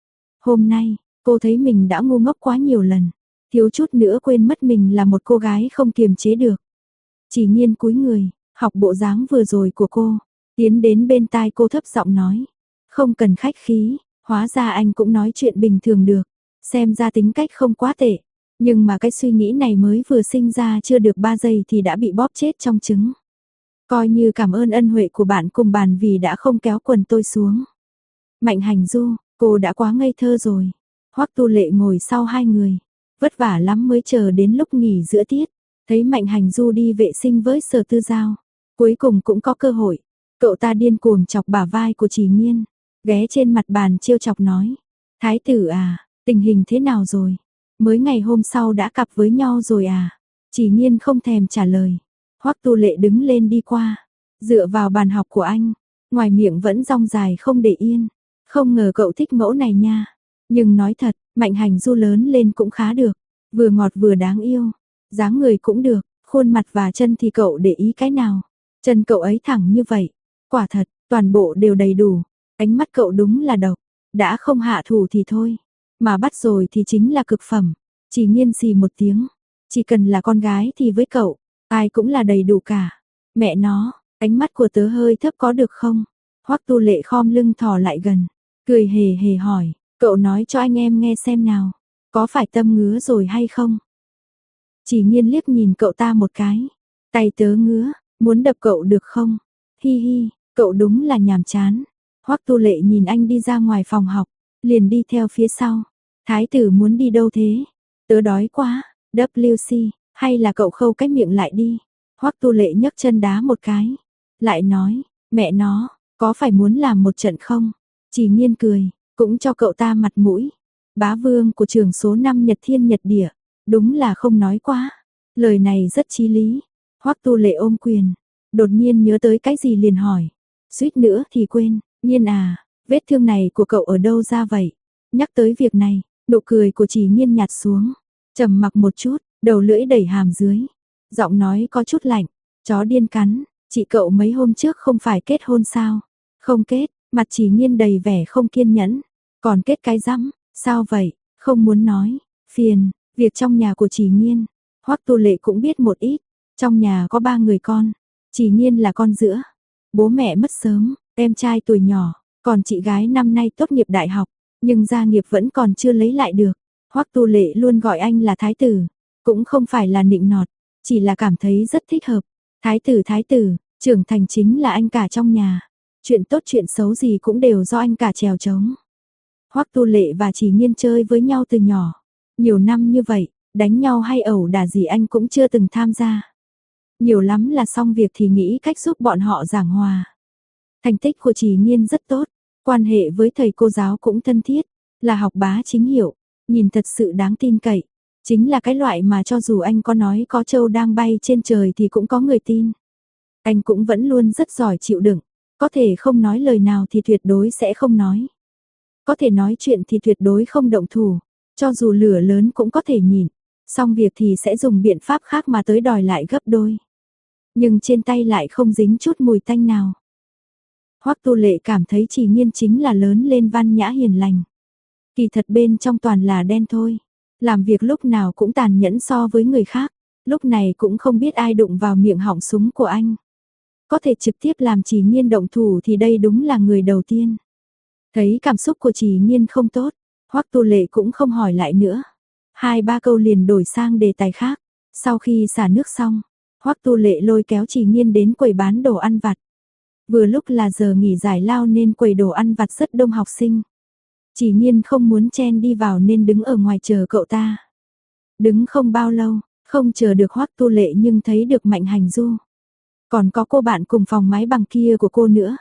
Hôm nay, cô thấy mình đã ngu ngốc quá nhiều lần, thiếu chút nữa quên mất mình là một cô gái không kiềm chế được. Chỉ Nhiên cúi người, học bộ dáng vừa rồi của cô, tiến đến bên tai cô thấp giọng nói, không cần khách khí, hóa ra anh cũng nói chuyện bình thường được, xem ra tính cách không quá tệ. Nhưng mà cái suy nghĩ này mới vừa sinh ra chưa được 3 giây thì đã bị bóp chết trong trứng. Coi như cảm ơn ân huệ của bạn cùng bàn vì đã không kéo quần tôi xuống. Mạnh Hành Du, cô đã quá ngây thơ rồi. Hoắc Tu Lệ ngồi sau hai người, vất vả lắm mới chờ đến lúc nghỉ giữa tiết, thấy Mạnh Hành Du đi vệ sinh với Sở Tư Giao, cuối cùng cũng có cơ hội. Cậu ta điên cuồng chọc bả vai của Chỉ Nhiên, ghé trên mặt bàn trêu chọc nói: "Thái tử à, tình hình thế nào rồi? Mới ngày hôm sau đã cặp với nhau rồi à?" Chỉ Nhiên không thèm trả lời. Hoắc Tu Lệ đứng lên đi qua, dựa vào bàn học của anh, ngoài miệng vẫn rong dài không để yên. Không ngờ cậu thích mẫu này nha. Nhưng nói thật, Mạnh Hành Du lớn lên cũng khá được, vừa ngọt vừa đáng yêu, dáng người cũng được, khuôn mặt và chân thì cậu để ý cái nào? Chân cậu ấy thẳng như vậy, quả thật, toàn bộ đều đầy đủ. Ánh mắt cậu đúng là độc, đã không hạ thủ thì thôi, mà bắt rồi thì chính là cực phẩm. Chỉ Nhiên xì một tiếng, chỉ cần là con gái thì với cậu, ai cũng là đầy đủ cả. Mẹ nó, ánh mắt của tớ hơi thấp có được không? Hoắc Tu Lệ khom lưng thò lại gần, cười hề hề hỏi, cậu nói cho anh em nghe xem nào, có phải tâm ngứa rồi hay không? Chỉ Nhiên liếc nhìn cậu ta một cái, tay tớ ngứa, muốn đập cậu được không? Hi hi, cậu đúng là nhàm chán. Hoắc Tu Lệ nhìn anh đi ra ngoài phòng học, liền đi theo phía sau. Thái tử muốn đi đâu thế? Tớ đói quá, WC, hay là cậu khâu cái miệng lại đi. Hoắc Tu Lệ nhấc chân đá một cái, lại nói, mẹ nó, có phải muốn làm một trận không? Chỉ Nhiên cười, cũng cho cậu ta mặt mũi. Bá vương của trường số 5 Nhật Thiên Nhật Địa, đúng là không nói quá. Lời này rất chí lý. Hoắc Tu Lệ ôm quyền, đột nhiên nhớ tới cái gì liền hỏi, suýt nữa thì quên, Nhiên à, vết thương này của cậu ở đâu ra vậy? Nhắc tới việc này, nụ cười của Chỉ Nhiên nhạt xuống, trầm mặc một chút, đầu lưỡi đẩy hàm dưới, giọng nói có chút lạnh, chó điên cắn, chị cậu mấy hôm trước không phải kết hôn sao? Không kết, mặt Chỉ Nhiên đầy vẻ không kiên nhẫn, còn kết cái rắm, sao vậy? Không muốn nói, phiền, việc trong nhà của Chỉ Nhiên, Hoắc Tu Lệ cũng biết một ít, trong nhà có 3 người con, Chỉ Nhiên là con giữa, bố mẹ mất sớm, em trai tuổi nhỏ, còn chị gái năm nay tốt nghiệp đại học, nhưng gia nghiệp vẫn còn chưa lấy lại được. Hoắc Tu Lệ luôn gọi anh là thái tử, cũng không phải là nịnh nọt, chỉ là cảm thấy rất thích hợp. Thái tử, trưởng thành chính là anh cả trong nhà. Chuyện tốt chuyện xấu gì cũng đều do anh cả chèo chống. Hoắc Tu Lệ và Chỉ Nhiên chơi với nhau từ nhỏ, nhiều năm như vậy, đánh nhau hay ẩu đả gì anh cũng chưa từng tham gia. Nhiều lắm là xong việc thì nghĩ cách giúp bọn họ giảng hòa. Thành tích của Chỉ Nhiên rất tốt, quan hệ với thầy cô giáo cũng thân thiết, là học bá chính hiệu, nhìn thật sự đáng tin cậy. Chính là cái loại mà cho dù anh có nói có trâu đang bay trên trời thì cũng có người tin. Anh cũng vẫn luôn rất giỏi chịu đựng, có thể không nói lời nào thì tuyệt đối sẽ không nói. Có thể nói chuyện thì tuyệt đối không động thủ, cho dù lửa lớn cũng có thể nhịn, xong việc thì sẽ dùng biện pháp khác mà tới đòi lại gấp đôi. Nhưng trên tay lại không dính chút mùi tanh nào. Hoắc Tu Lệ cảm thấy Chỉ Nhiên chính là lớn lên văn nhã hiền lành. Kỳ thật bên trong toàn là đen thôi. Làm việc lúc nào cũng tàn nhẫn so với người khác. Lúc này cũng không biết ai đụng vào miệng họng súng của anh. có thể trực tiếp làm Chỉ Nghiên động thủ thì đây đúng là người đầu tiên. Thấy cảm xúc của Chỉ Nghiên không tốt, Hoắc Tu Lệ cũng không hỏi lại nữa. 2-3 câu liền đổi sang đề tài khác. Sau khi xả nước xong, Hoắc Tu Lệ lôi kéo Chỉ Nghiên đến quầy bán đồ ăn vặt. Vừa lúc là giờ nghỉ giải lao nên quầy đồ ăn vặt rất đông học sinh. Chỉ Nghiên không muốn chen đi vào nên đứng ở ngoài chờ cậu ta. Đứng không bao lâu, không chờ được Hoắc Tu Lệ nhưng thấy được Mạnh Hành Du. Còn có cô bạn cùng phòng mái bằng kia của cô nữa.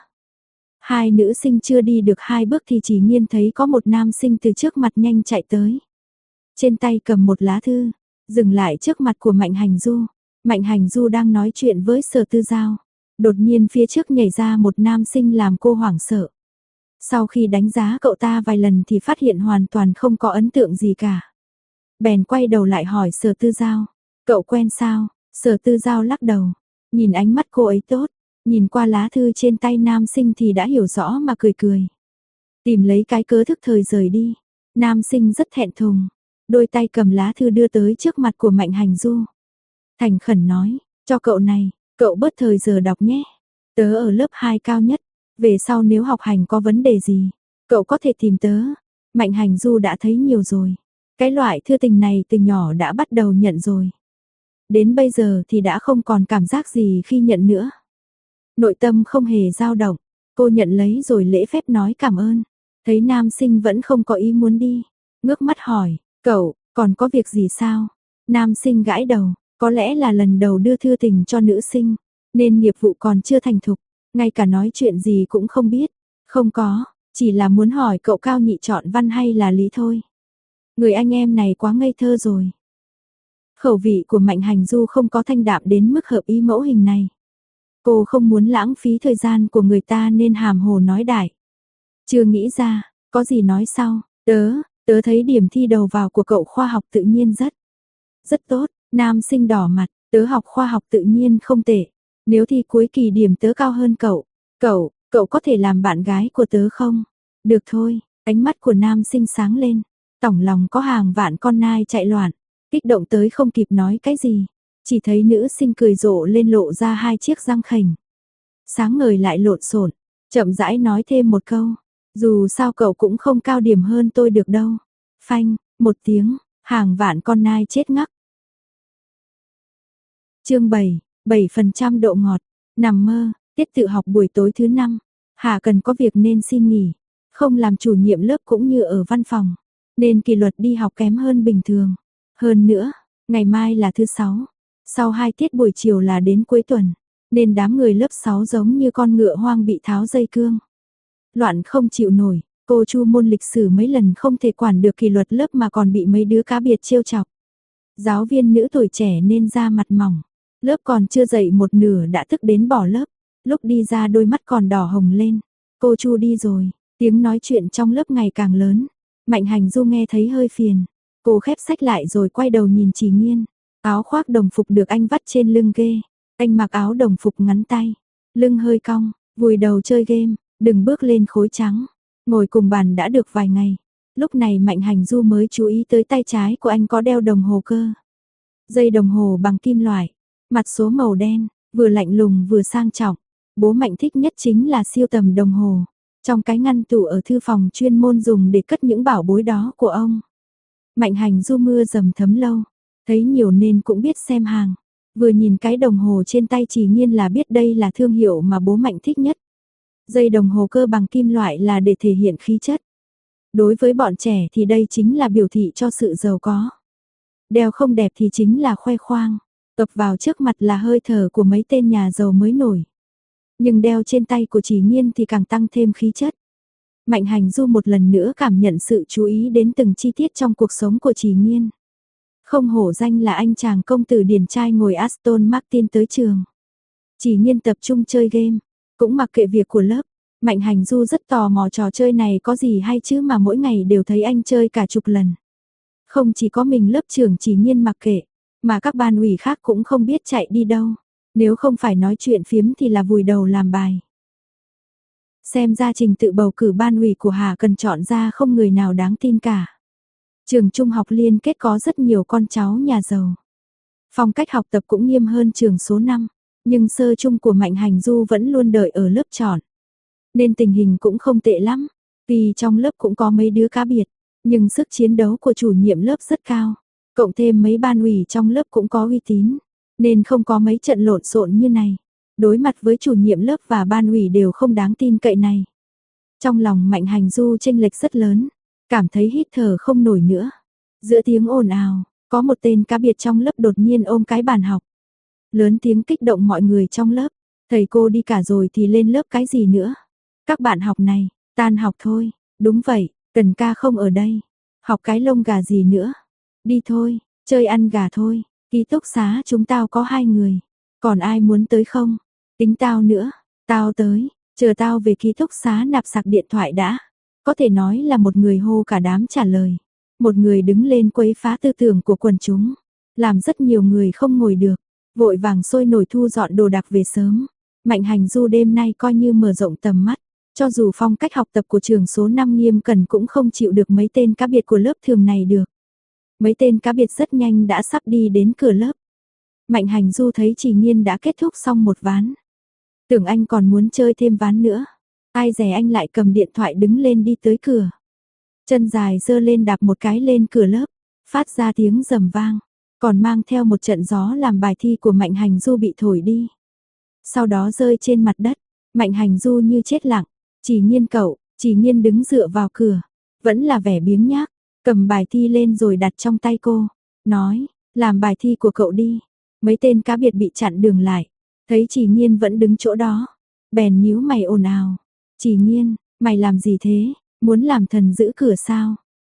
Hai nữ sinh chưa đi được 2 bước thì Chỉ Nghiên thấy có một nam sinh từ trước mặt nhanh chạy tới. Trên tay cầm một lá thư, dừng lại trước mặt của Mạnh Hành Du. Mạnh Hành Du đang nói chuyện với Sở Tư Giao. Đột nhiên phía trước nhảy ra một nam sinh làm cô hoảng sợ. Sau khi đánh giá cậu ta vài lần thì phát hiện hoàn toàn không có ấn tượng gì cả. Bèn quay đầu lại hỏi Sở Tư Giao, cậu quen sao? Sở Tư Giao lắc đầu, nhìn ánh mắt cô ấy tốt, nhìn qua lá thư trên tay nam sinh thì đã hiểu rõ mà cười cười. Tìm lấy cái cớ thức thời rời đi, nam sinh rất thẹn thùng, đôi tay cầm lá thư đưa tới trước mặt của Mạnh Hành Du. Thành khẩn nói, cho cậu này, cậu bớt thời giờ đọc nhé. Tớ ở lớp 2 cao nhất, về sau nếu học hành có vấn đề gì, cậu có thể tìm tớ. Mạnh Hành Du đã thấy nhiều rồi. Cái loại thư tình này từ nhỏ đã bắt đầu nhận rồi. Đến bây giờ thì đã không còn cảm giác gì khi nhận nữa. Nội tâm không hề dao động, cô nhận lấy rồi lễ phép nói cảm ơn. Thấy nam sinh vẫn không có ý muốn đi, ngước mắt hỏi, cậu, còn có việc gì sao? Nam sinh gãi đầu, có lẽ là lần đầu đưa thư tình cho nữ sinh, nên nghiệp vụ còn chưa thành thục, ngay cả nói chuyện gì cũng không biết. Không có, chỉ là muốn hỏi cậu Cao Nhị chọn văn hay là lý thôi. Người anh em này quá ngây thơ rồi. Khẩu vị của Mạnh Hành Du không có thanh đạm đến mức hợp ý mẫu hình này. Cô không muốn lãng phí thời gian của người ta nên hàm hồ nói đại. Chưa nghĩ ra, có gì nói sau, tớ thấy điểm thi đầu vào của cậu khoa học tự nhiên rất tốt. Nam sinh đỏ mặt, tớ học khoa học tự nhiên không tệ. Nếu thi cuối kỳ điểm tớ cao hơn cậu, cậu có thể làm bạn gái của tớ không? Được thôi, ánh mắt của nam sinh sáng lên. Tổng lòng có hàng vạn con nai chạy loạn, kích động tới không kịp nói cái gì. Chỉ thấy nữ sinh cười rộ lên lộ ra 2 chiếc răng khểnh. Sáng ngời lại lộn xộn, chậm rãi nói thêm một câu. Dù sao cậu cũng không cao điểm hơn tôi được đâu. Phanh, một tiếng, hàng vạn con nai chết ngắc. Chương 7, 7% độ ngọt. Nằm mơ, tiết tự học buổi tối thứ 5. Hà cần có việc nên xin nghỉ. Không làm chủ nhiệm lớp cũng như ở văn phòng. Nên kỷ luật đi học kém hơn bình thường. Hơn nữa, ngày mai là thứ 6. Sau 2 tiết buổi chiều là đến cuối tuần. Nên đám người lớp 6 giống như con ngựa hoang bị tháo dây cương. Loạn không chịu nổi, cô Chu môn lịch sử mấy lần không thể quản được kỷ luật lớp mà còn bị mấy đứa cá biệt trêu chọc. Giáo viên nữ tuổi trẻ nên da mặt mỏng. Lớp còn chưa dậy một nửa đã tức đến bỏ lớp. Lúc đi ra đôi mắt còn đỏ hồng lên. Cô Chu đi rồi, tiếng nói chuyện trong lớp ngày càng lớn. Mạnh Hành Du nghe thấy hơi phiền. Cô khép sách lại rồi quay đầu nhìn Chỉ Nghiên. Áo khoác đồng phục được anh vắt trên lưng ghê. Anh mặc áo đồng phục ngắn tay. Lưng hơi cong, vùi đầu chơi game. Đừng bước lên khối trắng. Ngồi cùng bàn đã được vài ngày. Lúc này Mạnh Hành Du mới chú ý tới tay trái của anh có đeo đồng hồ cơ. Dây đồng hồ bằng kim loại. Mặt số màu đen, vừa lạnh lùng vừa sang trọng. Bố Mạnh thích nhất chính là siêu tầm đồng hồ. Trong cái ngăn tủ ở thư phòng chuyên môn dùng để cất những bảo bối đó của ông. Mạnh Hành Du mưa dầm thấm lâu. Thấy nhiều nên cũng biết xem hàng. Vừa nhìn cái đồng hồ trên tay Chỉ Nghiên là biết đây là thương hiệu mà bố Mạnh thích nhất. Dây đồng hồ cơ bằng kim loại là để thể hiện khí chất. Đối với bọn trẻ thì đây chính là biểu thị cho sự giàu có. Đeo không đẹp thì chính là khoe khoang. Tập vào trước mặt là hơi thở của mấy tên nhà giàu mới nổi. Nhưng đeo trên tay của Chỉ Nghiên thì càng tăng thêm khí chất. Mạnh Hành Du một lần nữa cảm nhận sự chú ý đến từng chi tiết trong cuộc sống của Chỉ Nghiên. Không hổ danh là anh chàng công tử điển trai ngồi Aston Martin tới trường. Chỉ Nghiên tập trung chơi game, cũng mặc kệ việc của lớp. Mạnh Hành Du rất tò mò trò chơi này có gì hay chứ mà mỗi ngày đều thấy anh chơi cả chục lần. Không chỉ có mình lớp trưởng Chỉ Nghiên mặc kệ, mà các ban ủy khác cũng không biết chạy đi đâu. Nếu không phải nói chuyện phiếm thì là vùi đầu làm bài. Xem ra trình tự bầu cử ban ủy của Hà cần chọn ra không người nào đáng tin cả. Trường trung học liên kết có rất nhiều con cháu nhà giàu. Phong cách học tập cũng nghiêm hơn trường số 5. Nhưng sơ chung của Mạnh Hành Du vẫn luôn đợi ở lớp chọn. Nên tình hình cũng không tệ lắm. Vì trong lớp cũng có mấy đứa cá biệt, nhưng sức chiến đấu của chủ nhiệm lớp rất cao. Cộng thêm mấy ban ủy trong lớp cũng có uy tín, nên không có mấy trận lộn xộn như này. Đối mặt với chủ nhiệm lớp và ban ủy đều không đáng tin cậy này. Trong lòng Mạnh Hành Du chênh lệch rất lớn, cảm thấy hít thở không nổi nữa. Giữa tiếng ồn ào, có một tên cá biệt trong lớp đột nhiên ôm cái bàn học. Lớn tiếng kích động mọi người trong lớp. Thầy cô đi cả rồi thì lên lớp cái gì nữa. Các bạn học này, tan học thôi. Đúng vậy, Cần ca không ở đây. Học cái lông gà gì nữa. Đi thôi, chơi ăn gà thôi. Ký túc xá chúng tao có 2 người. Còn ai muốn tới không? Tính tao nữa. Tao tới, chờ tao về ký túc xá nạp sạc điện thoại đã. Có thể nói là một người hô cả đám trả lời. Một người đứng lên quấy phá tư tưởng của quần chúng. Làm rất nhiều người không ngồi được. Vội vàng sôi nổi thu dọn đồ đạc về sớm. Mạnh Hành Du đêm nay coi như mở rộng tầm mắt. Cho dù phong cách học tập của trường số 5 nghiêm cẩn cũng không chịu được mấy tên cá biệt của lớp thường này được. Mấy tên cá biệt rất nhanh đã sắp đi đến cửa lớp. Mạnh Hành Du thấy Chỉ Nghiên đã kết thúc xong một ván. Tưởng anh còn muốn chơi thêm ván nữa. Ai dè anh lại cầm điện thoại đứng lên đi tới cửa. Chân dài giơ lên đạp một cái lên cửa lớp, phát ra tiếng rầm vang, còn mang theo một trận gió làm bài thi của Mạnh Hành Du bị thổi đi. Sau đó rơi trên mặt đất, Mạnh Hành Du như chết lặng. Chỉ Nghiên cậu, Chỉ Nghiên đứng dựa vào cửa, vẫn là vẻ biếng nhác, cầm bài thi lên rồi đặt trong tay cô, nói, làm bài thi của cậu đi. Mấy tên cá biệt bị chặn đường lại, thấy Chỉ Nghiên vẫn đứng chỗ đó, bèn nhíu mày ồn ào. Chỉ Nghiên, mày làm gì thế, muốn làm thần giữ cửa sao?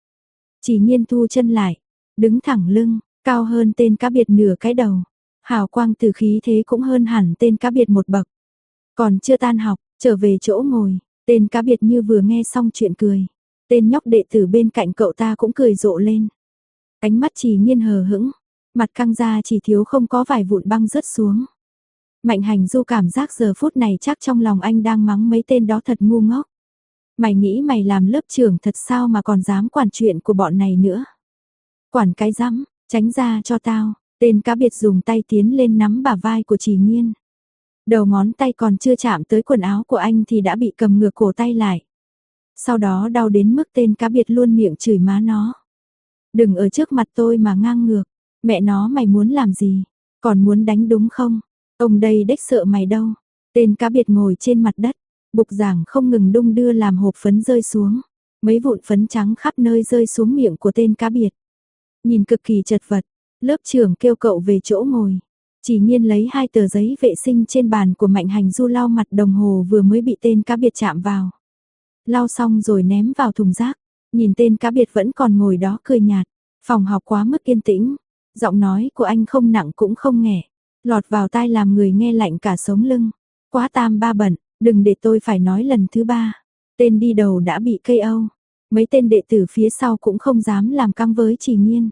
Chỉ Nghiên thu chân lại, đứng thẳng lưng, cao hơn tên cá biệt nửa cái đầu. Hào quang từ khí thế cũng hơn hẳn tên cá biệt một bậc. Còn chưa tan học, trở về chỗ ngồi, tên cá biệt như vừa nghe xong chuyện cười. Tên nhóc đệ tử bên cạnh cậu ta cũng cười rộ lên. Ánh mắt Chỉ Nghiên hờ hững, mặt căng ra chỉ thiếu không có vài vụn băng rớt xuống. Mạnh Hành Du cảm giác giờ phút này chắc trong lòng anh đang mắng mấy tên đó thật ngu ngốc. Mày nghĩ mày làm lớp trưởng thật sao mà còn dám quản chuyện của bọn này nữa. Quản cái rắm, tránh ra cho tao. Tên cá biệt dùng tay tiến lên nắm bả vai của Chỉ Nghiên. Đầu ngón tay còn chưa chạm tới quần áo của anh thì đã bị cầm ngược cổ tay lại. Sau đó đau đến mức tên cá biệt luôn miệng chửi má nó. Đừng ở trước mặt tôi mà ngang ngược. Mẹ nó mày muốn làm gì? Còn muốn đánh đúng không? Ông đây đếch sợ mày đâu. Tên cá biệt ngồi trên mặt đất. Bục giảng không ngừng đung đưa làm hộp phấn rơi xuống. Mấy vụn phấn trắng khắp nơi rơi xuống miệng của tên cá biệt. Nhìn cực kỳ chật vật. Lớp trưởng kêu cậu về chỗ ngồi. Chỉ Nghiên lấy 2 tờ giấy vệ sinh trên bàn của Mạnh Hành Du lau mặt đồng hồ vừa mới bị tên cá biệt chạm vào. Lau xong rồi ném vào thùng rác. Nhìn tên cá biệt vẫn còn ngồi đó cười nhạt. Phòng học quá mức yên tĩnh. Giọng nói của anh không nặng cũng không nhẹ. Lọt vào tai làm người nghe lạnh cả sống lưng. Quá tam ba bận, đừng để tôi phải nói lần thứ 3. Tên đi đầu đã bị KO. Mấy tên đệ tử phía sau cũng không dám làm căng với Chỉ Nghiên.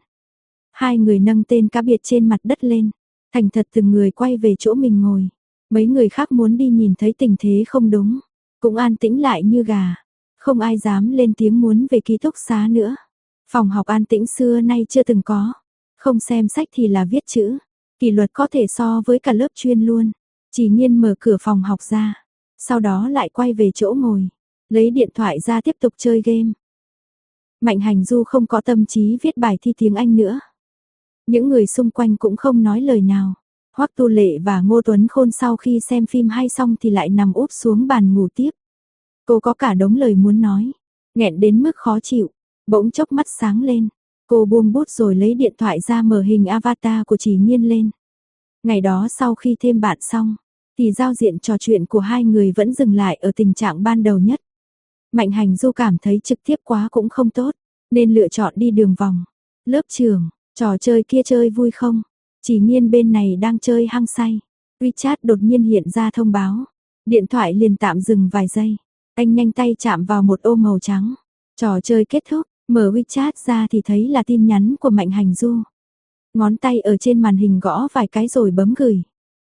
2 người nâng tên cá biệt trên mặt đất lên. Thành thật từng người quay về chỗ mình ngồi. Mấy người khác muốn đi nhìn thấy tình thế không đúng. Cũng an tĩnh lại như gà. Không ai dám lên tiếng muốn về ký túc xá nữa. Phòng học an tĩnh xưa nay chưa từng có. Không xem sách thì là viết chữ. Kỷ luật có thể so với cả lớp chuyên luôn. Chỉ Nghiên mở cửa phòng học ra. Sau đó lại quay về chỗ ngồi. Lấy điện thoại ra tiếp tục chơi game. Mạnh Hành Du không có tâm trí viết bài thi tiếng Anh nữa. Những người xung quanh cũng không nói lời nào. Hoắc Tu Lệ và Ngô Tuấn Khôn sau khi xem phim hay xong thì lại nằm úp xuống bàn ngủ tiếp. Cô có cả đống lời muốn nói, nghẹn đến mức khó chịu, bỗng chốc mắt sáng lên. Cô buông bút rồi lấy điện thoại ra mở hình avatar của Chỉ Nghiên lên. Ngày đó sau khi thêm bạn xong, thì giao diện trò chuyện của 2 người vẫn dừng lại ở tình trạng ban đầu nhất. Mạnh Hành Du cảm thấy trực tiếp quá cũng không tốt, nên lựa chọn đi đường vòng. Lớp trưởng, trò chơi kia chơi vui không? Chỉ Nghiên bên này đang chơi hăng say. WeChat đột nhiên hiện ra thông báo. Điện thoại liền tạm dừng vài giây. Anh nhanh tay chạm vào một ô màu trắng. Trò chơi kết thúc, mở WeChat ra thì thấy là tin nhắn của Mạnh Hành Du. Ngón tay ở trên màn hình gõ vài cái rồi bấm gửi.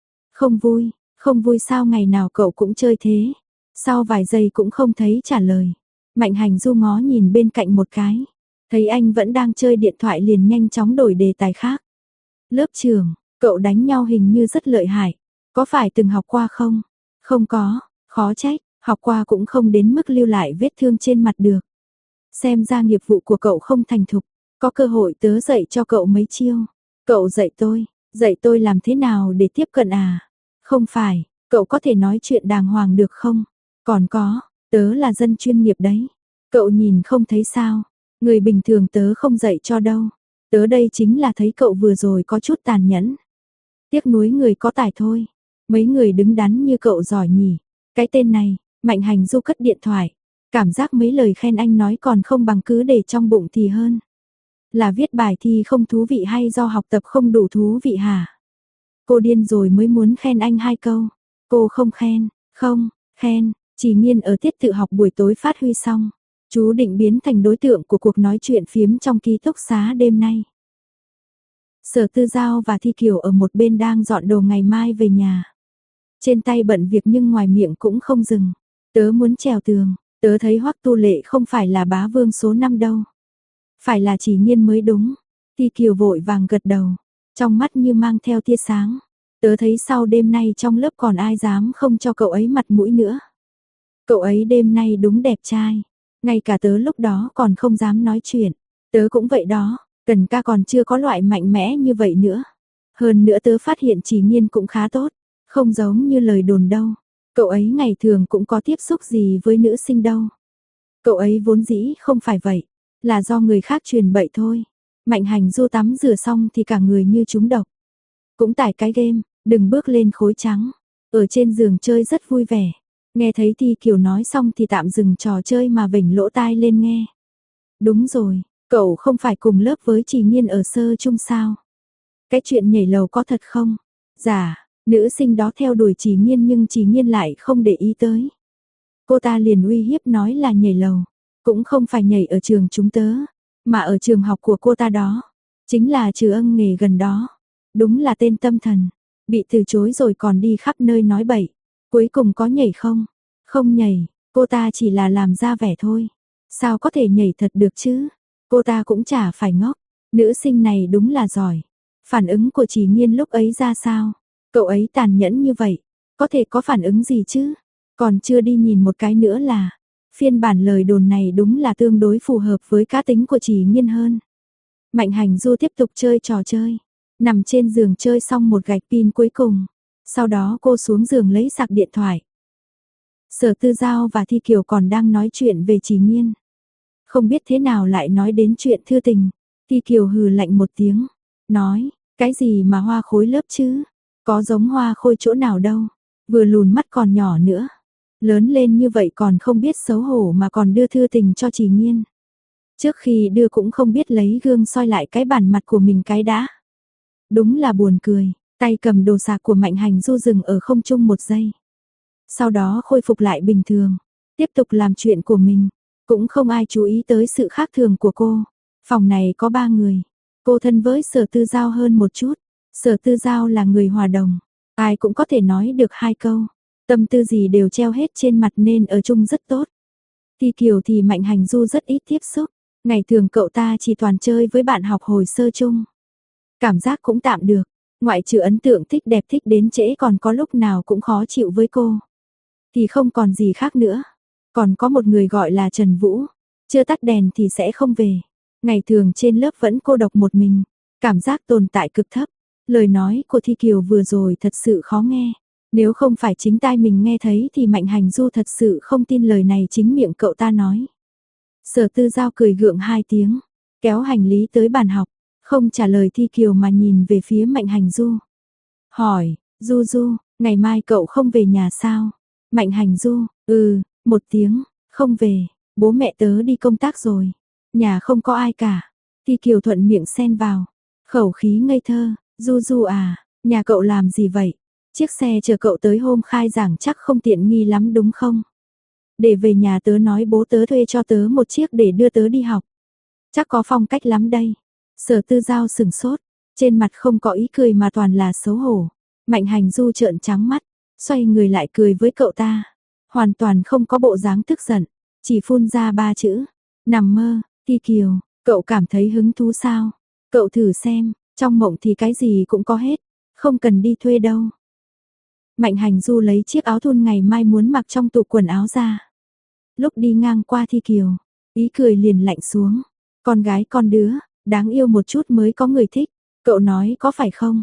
Không vui sao ngày nào cậu cũng chơi thế? Sau vài giây cũng không thấy trả lời. Mạnh Hành Du ngó nhìn bên cạnh một cái. Thấy anh vẫn đang chơi điện thoại liền nhanh chóng đổi đề tài khác. Lớp trưởng, cậu đánh nhau hình như rất lợi hại. Có phải từng học qua không? Không có, khó trách, học qua cũng không đến mức lưu lại vết thương trên mặt được. Xem ra nghiệp vụ của cậu không thành thục, có cơ hội tớ dạy cho cậu mấy chiêu. Cậu dạy tôi làm thế nào để tiếp cận à? Không phải, cậu có thể nói chuyện đàng hoàng được không? Còn có, tớ là dân chuyên nghiệp đấy. Cậu nhìn không thấy sao? Người bình thường tớ không dạy cho đâu. Tớ đây chính là thấy cậu vừa rồi có chút tàn nhẫn. Tiếc nuối người có tài thôi. Mấy người đứng đắn như cậu giỏi nhỉ. Cái tên này, Mạnh Hành Du cất điện thoại. Cảm giác mấy lời khen anh nói còn không bằng cứ để trong bụng thì hơn. Là viết bài thi không thú vị hay do học tập không đủ thú vị hả? Cô điên rồi mới muốn khen anh 2 câu. Cô không khen, không, khen, chỉ nghiên ở tiết tự học buổi tối phát huy xong. Chú định biến thành đối tượng của cuộc nói chuyện phiếm trong ký túc xá đêm nay. Sở Tư Giao và Thi Kiều ở một bên đang dọn đồ ngày mai về nhà. Trên tay bận việc nhưng ngoài miệng cũng không dừng. Tớ muốn trèo tường, tớ thấy Hoắc Tu Lệ không phải là bá vương số 5 đâu. Phải là Chỉ Nghiên mới đúng. Thi Kiều vội vàng gật đầu, trong mắt như mang theo tia sáng. Tớ thấy sau đêm nay trong lớp còn ai dám không cho cậu ấy mặt mũi nữa. Cậu ấy đêm nay đúng đẹp trai. Ngay cả tớ lúc đó còn không dám nói chuyện. Tớ cũng vậy đó, Cần Ca còn chưa có loại mạnh mẽ như vậy nữa. Hơn nữa tớ phát hiện Chỉ Nghiên cũng khá tốt, không giống như lời đồn đâu. Cậu ấy ngày thường cũng có tiếp xúc gì với nữ sinh đâu. Cậu ấy vốn dĩ không phải vậy, là do người khác truyền bậy thôi. Mạnh Hành Du tắm rửa xong thì cả người như trúng độc. Cũng tải cái game, đừng bước lên khối trắng. Ở trên giường chơi rất vui vẻ. Nghe thấy Thi Kiều nói xong thì tạm dừng trò chơi mà vểnh lỗ tai lên nghe. Đúng rồi, cậu không phải cùng lớp với Chỉ Nghiên ở sơ chung sao? Cái chuyện nhảy lầu có thật không? Dạ, nữ sinh đó theo đuổi Chỉ Nghiên nhưng Chỉ Nghiên lại không để ý tới. Cô ta liền uy hiếp nói là nhảy lầu. Cũng không phải nhảy ở trường chúng tớ, mà ở trường học của cô ta đó. Chính là Trừ Ân nghề gần đó. Đúng là tên tâm thần. Bị từ chối rồi còn đi khắp nơi nói bậy. Cuối cùng có nhảy không? Không nhảy, cô ta chỉ là làm ra vẻ thôi. Sao có thể nhảy thật được chứ? Cô ta cũng chả phải ngốc. Nữ sinh này đúng là giỏi. Phản ứng của Chỉ Nghiên lúc ấy ra sao? Cậu ấy tàn nhẫn như vậy, có thể có phản ứng gì chứ? Còn chưa đi nhìn một cái nữa là, phiên bản lời đồn này đúng là tương đối phù hợp với cá tính của Chỉ Nghiên hơn. Mạnh Hành Du tiếp tục chơi trò chơi, nằm trên giường chơi xong một gạch pin cuối cùng. Sau đó cô xuống giường lấy sạc điện thoại. Sở Tư Giao và Thi Kiều còn đang nói chuyện về Chỉ Nghiên. Không biết thế nào lại nói đến chuyện thư tình. Thi Kiều hừ lạnh một tiếng, nói, cái gì mà hoa khối lớp chứ? Có giống hoa khôi chỗ nào đâu, vừa lùn mắt còn nhỏ nữa. Lớn lên như vậy còn không biết xấu hổ mà còn đưa thư tình cho Chỉ Nghiên. Trước khi đưa cũng không biết lấy gương soi lại cái bản mặt của mình cái đã. Đúng là buồn cười, tay cầm đồ sạc của Mạnh Hành Du dừng ở không trung một giây. Sau đó khôi phục lại bình thường, tiếp tục làm chuyện của mình. Cũng không ai chú ý tới sự khác thường của cô. Phòng này có 3 người. Cô thân với Sở Tư Giao hơn một chút. Sở Tư Giao là người hòa đồng. Ai cũng có thể nói được 2 câu. Tâm tư gì đều treo hết trên mặt nên ở chung rất tốt. Thi Kiều thì Mạnh Hành Du rất ít tiếp xúc. Ngày thường cậu ta chỉ toàn chơi với bạn học hồi sơ chung. Cảm giác cũng tạm được. Ngoại trừ ấn tượng thích đẹp thích đến trễ còn có lúc nào cũng khó chịu với cô. Thì không còn gì khác nữa. Còn có một người gọi là Trần Vũ. Chưa tắt đèn thì sẽ không về. Ngày thường trên lớp vẫn cô độc một mình. Cảm giác tồn tại cực thấp. Lời nói của Thi Kiều vừa rồi thật sự khó nghe. Nếu không phải chính tai mình nghe thấy thì Mạnh Hành Du thật sự không tin lời này chính miệng cậu ta nói. Sở Tư Giao cười gượng 2 tiếng, kéo hành lý tới bàn học, không trả lời Thi Kiều mà nhìn về phía Mạnh Hành Du. Hỏi, Du Du, ngày mai cậu không về nhà sao? Mạnh Hành Du, một tiếng, không về, bố mẹ tớ đi công tác rồi, nhà không có ai cả. Thi Kiều thuận miệng xen vào, khẩu khí ngây thơ, Du Du à, nhà cậu làm gì vậy? Chiếc xe chờ cậu tới hôm khai giảng chắc không tiện nghi lắm đúng không? Để về nhà tớ nói bố tớ thuê cho tớ một chiếc để đưa tớ đi học. Chắc có phong cách lắm đây. Sở Tư Giao sừng sốt, trên mặt không có ý cười mà toàn là xấu hổ. Mạnh Hành Du trợn trắng mắt, xoay người lại cười với cậu ta. Hoàn toàn không có bộ dáng tức giận, chỉ phun ra 3 chữ. Nằm mơ. Thi Kiều, cậu cảm thấy hứng thú sao? Cậu thử xem, trong mộng thì cái gì cũng có hết, không cần đi thuê đâu. Mạnh Hành Du lấy chiếc áo thun ngày mai muốn mặc trong tủ quần áo ra. Lúc đi ngang qua Thi Kiều, ý cười liền lạnh xuống. Con gái con đứa, đáng yêu một chút mới có người thích, cậu nói có phải không?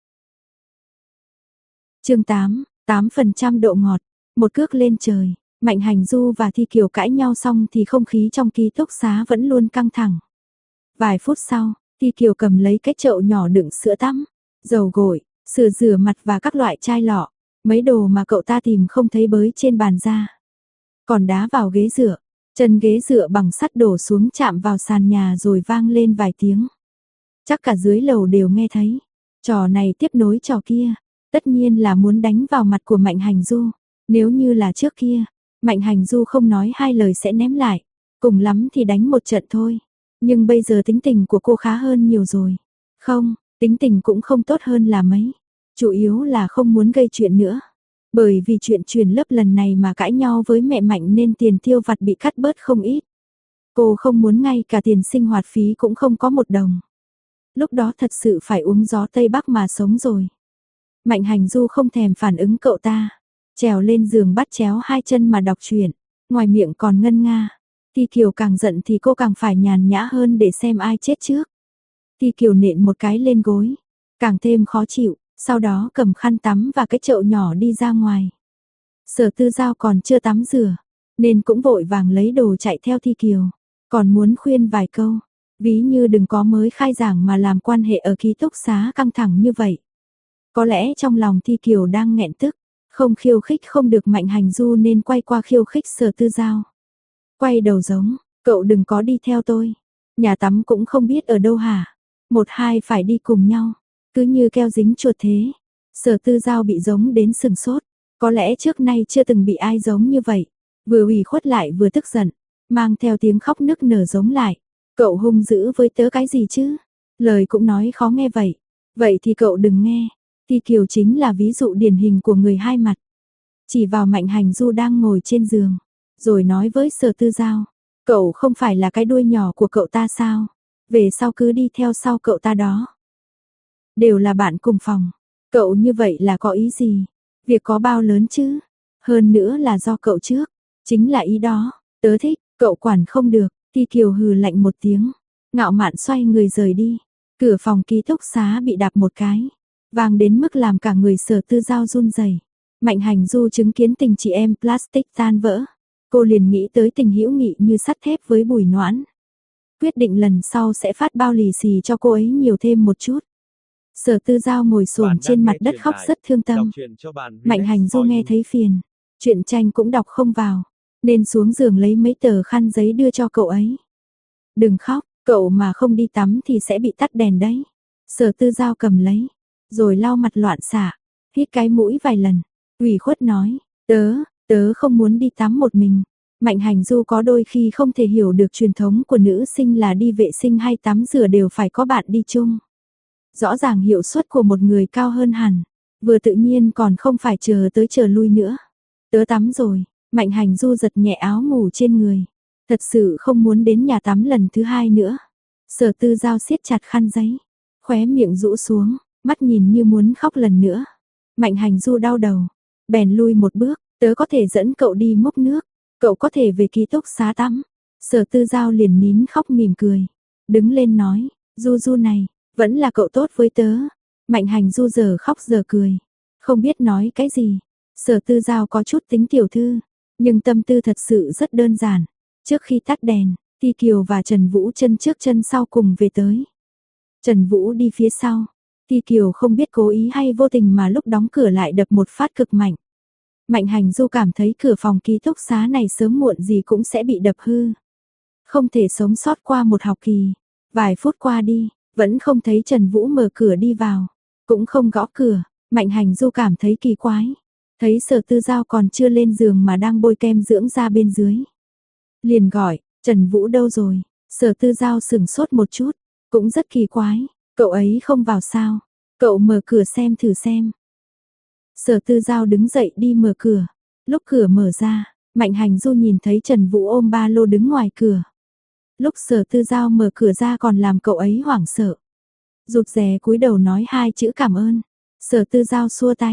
Chương 8, 8% độ ngọt, một cước lên trời. Mạnh Hành Du và Thi Kiều cãi nhau xong thì không khí trong ký túc xá vẫn luôn căng thẳng. Vài phút sau, Thi Kiều cầm lấy cái chậu nhỏ đựng sữa tắm, dầu gội, sữa rửa mặt và các loại chai lọ, mấy đồ mà cậu ta tìm không thấy bới trên bàn ra. Còn đá vào ghế dựa, chân ghế dựa bằng sắt đổ xuống chạm vào sàn nhà rồi vang lên vài tiếng. Chắc cả dưới lầu đều nghe thấy. Trò này tiếp nối trò kia, tất nhiên là muốn đánh vào mặt của Mạnh Hành Du. Nếu như là trước kia, Mạnh Hành Du không nói hai lời sẽ ném lại, cùng lắm thì đánh một trận thôi. Nhưng bây giờ tính tình của cô khá hơn nhiều rồi. Không, tính tình cũng không tốt hơn là mấy. Chủ yếu là không muốn gây chuyện nữa. Bởi vì chuyện chuyển lớp lần này mà cãi nhau với mẹ Mạnh nên tiền tiêu vặt bị cắt bớt không ít. Cô không muốn ngay cả tiền sinh hoạt phí cũng không có một đồng. Lúc đó thật sự phải uống gió Tây Bắc mà sống rồi. Mạnh Hành Du không thèm phản ứng cậu ta. Trèo lên giường bắt chéo hai chân mà đọc truyện. Ngoài miệng còn ngân nga. Thi Kiều càng giận thì cô càng phải nhàn nhã hơn để xem ai chết trước. Thi Kiều nện một cái lên gối. Càng thêm khó chịu. Sau đó cầm khăn tắm và cái chậu nhỏ đi ra ngoài. Sở Tư Giao còn chưa tắm rửa, nên cũng vội vàng lấy đồ chạy theo Thi Kiều. Còn muốn khuyên vài câu, ví như đừng có mới khai giảng mà làm quan hệ ở ký túc xá căng thẳng như vậy. Có lẽ trong lòng Thi Kiều đang nghẹn tức, không khiêu khích không được Mạnh Hành Du nên quay qua khiêu khích Sở Tư Giao. Quay đầu giống, cậu đừng có đi theo tôi. Nhà tắm cũng không biết ở đâu hả? Một hai phải đi cùng nhau. Cứ như keo dính chuột thế. Sở Tư Giao bị giống đến sừng sốt. Có lẽ trước nay chưa từng bị ai giống như vậy. Vừa ủy khuất lại vừa tức giận. Mang theo tiếng khóc nức nở giống lại. Cậu hung dữ với tớ cái gì chứ? Lời cũng nói khó nghe vậy. Vậy thì cậu đừng nghe. Thi Kiều chính là ví dụ điển hình của người hai mặt. Chỉ vào Mạnh Hành Du đang ngồi trên giường. Rồi nói với Sở Tư Giao. Cậu không phải là cái đuôi nhỏ của cậu ta sao? Về sau cứ đi theo sau cậu ta đó. Đều là bạn cùng phòng. Cậu như vậy là có ý gì? Việc có bao lớn chứ? Hơn nữa là do cậu trước. Chính là ý đó. Tớ thích, cậu quản không được. Thi Kiều hừ lạnh một tiếng. Ngạo mạn xoay người rời đi. Cửa phòng ký túc xá bị đạp một cái. Vang đến mức làm cả người Sở Tư Giao run rẩy. Mạnh Hành Du chứng kiến tình chị em plastic tan vỡ. Cô liền nghĩ tới tình hữu nghị như sắt thép với Bùi Noãn. Quyết định lần sau sẽ phát bao lì xì cho cô ấy nhiều thêm một chút. Sở Tư Giao ngồi xổm trên mặt đất khóc rất thương tâm. Mạnh Hành Du nghe thấy phiền, truyện tranh cũng đọc không vào, nên xuống giường lấy mấy tờ khăn giấy đưa cho cậu ấy. Đừng khóc, cậu mà không đi tắm thì sẽ bị tắt đèn đấy. Sở Tư Giao cầm lấy, rồi lau mặt loạn xạ, hít cái mũi vài lần, ủy khuất nói, tớ không muốn đi tắm một mình. Mạnh Hành Du có đôi khi không thể hiểu được truyền thống của nữ sinh là đi vệ sinh hay tắm rửa đều phải có bạn đi chung. Rõ ràng hiệu suất của một người cao hơn hẳn, vừa tự nhiên còn không phải chờ tới chờ lui nữa. Tớ tắm rồi, Mạnh Hành Du giật nhẹ áo ngủ trên người. Thật sự không muốn đến nhà tắm lần thứ hai nữa. Sở Tư Giao siết chặt khăn giấy, khóe miệng rũ xuống, mắt nhìn như muốn khóc lần nữa. Mạnh Hành Du đau đầu, bèn lui một bước, tớ có thể dẫn cậu đi múc nước, cậu có thể về ký túc xá tắm. Sở Tư Giao liền nín khóc mỉm cười, đứng lên nói, Du Du này, vẫn là cậu tốt với tớ. Mạnh Hành Du giờ khóc giờ cười, không biết nói cái gì. Sở Tư Giao có chút tính tiểu thư, nhưng tâm tư thật sự rất đơn giản. Trước khi tắt đèn, Thi Kiều và Trần Vũ chân trước chân sau cùng về tới. Trần Vũ đi phía sau. Thi Kiều không biết cố ý hay vô tình mà lúc đóng cửa lại đập một phát cực mạnh. Mạnh Hành Du cảm thấy cửa phòng ký túc xá này sớm muộn gì cũng sẽ bị đập hư. Không thể sống sót qua một học kỳ. Vài phút qua đi, vẫn không thấy Trần Vũ mở cửa đi vào, cũng không gõ cửa. Mạnh Hành Du cảm thấy kỳ quái, thấy Sở Tư Giao còn chưa lên giường mà đang bôi kem dưỡng da bên dưới. Liền gọi, Trần Vũ đâu rồi? Sở Tư Giao sững sốt một chút, cũng rất kỳ quái, cậu ấy không vào sao? Cậu mở cửa xem thử xem. Sở Tư Giao đứng dậy đi mở cửa, lúc cửa mở ra, Mạnh Hành Du nhìn thấy Trần Vũ ôm ba lô đứng ngoài cửa. Lúc Sở Tư Giao mở cửa ra còn làm cậu ấy hoảng sợ. Rụt rè cúi đầu nói hai chữ cảm ơn. Sở Tư Giao xua tay.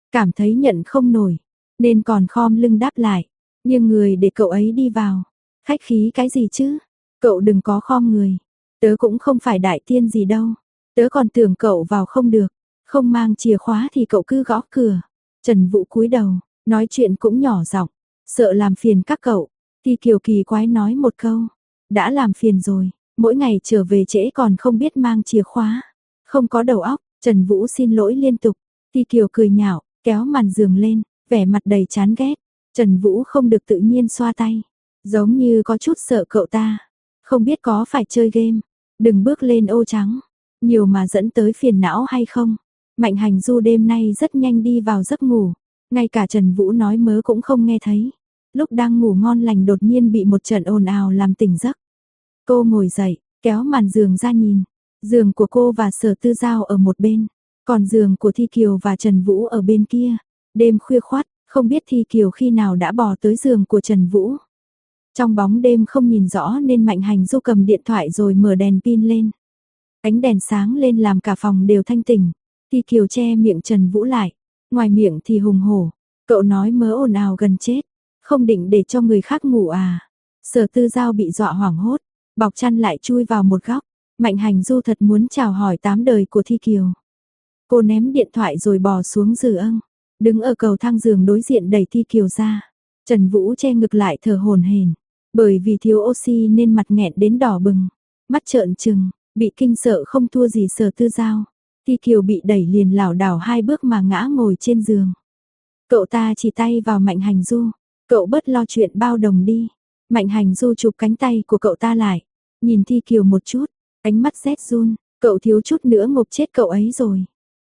cảm thấy nhận không nổi, nên còn khom lưng đáp lại, nhưng người để cậu ấy đi vào. Khách khí cái gì chứ? Cậu đừng có khom người. Tớ cũng không phải đại tiên gì đâu. Tớ còn tưởng cậu vào không được. Không mang chìa khóa thì cậu cứ gõ cửa. Trần Vũ cúi đầu, nói chuyện cũng nhỏ giọng, sợ làm phiền các cậu. Thì Kiều kỳ quái nói một câu. Đã làm phiền rồi, mỗi ngày trở về trễ còn không biết mang chìa khóa. Không có đầu óc, Trần Vũ xin lỗi liên tục. Thì Kiều cười nhạo, kéo màn giường lên, vẻ mặt đầy chán ghét. Trần Vũ không được tự nhiên xoa tay, giống như có chút sợ cậu ta. Không biết có phải chơi game, đừng bước lên ô trắng, nhiều mà dẫn tới phiền não hay không. Mạnh Hành Du đêm nay rất nhanh đi vào giấc ngủ, ngay cả Trần Vũ nói mớ cũng không nghe thấy. Lúc đang ngủ ngon lành đột nhiên bị một trận ồn ào làm tỉnh giấc. Cô ngồi dậy, kéo màn giường ra nhìn, giường của cô và Sở Tư Giao ở một bên, còn giường của Thi Kiều và Trần Vũ ở bên kia. Đêm khuya khoắt, không biết Thi Kiều khi nào đã bò tới giường của Trần Vũ. Trong bóng đêm không nhìn rõ nên Mạnh Hành Du cầm điện thoại rồi mở đèn pin lên. Ánh đèn sáng lên làm cả phòng đều thanh tỉnh. Thi Kiều che miệng Trần Vũ lại, ngoài miệng thì hùng hổ, cậu nói mớ ồn ào gần chết, không định để cho người khác ngủ à? Sở Tư Giao bị dọa hoảng hốt, bọc chăn lại chui vào một góc. Mạnh Hành Du thật muốn chào hỏi 8 đời của Thi Kiều. Cô ném điện thoại rồi bò xuống giường, đứng ở cầu thang giường đối diện đẩy Thi Kiều ra. Trần Vũ che ngực lại thở hổn hển, bởi vì thiếu oxy nên mặt nghẹn đến đỏ bừng, mắt trợn trừng, bị kinh sợ không thua gì Sở Tư Giao. Thi Kiều bị đẩy liền lảo đảo 2 bước mà ngã ngồi trên giường. Cậu ta chỉ tay vào Mạnh Hành Du, cậu bớt lo chuyện bao đồng đi. Mạnh Hành Du chụp cánh tay của cậu ta lại, nhìn Thi Kiều một chút, ánh mắt rét run, cậu thiếu chút nữa ngộp chết cậu ấy rồi.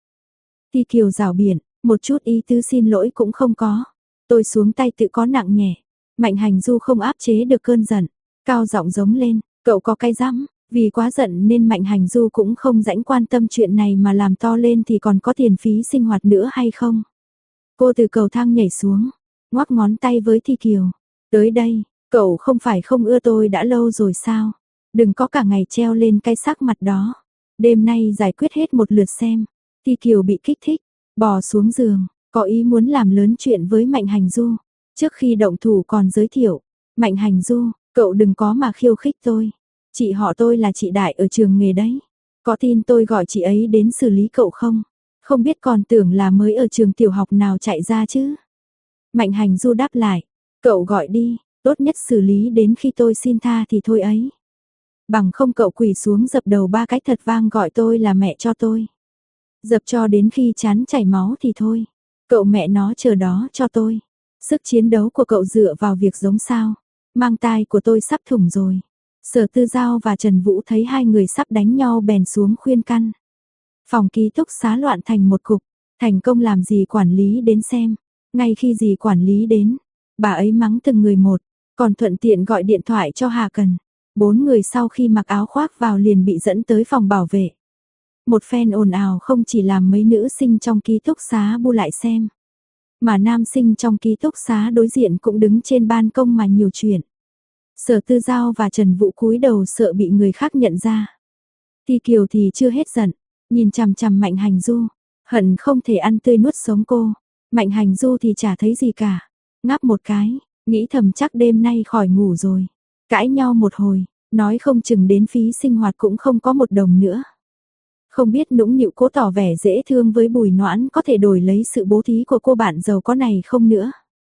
Thi Kiều rảo biện, một chút ý tứ xin lỗi cũng không có. Tôi xuống tay tự có nặng nhẹ. Mạnh Hành Du không áp chế được cơn giận, cao giọng giống lên, cậu có cái rắm. Vì quá giận nên Mạnh Hành Du cũng không rảnh quan tâm chuyện này mà làm to lên thì còn có tiền phí sinh hoạt nữa hay không. Cô từ cầu thang nhảy xuống, ngoắc ngón tay với Thi Kiều. Tới đây, cậu không phải không ưa tôi đã lâu rồi sao? Đừng có cả ngày treo lên cái sắc mặt đó. Đêm nay giải quyết hết một lượt xem. Thi Kiều bị kích thích, bò xuống giường, có ý muốn làm lớn chuyện với Mạnh Hành Du. Trước khi động thủ còn giới thiệu, Mạnh Hành Du, cậu đừng có mà khiêu khích tôi. Chị họ tôi là chị Đại ở trường nghề đấy. Có tin tôi gọi chị ấy đến xử lý cậu không? Không biết còn tưởng là mới ở trường tiểu học nào chạy ra chứ. Mạnh Hành Du đáp lại, cậu gọi đi, tốt nhất xử lý đến khi tôi xin tha thì thôi ấy. Bằng không cậu quỳ xuống dập đầu 3 cái thật vang gọi tôi là mẹ cho tôi. Dập cho đến khi chán chảy máu thì thôi. Cậu mẹ nó chờ đó cho tôi. Sức chiến đấu của cậu dựa vào việc giống sao. Mang tai của tôi sắp thủng rồi. Sở Tư Giao và Trần Vũ thấy hai người sắp đánh nhau bèn xuống khuyên can. Phòng ký túc xá loạn thành một cục. Thành công làm gì quản lý đến xem. Ngay khi dì quản lý đến, bà ấy mắng từng người một, còn thuận tiện gọi điện thoại cho Hà Cần. 4 người sau khi mặc áo khoác vào liền bị dẫn tới phòng bảo vệ. Một phen ồn ào không chỉ làm mấy nữ sinh trong ký túc xá bu lại xem, mà nam sinh trong ký túc xá đối diện cũng đứng trên ban công mà nhiều chuyện. Sở Tư Giao và Trần Vũ cúi đầu sợ bị người khác nhận ra. Thi Kiều thì chưa hết giận, nhìn chằm chằm Mạnh Hành Du, hận không thể ăn tươi nuốt sống cô. Mạnh Hành Du thì chả thấy gì cả, ngáp một cái, nghĩ thầm chắc đêm nay khỏi ngủ rồi. Cãi nhau một hồi, nói không chừng đến phí sinh hoạt cũng không có một đồng nữa. Không biết nũng nịu cố tỏ vẻ dễ thương với Bùi Noãn có thể đổi lấy sự bố thí của cô bạn giàu có này không nữa.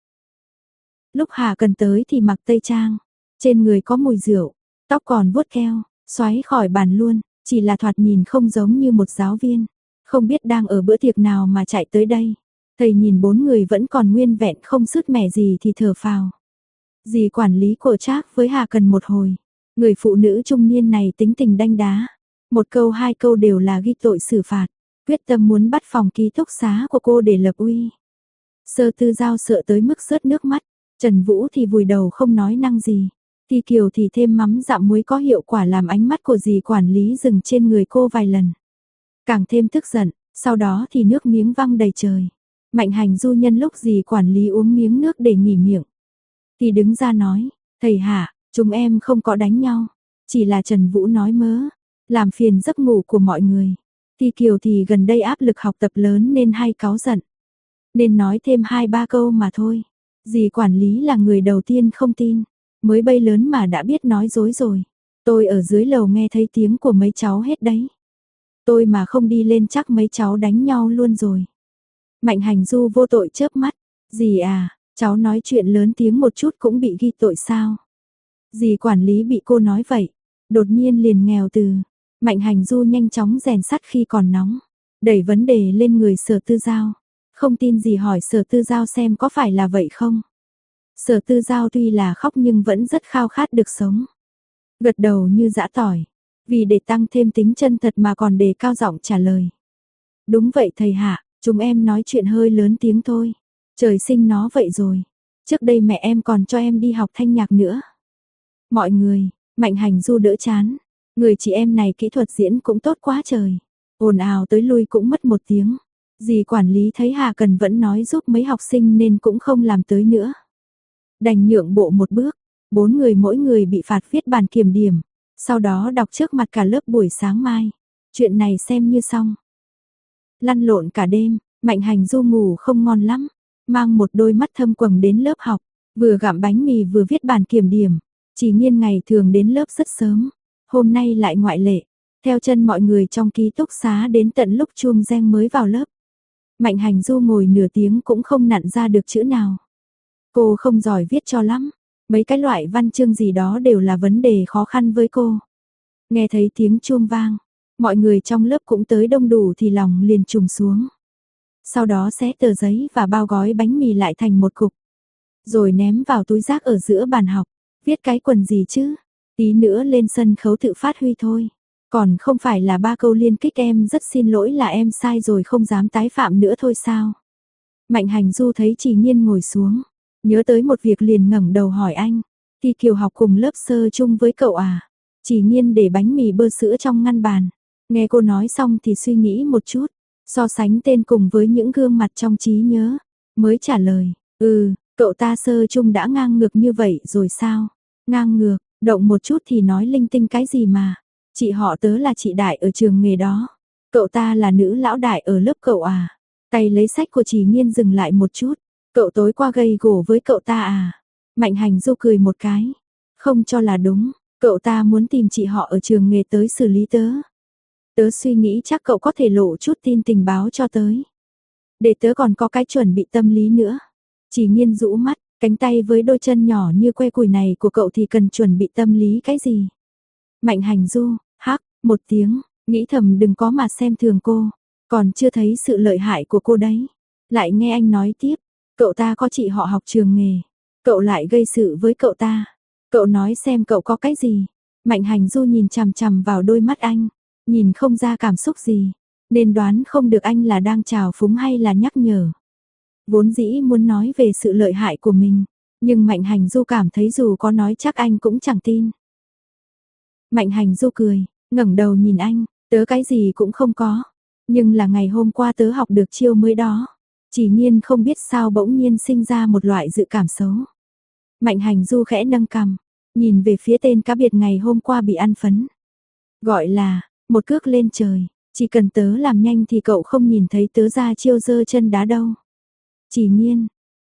Lúc Hà Cần tới thì mặc tây trang, trên người có mùi rượu, tóc còn vuốt keo, xoáy khỏi bàn luôn, chỉ là thoạt nhìn không giống như một giáo viên. Không biết đang ở bữa tiệc nào mà chạy tới đây. Thầy nhìn 4 người vẫn còn nguyên vẹn không sứt mẻ gì thì thở phào. Dì quản lý của Trác với Hà Cần một hồi. Người phụ nữ trung niên này tính tình đanh đá. Một câu 2 câu đều là ghi tội xử phạt. Quyết tâm muốn bắt phòng ký túc xá của cô để lập uy. Sở Tư Giao sợ tới mức rớt nước mắt. Trần Vũ thì vùi đầu không nói năng gì. Thi Kiều thì thêm mắm dặm muối có hiệu quả làm ánh mắt của dì quản lý dừng trên người cô vài lần. Càng thêm tức giận, sau đó thì nước miếng văng đầy trời. Mạnh Hành Du nhân lúc dì quản lý uống miếng nước để nghỉ miệng thì đứng ra nói, thầy Hạ, chúng em không có đánh nhau, chỉ là Trần Vũ nói mớ, làm phiền giấc ngủ của mọi người. Thi Kiều thì gần đây áp lực học tập lớn nên hay cáu giận. nên nói thêm 2-3 câu mà thôi. Dì quản lý là người đầu tiên không tin, mới bay lớn mà đã biết nói dối rồi. Tôi ở dưới lầu nghe thấy tiếng của mấy cháu hết đấy. Tôi mà không đi lên chắc mấy cháu đánh nhau luôn rồi. Mạnh Hành Du vô tội chớp mắt. Dì à, cháu nói chuyện lớn tiếng một chút cũng bị ghi tội sao? Dì quản lý bị cô nói vậy, đột nhiên liền nghèo từ. Mạnh Hành Du nhanh chóng rèn sắt khi còn nóng, đẩy vấn đề lên người Sở Tư Giao. Không tin gì hỏi Sở Tư Giao xem có phải là vậy không? Sở Tư Giao tuy là khóc nhưng vẫn rất khao khát được sống. Gật đầu như giã tỏi, vì để tăng thêm tính chân thật mà còn đề cao giọng trả lời. Đúng vậy thầy hạ, chúng em nói chuyện hơi lớn tiếng thôi. Trời sinh nó vậy rồi. Trước đây mẹ em còn cho em đi học thanh nhạc nữa. Mọi người, Mạnh Hành Du đỡ chán. Người chị em này kỹ thuật diễn cũng tốt quá trời. Ồn ào tới lui cũng mất 1 tiếng. Dì quản lý thấy Hà Cần vẫn nói giúp mấy học sinh nên cũng không làm tới nữa. Đành nhượng bộ một bước. 4 người mỗi người bị phạt viết bản kiểm điểm. Sau đó đọc trước mặt cả lớp buổi sáng mai. Chuyện này xem như xong. Lăn lộn cả đêm, Mạnh Hành Du ngủ không ngon lắm. Mang một đôi mắt thâm quầng đến lớp học. Vừa gặm bánh mì vừa viết bản kiểm điểm. Chỉ Nhiên ngày thường đến lớp rất sớm. Hôm nay lại ngoại lệ. Theo chân mọi người trong ký túc xá đến tận lúc chuông reng mới vào lớp. Mạnh Hành Du ngồi nửa tiếng cũng không nặn ra được chữ nào. Cô không giỏi viết cho lắm. Mấy cái loại văn chương gì đó đều là vấn đề khó khăn với cô. Nghe thấy tiếng chuông vang, mọi người trong lớp cũng tới đông đủ thì lòng liền trùng xuống. Sau đó xé tờ giấy và bao gói bánh mì lại thành một cục. Rồi ném vào túi rác ở giữa bàn học. Viết cái quần gì chứ? Tí nữa lên sân khấu tự phát huy thôi. Còn không phải là 3 câu liên kích em rất xin lỗi là em sai rồi không dám tái phạm nữa thôi sao? Mạnh Hành Du thấy Chỉ Nhiên ngồi xuống. Nhớ tới một việc liền ngẩng đầu hỏi anh. Thì Kiều học cùng lớp sơ chung với cậu à? Chỉ Nhiên để bánh mì bơ sữa trong ngăn bàn. Nghe cô nói xong thì suy nghĩ một chút. So sánh tên cùng với những gương mặt trong trí nhớ. Mới trả lời. Cậu ta sơ chung đã ngang ngược như vậy rồi sao? Ngang ngược, động một chút thì nói linh tinh cái gì mà. Chị họ tớ là chị đại ở trường nghề đó. Cậu ta là nữ lão đại ở lớp cậu à? Tay lấy sách của Chỉ Nhiên dừng lại một chút. Cậu tối qua gây gổ với cậu ta à? Mạnh Hành Du cười một cái. Không cho là đúng. Cậu ta muốn tìm chị họ ở trường nghề tới xử lý tớ. Tớ suy nghĩ chắc cậu có thể lộ chút tin tình báo cho tới. Để tớ còn có cái chuẩn bị tâm lý nữa. Chỉ Nhiên rũ mắt, cánh tay với đôi chân nhỏ như que củi này của cậu thì cần chuẩn bị tâm lý cái gì? Mạnh Hành Du, hắc, một tiếng, nghĩ thầm đừng có mà xem thường cô. Còn chưa thấy sự lợi hại của cô đấy. Lại nghe anh nói tiếp, cậu ta có chị họ học trường nghề. Cậu lại gây sự với cậu ta. Cậu nói xem cậu có cái gì? Mạnh Hành Du nhìn chằm chằm vào đôi mắt anh. Nhìn không ra cảm xúc gì. Nên đoán không được anh là đang trào phúng hay là nhắc nhở. Vốn dĩ muốn nói về sự lợi hại của mình. Nhưng Mạnh Hành Du cảm thấy dù có nói chắc anh cũng chẳng tin. Mạnh Hành Du cười, ngẩng đầu nhìn anh. Tớ cái gì cũng không có. Nhưng là ngày hôm qua tớ học được chiêu mới đó. Chỉ Nhiên không biết sao bỗng nhiên sinh ra một loại dự cảm xấu. Mạnh Hành Du khẽ nâng cằm, nhìn về phía tên cá biệt ngày hôm qua bị ăn phấn. Gọi là, một cước lên trời, chỉ cần tớ làm nhanh thì cậu không nhìn thấy tớ ra chiêu giơ chân đá đâu. Chỉ Nhiên.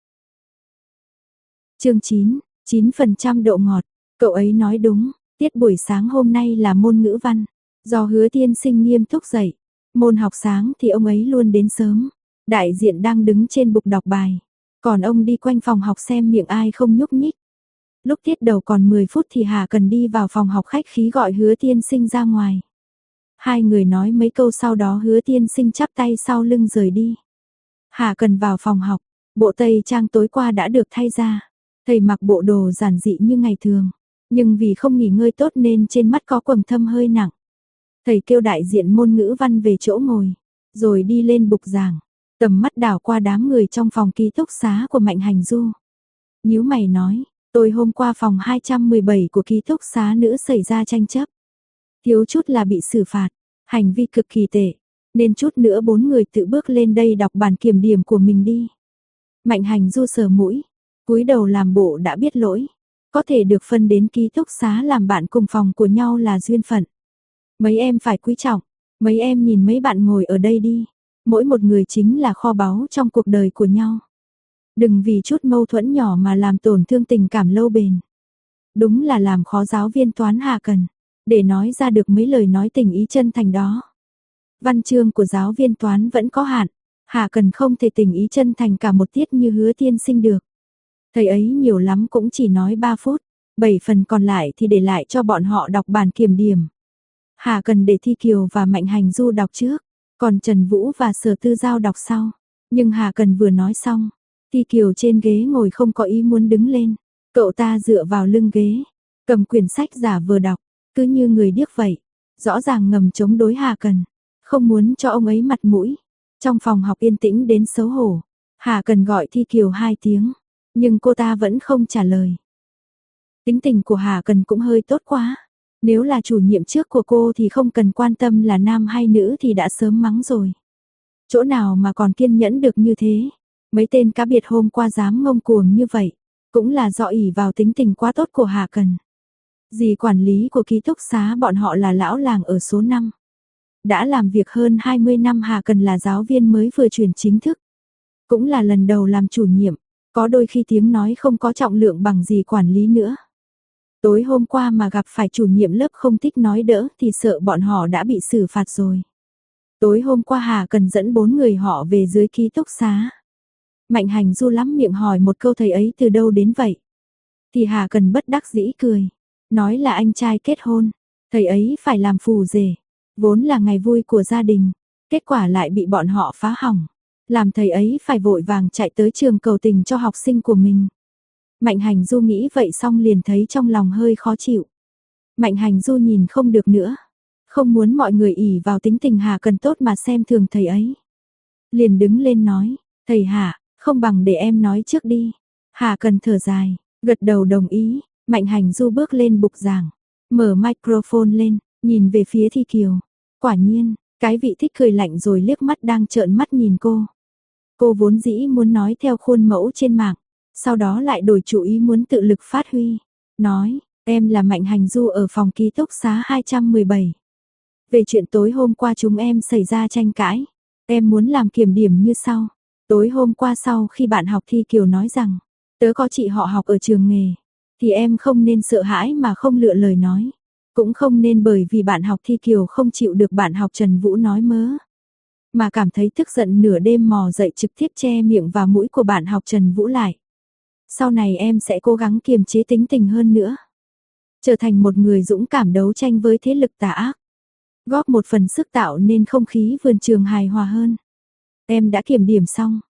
Chương 9, 9% độ ngọt, cậu ấy nói đúng, tiết buổi sáng hôm nay là môn ngữ văn, do Hứa Tiên Sinh nghiêm túc dạy. Môn học sáng thì ông ấy luôn đến sớm, đại diện đang đứng trên bục đọc bài, còn ông đi quanh phòng học xem miệng ai không nhúc nhích. Lúc tiết đầu còn 10 phút thì Hà Cần đi vào phòng học khách khí gọi Hứa Tiên Sinh ra ngoài. Hai người nói mấy câu sau đó Hứa Tiên Sinh chắp tay sau lưng rời đi. Hà Cần vào phòng học, bộ tây trang tối qua đã được thay ra. Thầy mặc bộ đồ giản dị như ngày thường, nhưng vì không nghỉ ngơi tốt nên trên mắt có quầng thâm hơi nặng. Thầy kêu đại diện môn ngữ văn về chỗ ngồi, rồi đi lên bục giảng, tầm mắt đảo qua đám người trong phòng ký túc xá của Mạnh Hành Du. Nhíu mày nói, tôi hôm qua phòng 217 của ký túc xá nữ xảy ra tranh chấp. Thiếu chút là bị xử phạt, hành vi cực kỳ tệ, nên chút nữa 4 người tự bước lên đây đọc bản kiểm điểm của mình đi. Mạnh Hành Du sờ mũi, cúi đầu làm bộ đã biết lỗi, có thể được phân đến ký túc xá làm bạn cùng phòng của nhau là duyên phận. Mấy em phải quý trọng, mấy em nhìn mấy bạn ngồi ở đây đi, Mỗi một người chính là kho báu trong cuộc đời của nhau. Đừng vì chút mâu thuẫn nhỏ mà làm tổn thương tình cảm lâu bền. Đúng là làm khó giáo viên toán Hà Cần, để nói ra được mấy lời nói tình ý chân thành đó. Văn chương của giáo viên toán vẫn có hạn, Hà Cần không thể tình ý chân thành cả một tiết như Hứa tiên sinh được. Thầy ấy nhiều lắm cũng chỉ nói 3 phút, 7 phần còn lại thì để lại cho bọn họ đọc bản kiểm điểm. Hà Cần để Thi Kiều và Mạnh Hành Du đọc trước, còn Trần Vũ và Sở Tư Giao đọc sau. Nhưng Hà Cần vừa nói xong, Thi Kiều trên ghế ngồi không có ý muốn đứng lên. Cậu ta dựa vào lưng ghế, cầm quyển sách giả vờ đọc, cứ như người điếc vậy. Rõ ràng ngầm chống đối Hà Cần, không muốn cho ông ấy mặt mũi. Trong phòng học yên tĩnh đến xấu hổ, Hà Cần gọi Thi Kiều 2 tiếng, nhưng cô ta vẫn không trả lời. Tính tình của Hà Cần cũng hơi tốt quá. Nếu là chủ nhiệm trước của cô thì không cần quan tâm là nam hay nữ thì đã sớm mắng rồi. Chỗ nào mà còn kiên nhẫn được như thế. Mấy tên cá biệt hôm qua dám ngông cuồng như vậy, cũng là do ỷ vào tính tình quá tốt của Hà Cần. Dì quản lý của ký túc xá bọn họ là lão làng ở số 5. Đã làm việc hơn 20 năm. Hà Cần là giáo viên mới vừa chuyển chính thức. Cũng là lần đầu làm chủ nhiệm, có đôi khi tiếng nói không có trọng lượng bằng dì quản lý nữa. Tối hôm qua mà gặp phải chủ nhiệm lớp không thích nói đỡ thì sợ bọn họ đã bị xử phạt rồi. Tối hôm qua Hà Cần dẫn 4 người họ về dưới ký túc xá. Mạnh Hành Du lắm miệng hỏi một câu thầy ấy từ đâu đến vậy. Thì Hà Cần bất đắc dĩ cười, nói là anh trai kết hôn, thầy ấy phải làm phù rể, vốn là ngày vui của gia đình, kết quả lại bị bọn họ phá hỏng, làm thầy ấy phải vội vàng chạy tới trường cầu tình cho học sinh của mình. Mạnh Hành Du nghĩ vậy xong liền thấy trong lòng hơi khó chịu. Mạnh Hành Du nhìn không được nữa, không muốn mọi người ỷ vào tính tình Hà Cần tốt mà xem thường thầy ấy. Liền đứng lên nói, thầy Hà, không bằng để em nói trước đi. Hà Cần thở dài, gật đầu đồng ý. Mạnh Hành Du bước lên bục giảng, mở microphone lên, nhìn về phía Thi Kiều. Quả nhiên, cái vị thích cười lạnh rồi liếc mắt đang trợn mắt nhìn cô. Cô vốn dĩ muốn nói theo khuôn mẫu trên mạng, sau đó lại đổi chủ ý muốn tự lực phát huy. Nói, em là Mạnh Hành Du ở phòng ký túc xá 217. Về chuyện tối hôm qua chúng em xảy ra tranh cãi, em muốn làm kiểm điểm như sau. Tối hôm qua sau khi bạn học Thi Kiều nói rằng, tớ có chị họ học ở trường nghề, thì em không nên sợ hãi mà không lựa lời nói. Cũng không nên bởi vì bạn học Thi Kiều không chịu được bạn học Trần Vũ nói mớ, mà cảm thấy tức giận nửa đêm mò dậy trực tiếp che miệng và mũi của bạn học Trần Vũ lại. Sau này em sẽ cố gắng kiềm chế tính tình hơn nữa. Trở thành một người dũng cảm đấu tranh với thế lực tà ác. Góp một phần sức tạo nên không khí vườn trường hài hòa hơn. Em đã kiểm điểm xong.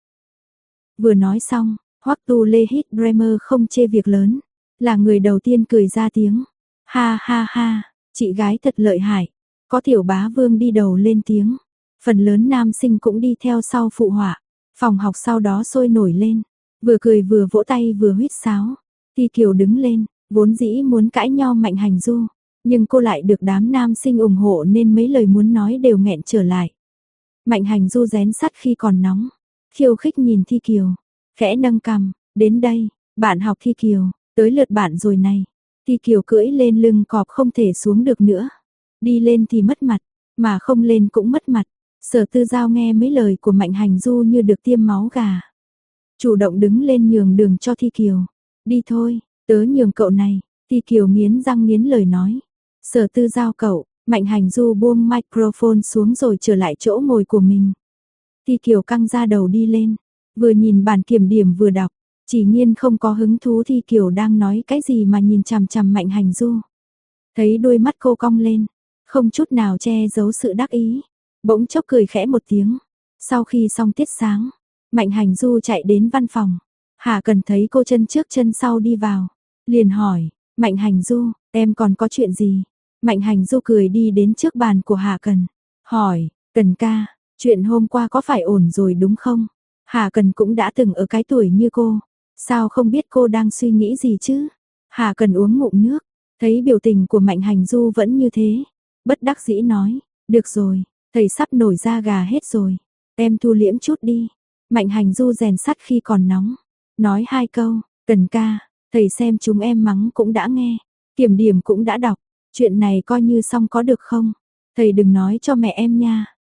Vừa nói xong, Hoắc Tu Lê hít Dreamer không chê việc lớn. Là người đầu tiên cười ra tiếng. Ha ha ha, chị gái thật lợi hại. Có Tiểu Bá Vương đi đầu lên tiếng. Phần lớn nam sinh cũng đi theo sau phụ họa. Phòng học sau đó sôi nổi lên. Vừa cười vừa vỗ tay vừa huýt sáo. Thi Kiều đứng lên, vốn dĩ muốn cãi nhau Mạnh Hành Du. Nhưng cô lại được đám nam sinh ủng hộ nên mấy lời muốn nói đều nghẹn trở lại. Mạnh Hành Du rén sắt khi còn nóng. Khiêu khích nhìn Thi Kiều. Khẽ nâng cằm, đến đây, bạn học Thi Kiều, tới lượt bạn rồi này. Thi Kiều cưỡi lên lưng cọp không thể xuống được nữa. Đi lên thì mất mặt, mà không lên cũng mất mặt. Sở Tư Giao nghe mấy lời của Mạnh Hành Du như được tiêm máu gà. Chủ động đứng lên nhường đường cho Thi Kiều. Đi thôi, tớ nhường cậu này. Thi Kiều nghiến răng nghiến lời nói. Sở Tư Giao cậu, Mạnh Hành Du buông microphone xuống rồi trở lại chỗ ngồi của mình. Thi Kiều căng ra đầu đi lên, vừa nhìn bản kiểm điểm vừa đọc, chỉ nhiên không có hứng thú. Thi Kiều đang nói cái gì mà nhìn chằm chằm Mạnh Hành Du. Thấy đôi mắt cô cong lên, không chút nào che giấu sự đắc ý, bỗng chốc cười khẽ một tiếng. Sau khi xong tiết sáng, Mạnh Hành Du chạy đến văn phòng. Hà Cần thấy cô chân trước chân sau đi vào, liền hỏi, Mạnh Hành Du, em còn có chuyện gì? Mạnh Hành Du cười đi đến trước bàn của Hà Cần, hỏi, Cần ca, chuyện hôm qua có phải ổn rồi đúng không? Hà Cần cũng đã từng ở cái tuổi như cô, sao không biết cô đang suy nghĩ gì chứ? Hà Cần uống ngụm nước, thấy biểu tình của Mạnh Hành Du vẫn như thế, bất đắc dĩ nói, được rồi, thầy sắp nổi da gà hết rồi, em thu liễm chút đi. Mạnh Hành Du rèn sắt khi còn nóng, nói 2 câu, Cần ca, thầy xem chúng em mắng cũng đã nghe, kiểm điểm cũng đã đọc, chuyện này coi như xong có được không? Thầy đừng nói cho mẹ em nha.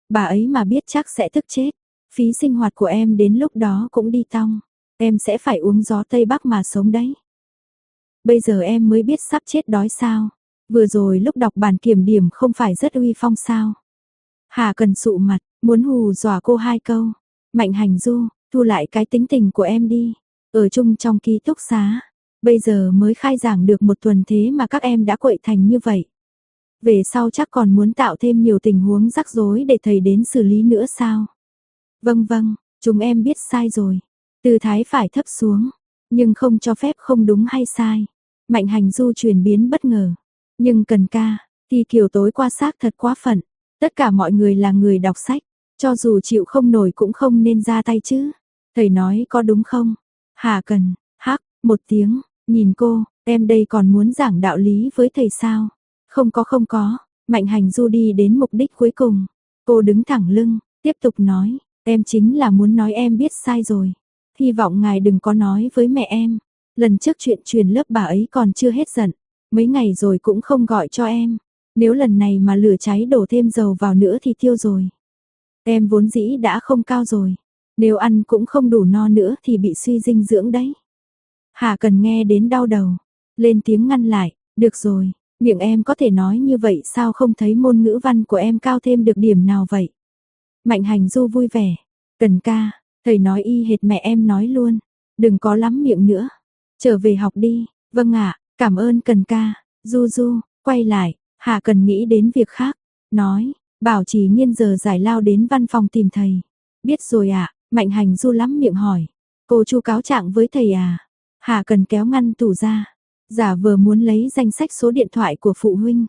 bà ấy mà biết chắc sẽ tức chết. Phí sinh hoạt của em đến lúc đó cũng đi tong. Em sẽ phải uống gió Tây Bắc mà sống đấy. Bây giờ em mới biết sắp chết đói sao. Vừa rồi lúc đọc bản kiểm điểm không phải rất uy phong sao. Hà Cần sụ mặt, muốn hù dọa cô 2 câu. Mạnh Hành Du, thu lại cái tính tình của em đi. Ở chung trong ký túc xá. Bây giờ mới khai giảng được 1 tuần thế mà các em đã quậy thành như vậy. Về sau chắc còn muốn tạo thêm nhiều tình huống rắc rối để thầy đến xử lý nữa sao? Vâng vâng, chúng em biết sai rồi. Tư thái phải thấp xuống, nhưng không cho phép không đúng hay sai. Mạnh Hành Du chuyển biến bất ngờ. Nhưng Cần ca, thì kiểu tối qua xác thật quá phận. Tất cả mọi người là người đọc sách, cho dù chịu không nổi cũng không nên ra tay chứ. Thầy nói có đúng không? Hà Cần, hắc, một tiếng, nhìn cô, em đây còn muốn giảng đạo lý với thầy sao? Không có, Mạnh Hành Du đi đến mục đích cuối cùng. Cô đứng thẳng lưng, tiếp tục nói, em chính là muốn nói em biết sai rồi. Hy vọng ngài đừng có nói với mẹ em. Lần trước chuyện truyền lớp bà ấy còn chưa hết giận, mấy ngày rồi cũng không gọi cho em. Nếu lần này mà lửa cháy đổ thêm dầu vào nữa thì thiêu rồi. Em vốn dĩ đã không cao rồi, nếu ăn cũng không đủ no nữa thì bị suy dinh dưỡng đấy. Hà Cần nghe đến đau đầu, lên tiếng ngăn lại, được rồi, miệng em có thể nói như vậy sao không thấy môn ngữ văn của em cao thêm được điểm nào vậy? Mạnh Hành Du vui vẻ, Cần ca, thầy nói y hệt mẹ em nói luôn, đừng có lắm miệng nữa, trở về học đi, vâng ạ, cảm ơn Cần ca, Du Du, quay lại, Hà Cần nghĩ đến việc khác, nói, bảo Chỉ Nghiên giờ giải lao đến văn phòng tìm thầy. Biết rồi ạ, Mạnh Hành Du lắm miệng hỏi, cô Chu cáo trạng với thầy à? Hà Cần kéo ngăn tủ ra, giả vờ muốn lấy danh sách số điện thoại của phụ huynh.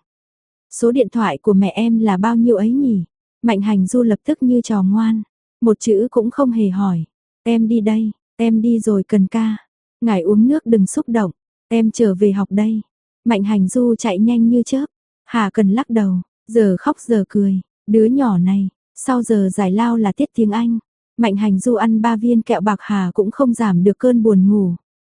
Số điện thoại của mẹ em là bao nhiêu ấy nhỉ? Mạnh Hành Du lập tức như trò ngoan, một chữ cũng không hề hỏi. Em đi đây, em đi rồi Cần ca. Ngài uống nước đừng xúc động, em trở về học đây. Mạnh Hành Du chạy nhanh như chớp. Hà Cần lắc đầu, giờ khóc giờ cười, đứa nhỏ này, sau giờ giải lao là tiết tiếng Anh. Mạnh Hành Du ăn 3 viên kẹo bạc hà cũng không giảm được cơn buồn ngủ.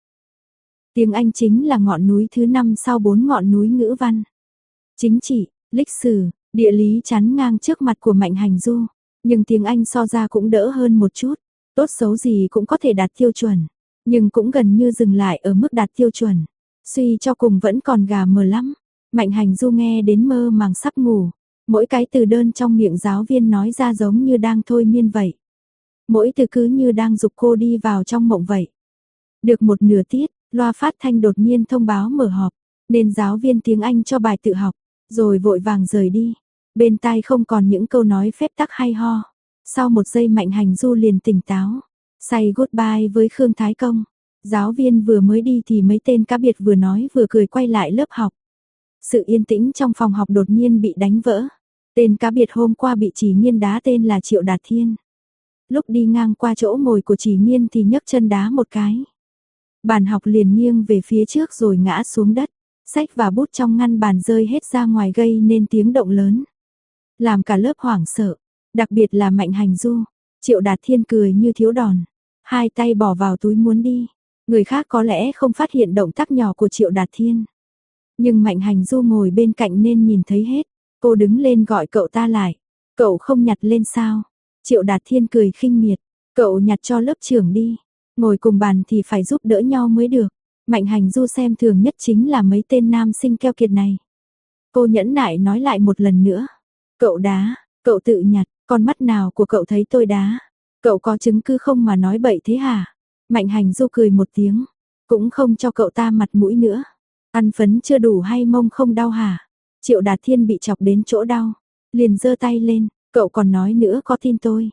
Tiếng Anh chính là ngọn núi thứ 5 sau 4 ngọn núi ngữ văn. Chính trị, lịch sử, địa lý chắn ngang trước mặt của Mạnh Hành Du, nhưng tiếng Anh so ra cũng đỡ hơn một chút, tốt xấu gì cũng có thể đạt tiêu chuẩn, nhưng cũng gần như dừng lại ở mức đạt tiêu chuẩn. Suy cho cùng vẫn còn gà mờ lắm. Mạnh Hành Du nghe đến mơ màng sắp ngủ, mỗi cái từ đơn trong miệng giáo viên nói ra giống như đang thôi miên vậy. Mỗi từ cứ như đang giục cô đi vào trong mộng vậy. Được một nửa tiết, loa phát thanh đột nhiên thông báo mở họp, nên giáo viên tiếng Anh cho bài tự học, rồi vội vàng rời đi. Bên tai không còn những câu nói phép tắc hay ho. Sau một giây Mạnh Hành Du liền tỉnh táo, say goodbye với Khương Thái Công. Giáo viên vừa mới đi thì mấy tên cá biệt vừa nói vừa cười quay lại lớp học. Sự yên tĩnh trong phòng học đột nhiên bị đánh vỡ. Tên cá biệt hôm qua bị Chỉ Nghiên đá tên là Triệu Đạt Thiên. Lúc đi ngang qua chỗ ngồi của Chỉ Nghiên thì nhấc chân đá một cái. Bàn học liền nghiêng về phía trước rồi ngã xuống đất. Sách và bút trong ngăn bàn rơi hết ra ngoài gây nên tiếng động lớn. Làm cả lớp hoảng sợ, đặc biệt là Mạnh Hành Du. Triệu Đạt Thiên cười như thiếu đòn, hai tay bỏ vào túi muốn đi. Người khác có lẽ không phát hiện động tác nhỏ của Triệu Đạt Thiên. Nhưng Mạnh Hành Du ngồi bên cạnh nên nhìn thấy hết. Cô đứng lên gọi cậu ta lại. Cậu không nhặt lên sao? Triệu Đạt Thiên cười khinh miệt. Cậu nhặt cho lớp trưởng đi. Ngồi cùng bàn thì phải giúp đỡ nhau mới được. Mạnh Hành Du xem thường nhất chính là mấy tên nam sinh keo kiệt này. Cô nhẫn nại nói lại một lần nữa. Cậu đá, cậu tự nhặt, con mắt nào của cậu thấy tôi đá? Cậu có chứng cứ không mà nói bậy thế hả? Mạnh Hành Du cười một tiếng, cũng không cho cậu ta mặt mũi nữa. Ăn phấn chưa đủ hay mông không đau hả? Triệu Đạt Thiên bị chọc đến chỗ đau, liền giơ tay lên, cậu còn nói nữa có tin tôi?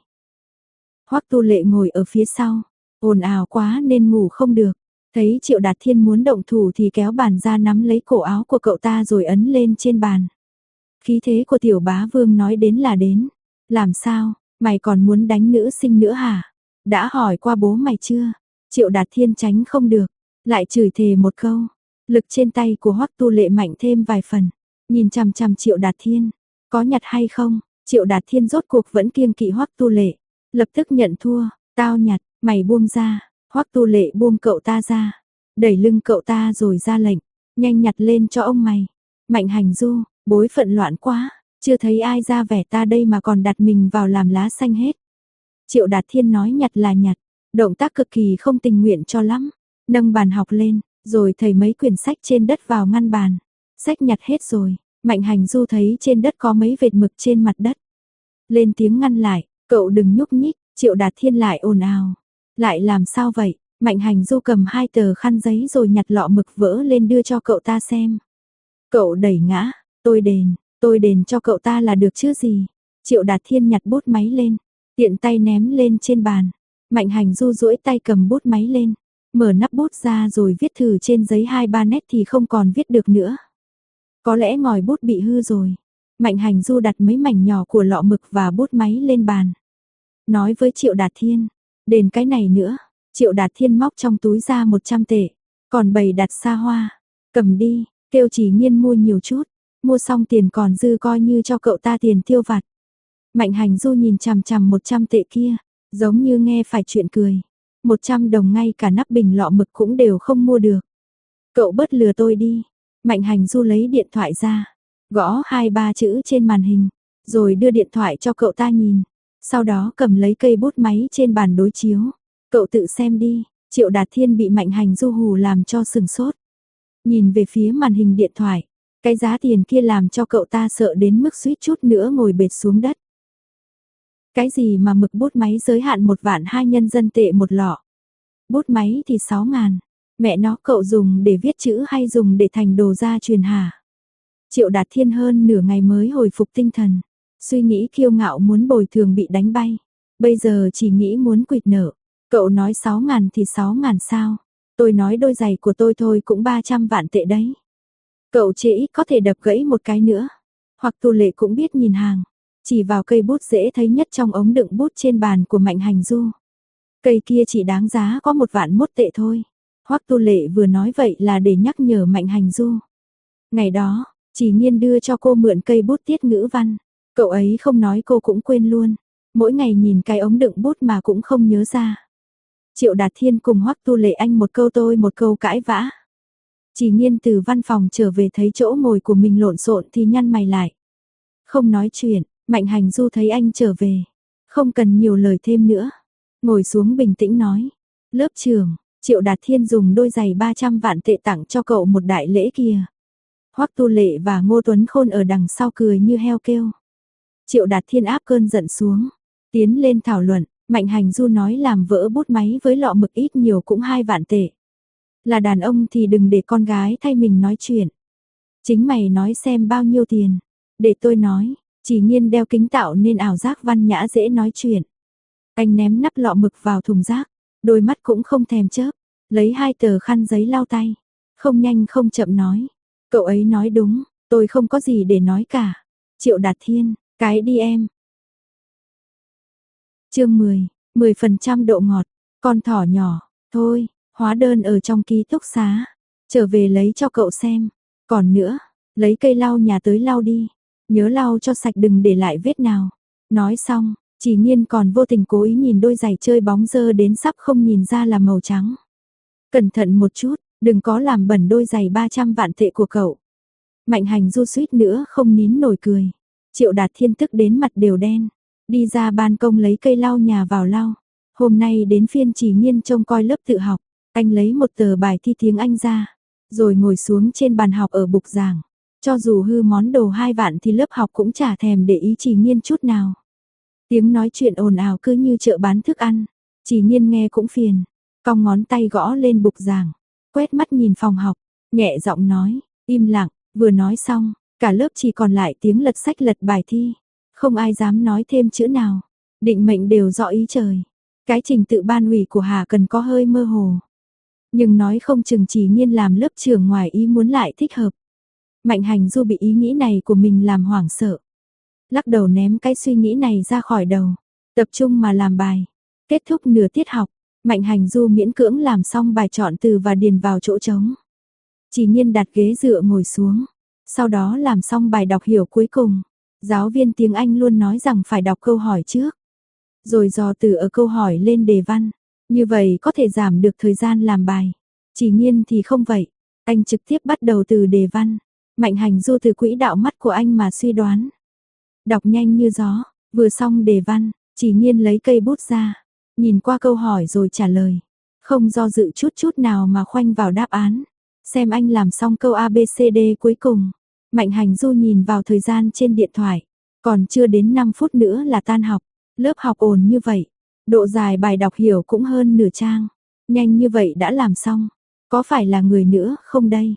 Hoắc Tu Lệ ngồi ở phía sau, ồn ào quá nên ngủ không được. Thấy Triệu Đạt Thiên muốn động thủ thì kéo bàn ra nắm lấy cổ áo của cậu ta rồi ấn lên trên bàn. Khí thế của Tiểu Bá Vương nói đến là đến. Làm sao, mày còn muốn đánh nữ sinh nữa hả? Đã hỏi qua bố mày chưa? Triệu Đạt Thiên tránh không được, lại chửi thề một câu. Lực trên tay của Hoắc Tu Lệ mạnh thêm vài phần. Nhìn chằm chằm Triệu Đạt Thiên, có nhặt hay không? Triệu Đạt Thiên rốt cuộc vẫn kiêng kỵ Hoắc Tu Lệ, lập tức nhận thua. Tao nhặt, mày buông ra. Hoắc Tu Lệ buông cậu ta ra, đẩy lưng cậu ta rồi ra lệnh, nhanh nhặt lên cho ông mày. Mạnh Hành Du, bối phận loạn quá, Chưa thấy ai ra vẻ ta đây mà còn đặt mình vào làm lá xanh hết. Triệu Đạt Thiên nói nhặt là nhặt, động tác cực kỳ không tình nguyện cho lắm. Nâng bàn học lên, rồi thầy mấy quyển sách trên đất vào ngăn bàn. Sách nhặt hết rồi, Mạnh Hành Du thấy trên đất có mấy vệt mực trên mặt đất. Lên tiếng ngăn lại, cậu đừng nhúc nhích, Triệu Đạt Thiên lại ồn ào. Lại làm sao vậy? Mạnh Hành Du cầm 2 tờ khăn giấy rồi nhặt lọ mực vỡ lên đưa cho cậu ta xem. Cậu đẩy ngã, tôi đền cho cậu ta là được chứ gì. Triệu Đạt Thiên nhặt bút máy lên, tiện tay ném lên trên bàn. Mạnh Hành Du duỗi tay cầm bút máy lên, mở nắp bút ra rồi viết thử trên giấy 2-3 nét thì không còn viết được nữa. Có lẽ ngòi bút bị hư rồi. Mạnh Hành Du đặt mấy mảnh nhỏ của lọ mực và bút máy lên bàn. Nói với Triệu Đạt Thiên, đền cái này nữa. Triệu Đạt Thiên móc trong túi ra 100 tệ, còn bày đặt xa hoa. Cầm đi, kêu Chỉ Nghiên mua nhiều chút, mua xong tiền còn dư coi như cho cậu ta tiền tiêu vặt. Mạnh Hành Du nhìn chằm chằm 100 tệ kia, giống như nghe phải chuyện cười. 100 đồng ngay cả nắp bình lọ mực cũng đều không mua được. Cậu bớt lừa tôi đi. Mạnh Hành Du lấy điện thoại ra, gõ 2-3 chữ trên màn hình, rồi đưa điện thoại cho cậu ta nhìn. Sau đó cầm lấy cây bút máy trên bàn đối chiếu. Cậu tự xem đi. Triệu Đạt Thiên bị Mạnh Hành Du hù làm cho sừng sốt. Nhìn về phía màn hình điện thoại, cái giá tiền kia làm cho cậu ta sợ đến mức suýt chút nữa ngồi bệt xuống đất. Cái gì mà mực bút máy giới hạn 1.200.000 nhân dân tệ một lọ. Bút máy thì 6.000. Mẹ nó, cậu dùng để viết chữ hay dùng để thành đồ gia truyền hả? Triệu Đạt Thiên hơn nửa ngày mới hồi phục tinh thần. Suy nghĩ kiêu ngạo muốn bồi thường bị đánh bay. Bây giờ chỉ nghĩ muốn quỵt nợ. Cậu nói 6.000 thì 6.000 sao? Tôi nói đôi giày của tôi thôi cũng 300 vạn tệ đấy. Cậu chỉ ít có thể đập gãy một cái nữa. Hoặc Tu Lệ cũng biết nhìn hàng. Chỉ vào cây bút dễ thấy nhất trong ống đựng bút trên bàn của Mạnh Hành Du. Cây kia chỉ đáng giá có 1.100.000 tệ thôi. Hoắc Tu Lệ vừa nói vậy là để nhắc nhở Mạnh Hành Du. Ngày đó, Chỉ Nghiên đưa cho cô mượn cây bút tiết ngữ văn. Cậu ấy không nói cô cũng quên luôn. Mỗi ngày nhìn cái ống đựng bút mà cũng không nhớ ra. Triệu Đạt Thiên cùng Hoắc Tu Lệ anh một câu tôi một câu cãi vã. Chỉ Nghiên từ văn phòng trở về thấy chỗ ngồi của mình lộn xộn thì nhăn mày lại. Không nói chuyện, Mạnh Hành Du thấy anh trở về. Không cần nhiều lời thêm nữa. Ngồi xuống bình tĩnh nói. Lớp trưởng, Triệu Đạt Thiên dùng đôi giày 300 vạn tệ tặng cho cậu một đại lễ kìa. Hoắc Tu Lệ và Ngô Tuấn Khôn ở đằng sau cười như heo kêu. Triệu Đạt Thiên áp cơn giận xuống. Tiến lên thảo luận. Mạnh Hành Du nói làm vỡ bút máy với lọ mực ít nhiều cũng 2 vạn tệ. Là đàn ông thì đừng để con gái thay mình nói chuyện. Chính mày nói xem bao nhiêu tiền. Để tôi nói, Chỉ Nghiên đeo kính tạo nên ảo giác văn nhã dễ nói chuyện. Anh ném nắp lọ mực vào thùng rác, đôi mắt cũng không thèm chớp, lấy 2 tờ khăn giấy lau tay. Không nhanh không chậm nói. Cậu ấy nói đúng, tôi không có gì để nói cả. Triệu Đạt Thiên, cái đi em. Chương 10, 10% độ ngọt, con thỏ nhỏ, thôi, hóa đơn ở trong ký túc xá, trở về lấy cho cậu xem. Còn nữa, lấy cây lau nhà tới lau đi, nhớ lau cho sạch đừng để lại vết nào. Nói xong, Chỉ Nghiên còn vô tình cố ý nhìn đôi giày chơi bóng dơ đến sắp không nhìn ra là màu trắng. Cẩn thận một chút, đừng có làm bẩn đôi giày 300 vạn tệ của cậu. Mạnh Hành Du suýt nữa không nín nổi cười. Triệu Đạt Thiên tức đến mặt đều đen. Đi ra ban công lấy cây lau nhà vào lau. Hôm nay đến phiên Chỉ Nghiên trông coi lớp tự học. Anh lấy một tờ bài thi tiếng Anh ra. Rồi ngồi xuống trên bàn học ở bục giảng. Cho dù hư món đồ 2 vạn thì lớp học cũng chả thèm để ý Chỉ Nghiên chút nào. Tiếng nói chuyện ồn ào cứ như chợ bán thức ăn. Chỉ Nghiên nghe cũng phiền. Cong ngón tay gõ lên bục giảng. Quét mắt nhìn phòng học. Nhẹ giọng nói. Im lặng. Vừa nói xong. Cả lớp chỉ còn lại tiếng lật sách lật bài thi. Không ai dám nói thêm chữ nào. Định mệnh đều rõ ý trời. Cái trình tự ban ủy của Hà Cần có hơi mơ hồ. Nhưng nói không chừng Chỉ Nghiên làm lớp trưởng ngoài ý muốn lại thích hợp. Mạnh Hành Du bị ý nghĩ này của mình làm hoảng sợ. Lắc đầu ném cái suy nghĩ này ra khỏi đầu. Tập trung mà làm bài. Kết thúc nửa tiết học. Mạnh Hành Du miễn cưỡng làm xong bài chọn từ và điền vào chỗ trống. Chỉ Nghiên đặt ghế dựa ngồi xuống. Sau đó làm xong bài đọc hiểu cuối cùng. Giáo viên tiếng Anh luôn nói rằng phải đọc câu hỏi trước. Rồi dò từ ở câu hỏi lên đề văn. Như vậy có thể giảm được thời gian làm bài. Chỉ Nghiên thì không vậy. Anh trực tiếp bắt đầu từ đề văn. Mạnh Hành Du từ quỹ đạo mắt của anh mà suy đoán. đọc nhanh như gió, vừa xong đề văn, Chỉ Nghiên lấy cây bút ra, nhìn qua câu hỏi rồi trả lời, không do dự chút chút nào mà khoanh vào đáp án. Xem anh làm xong câu ABCD cuối cùng. Mạnh Hành Du nhìn vào thời gian trên điện thoại, còn chưa đến 5 phút nữa là tan học, lớp học ồn như vậy, độ dài bài đọc hiểu cũng hơn nửa trang, nhanh như vậy đã làm xong, có phải là người nữa không đây?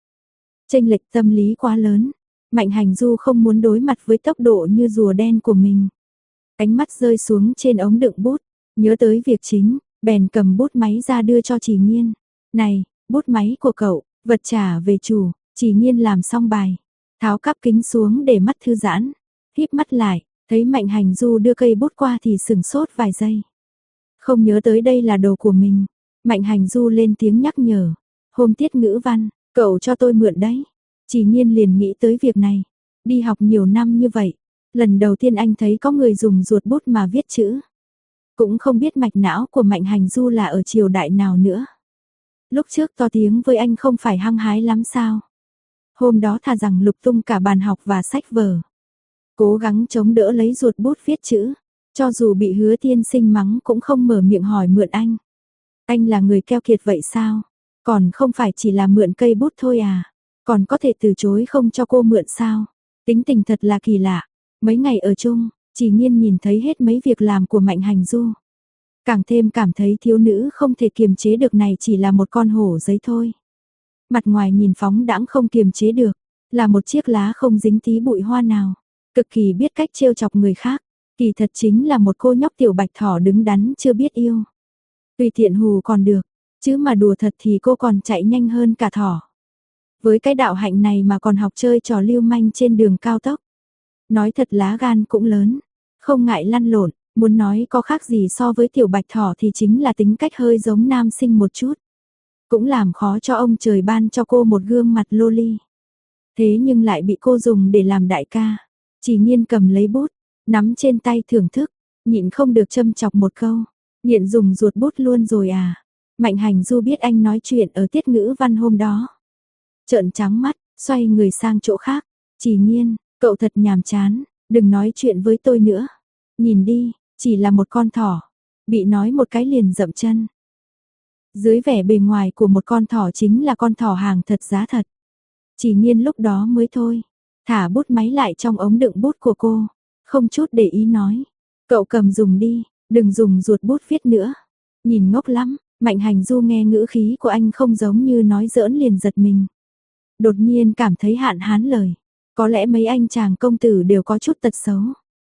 Chênh lệch tâm lý quá lớn, Mạnh Hành Du không muốn đối mặt với tốc độ như rùa đen của mình. Ánh mắt rơi xuống trên ống đựng bút, nhớ tới việc chính, bèn cầm bút máy ra đưa cho Chỉ Nghiên. Này, bút máy của cậu, vật trả về chủ. Chỉ Nghiên làm xong bài, tháo cắp kính xuống để mắt thư giãn, híp mắt lại, thấy Mạnh Hành Du đưa cây bút qua thì sững sốt vài giây. Không nhớ tới đây là đồ của mình, Mạnh Hành Du lên tiếng nhắc nhở, hôm tiết ngữ văn, cậu cho tôi mượn đấy. Chỉ Nghiên liền nghĩ tới việc này, đi học nhiều năm như vậy, lần đầu tiên anh thấy có người dùng ruột bút mà viết chữ. Cũng không biết mạch não của Mạnh Hành Du là ở triều đại nào nữa. Lúc trước to tiếng với anh không phải hăng hái lắm sao? Hôm đó thà rằng lục tung cả bàn học và sách vở. Cố gắng chống đỡ lấy ruột bút viết chữ. Cho dù bị Hứa tiên sinh mắng cũng không mở miệng hỏi mượn anh. Anh là người keo kiệt vậy sao? Còn không phải chỉ là mượn cây bút thôi à? Còn có thể từ chối không cho cô mượn sao? Tính tình thật là kỳ lạ. Mấy ngày ở chung, Chỉ Nghiên nhìn thấy hết mấy việc làm của Mạnh Hành Du. Càng thêm cảm thấy thiếu nữ không thể kiềm chế được này chỉ là một con hổ giấy thôi. Mặt ngoài nhìn phóng đãng không kiềm chế được, là một chiếc lá không dính tí bụi hoa nào, cực kỳ biết cách trêu chọc người khác, kỳ thật chính là một cô nhóc tiểu bạch thỏ đứng đắn chưa biết yêu. Tùy tiện hù còn được, chứ mà đùa thật thì cô còn chạy nhanh hơn cả thỏ. Với cái đạo hạnh này mà còn học chơi trò lưu manh trên đường cao tốc. Nói thật lá gan cũng lớn, không ngại lăn lộn, muốn nói có khác gì so với tiểu bạch thỏ thì chính là tính cách hơi giống nam sinh một chút. Cũng làm khó cho ông trời ban cho cô một gương mặt loli. Thế nhưng lại bị cô dùng để làm đại ca. Chỉ Nghiên cầm lấy bút, nắm trên tay thưởng thức, nhịn không được châm chọc một câu. Nghiện dùng ruột bút luôn rồi à? Mạnh Hành Du biết anh nói chuyện ở tiết ngữ văn hôm đó. Trợn trắng mắt, xoay người sang chỗ khác. Chỉ Nghiên, cậu thật nhàm chán, đừng nói chuyện với tôi nữa. Nhìn đi, chỉ là một con thỏ. Bị nói một cái liền dậm chân. Dưới vẻ bề ngoài của một con thỏ chính là con thỏ hàng thật giá thật. Chỉ Nghiên lúc đó mới thôi, thả bút máy lại trong ống đựng bút của cô, không chút để ý nói, cậu cầm dùng đi, đừng dùng ruột bút viết nữa. Nhìn ngốc lắm, Mạnh Hành Du nghe ngữ khí của anh không giống như nói giỡn liền giật mình. Đột nhiên cảm thấy hạn hán lời, có lẽ mấy anh chàng công tử đều có chút tật xấu.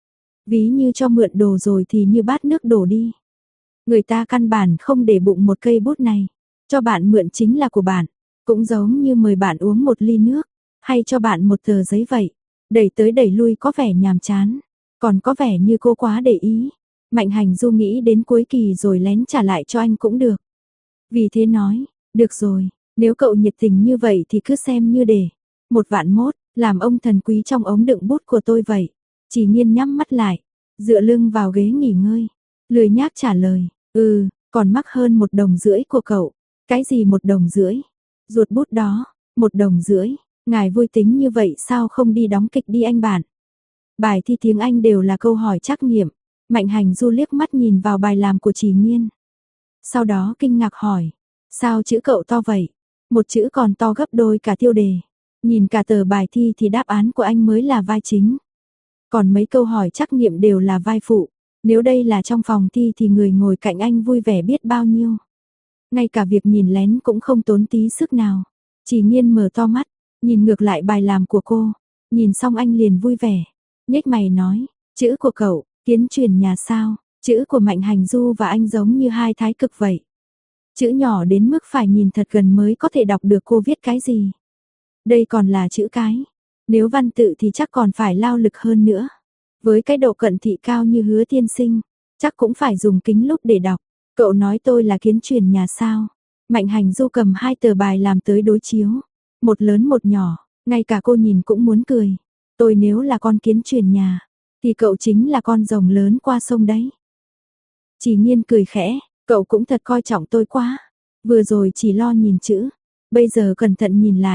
Ví như cho mượn đồ rồi thì như bát nước đổ đi. Người ta căn bản không để bụng một cây bút này, cho bạn mượn chính là của bạn, cũng giống như mời bạn uống một ly nước, hay cho bạn một tờ giấy vậy, đẩy tới đẩy lui có vẻ nhàm chán, còn có vẻ như cô quá để ý. Mạnh Hành Du nghĩ đến cuối kỳ rồi lén trả lại cho anh cũng được. Vì thế nói, được rồi, nếu cậu nhiệt tình như vậy thì cứ xem như để. 1.000.000, làm ông thần quý trong ống đựng bút của tôi vậy. Chỉ Nghiên nhắm mắt lại, dựa lưng vào ghế nghỉ ngơi, lười nhác trả lời, còn mắc hơn 1,5 đồng của cậu. Cái gì 1,5 đồng? Ruột bút đó, 1,5 đồng. Ngài vui tính như vậy sao không đi đóng kịch đi anh bạn? Bài thi tiếng Anh đều là câu hỏi trắc nghiệm. Mạnh Hành Du liếc mắt nhìn vào bài làm của Chỉ Nghiên. Sau đó kinh ngạc hỏi, sao chữ cậu to vậy? Một chữ còn to gấp đôi cả tiêu đề. Nhìn cả tờ bài thi thì đáp án của anh mới là vai chính. Còn mấy câu hỏi trắc nghiệm đều là vai phụ. Nếu đây là trong phòng thi thì người ngồi cạnh anh vui vẻ biết bao nhiêu. Ngay cả việc nhìn lén cũng không tốn tí sức nào. Chỉ Nghiên mở to mắt, nhìn ngược lại bài làm của cô. Nhìn xong anh liền vui vẻ. Nhếch mày nói, chữ của cậu, Kiến Truyền nhà sao? Chữ của Mạnh Hành Du và anh giống như hai thái cực vậy. Chữ nhỏ đến mức phải nhìn thật gần mới có thể đọc được cô viết cái gì. Đây còn là chữ cái. Nếu văn tự thì chắc còn phải lao lực hơn nữa. Với cái độ cận thị cao như Hứa tiên sinh, chắc cũng phải dùng kính lúp để đọc. Cậu nói tôi là Kiến Truyền nhà sao? Mạnh Hành Du cầm 2 tờ bài làm tới đối chiếu. Một lớn một nhỏ, ngay cả cô nhìn cũng muốn cười. Tôi nếu là con Kiến Truyền nhà, thì cậu chính là con rồng lớn qua sông đấy. Chỉ Nghiên cười khẽ, cậu cũng thật coi trọng tôi quá. Vừa rồi chỉ lo nhìn chữ, bây giờ cẩn thận nhìn lại.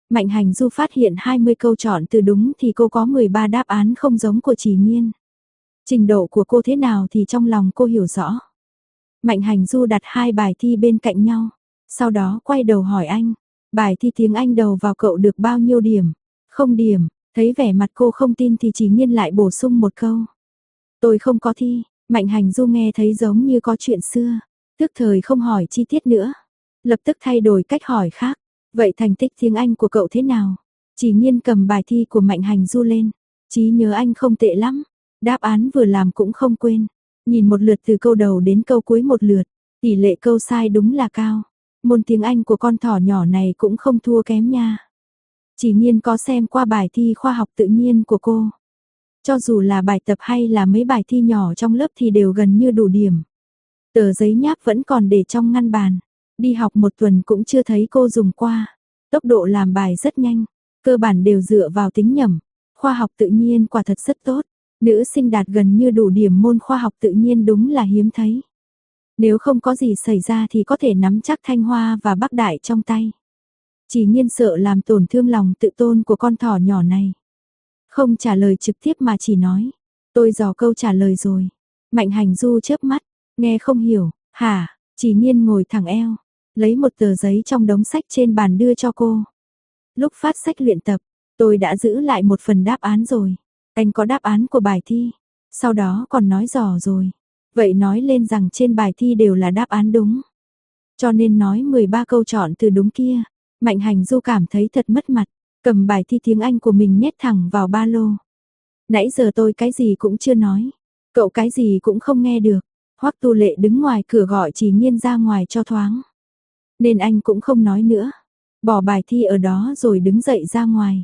Mạnh Hành Du phát hiện 20 câu chọn từ đúng thì cô có 13 đáp án không giống của Chỉ Nhiên. Trình độ của cô thế nào thì trong lòng cô hiểu rõ. Mạnh Hành Du đặt 2 bài thi bên cạnh nhau, sau đó quay đầu hỏi anh, bài thi tiếng Anh đầu vào cậu được bao nhiêu điểm? Không điểm, thấy vẻ mặt cô không tin thì Chỉ Nhiên lại bổ sung một câu. Tôi không có thi, Mạnh Hành Du nghe thấy giống như có chuyện xưa, tức thời không hỏi chi tiết nữa, lập tức thay đổi cách hỏi khác. Vậy thành tích tiếng Anh của cậu thế nào? Chỉ Nhiên cầm bài thi của Mạnh Hành Du lên, trí nhớ anh không tệ lắm, đáp án vừa làm cũng không quên. Nhìn một lượt từ câu đầu đến câu cuối một lượt, tỷ lệ câu sai đúng là cao. Môn tiếng Anh của con thỏ nhỏ này cũng không thua kém nha. Chỉ Nhiên có xem qua bài thi khoa học tự nhiên của cô. Cho dù là bài tập hay là mấy bài thi nhỏ trong lớp thì đều gần như đủ điểm. Tờ giấy nháp vẫn còn để trong ngăn bàn. Đi học một tuần cũng chưa thấy cô dùng qua. Tốc độ làm bài rất nhanh, cơ bản đều dựa vào tính nhẩm. Khoa học tự nhiên quả thật rất tốt. Nữ sinh đạt gần như đủ điểm môn khoa học tự nhiên đúng là hiếm thấy. Nếu không có gì xảy ra thì có thể nắm chắc Thanh Hoa và Bắc Đại trong tay. Chỉ Nhiên sợ làm tổn thương lòng tự tôn của con thỏ nhỏ này. Không trả lời trực tiếp mà chỉ nói. Tôi dò câu trả lời rồi. Mạnh Hành Du chớp mắt, nghe không hiểu, hả? Chỉ Nhiên ngồi thẳng eo, lấy một tờ giấy trong đống sách trên bàn đưa cho cô. Lúc phát sách luyện tập, tôi đã giữ lại một phần đáp án rồi. Anh có đáp án của bài thi, sau đó còn nói dò rồi. Vậy nói lên rằng trên bài thi đều là đáp án đúng. Cho nên nói 13 câu chọn từ đúng kia. Mạnh Hành Du cảm thấy thật mất mặt, cầm bài thi tiếng Anh của mình nhét thẳng vào ba lô. Nãy giờ tôi cái gì cũng chưa nói, cậu cái gì cũng không nghe được. Hoắc Tu Lệ đứng ngoài cửa gọi Chỉ Nhiên ra ngoài cho thoáng. Nên anh cũng không nói nữa, bỏ bài thi ở đó rồi đứng dậy ra ngoài.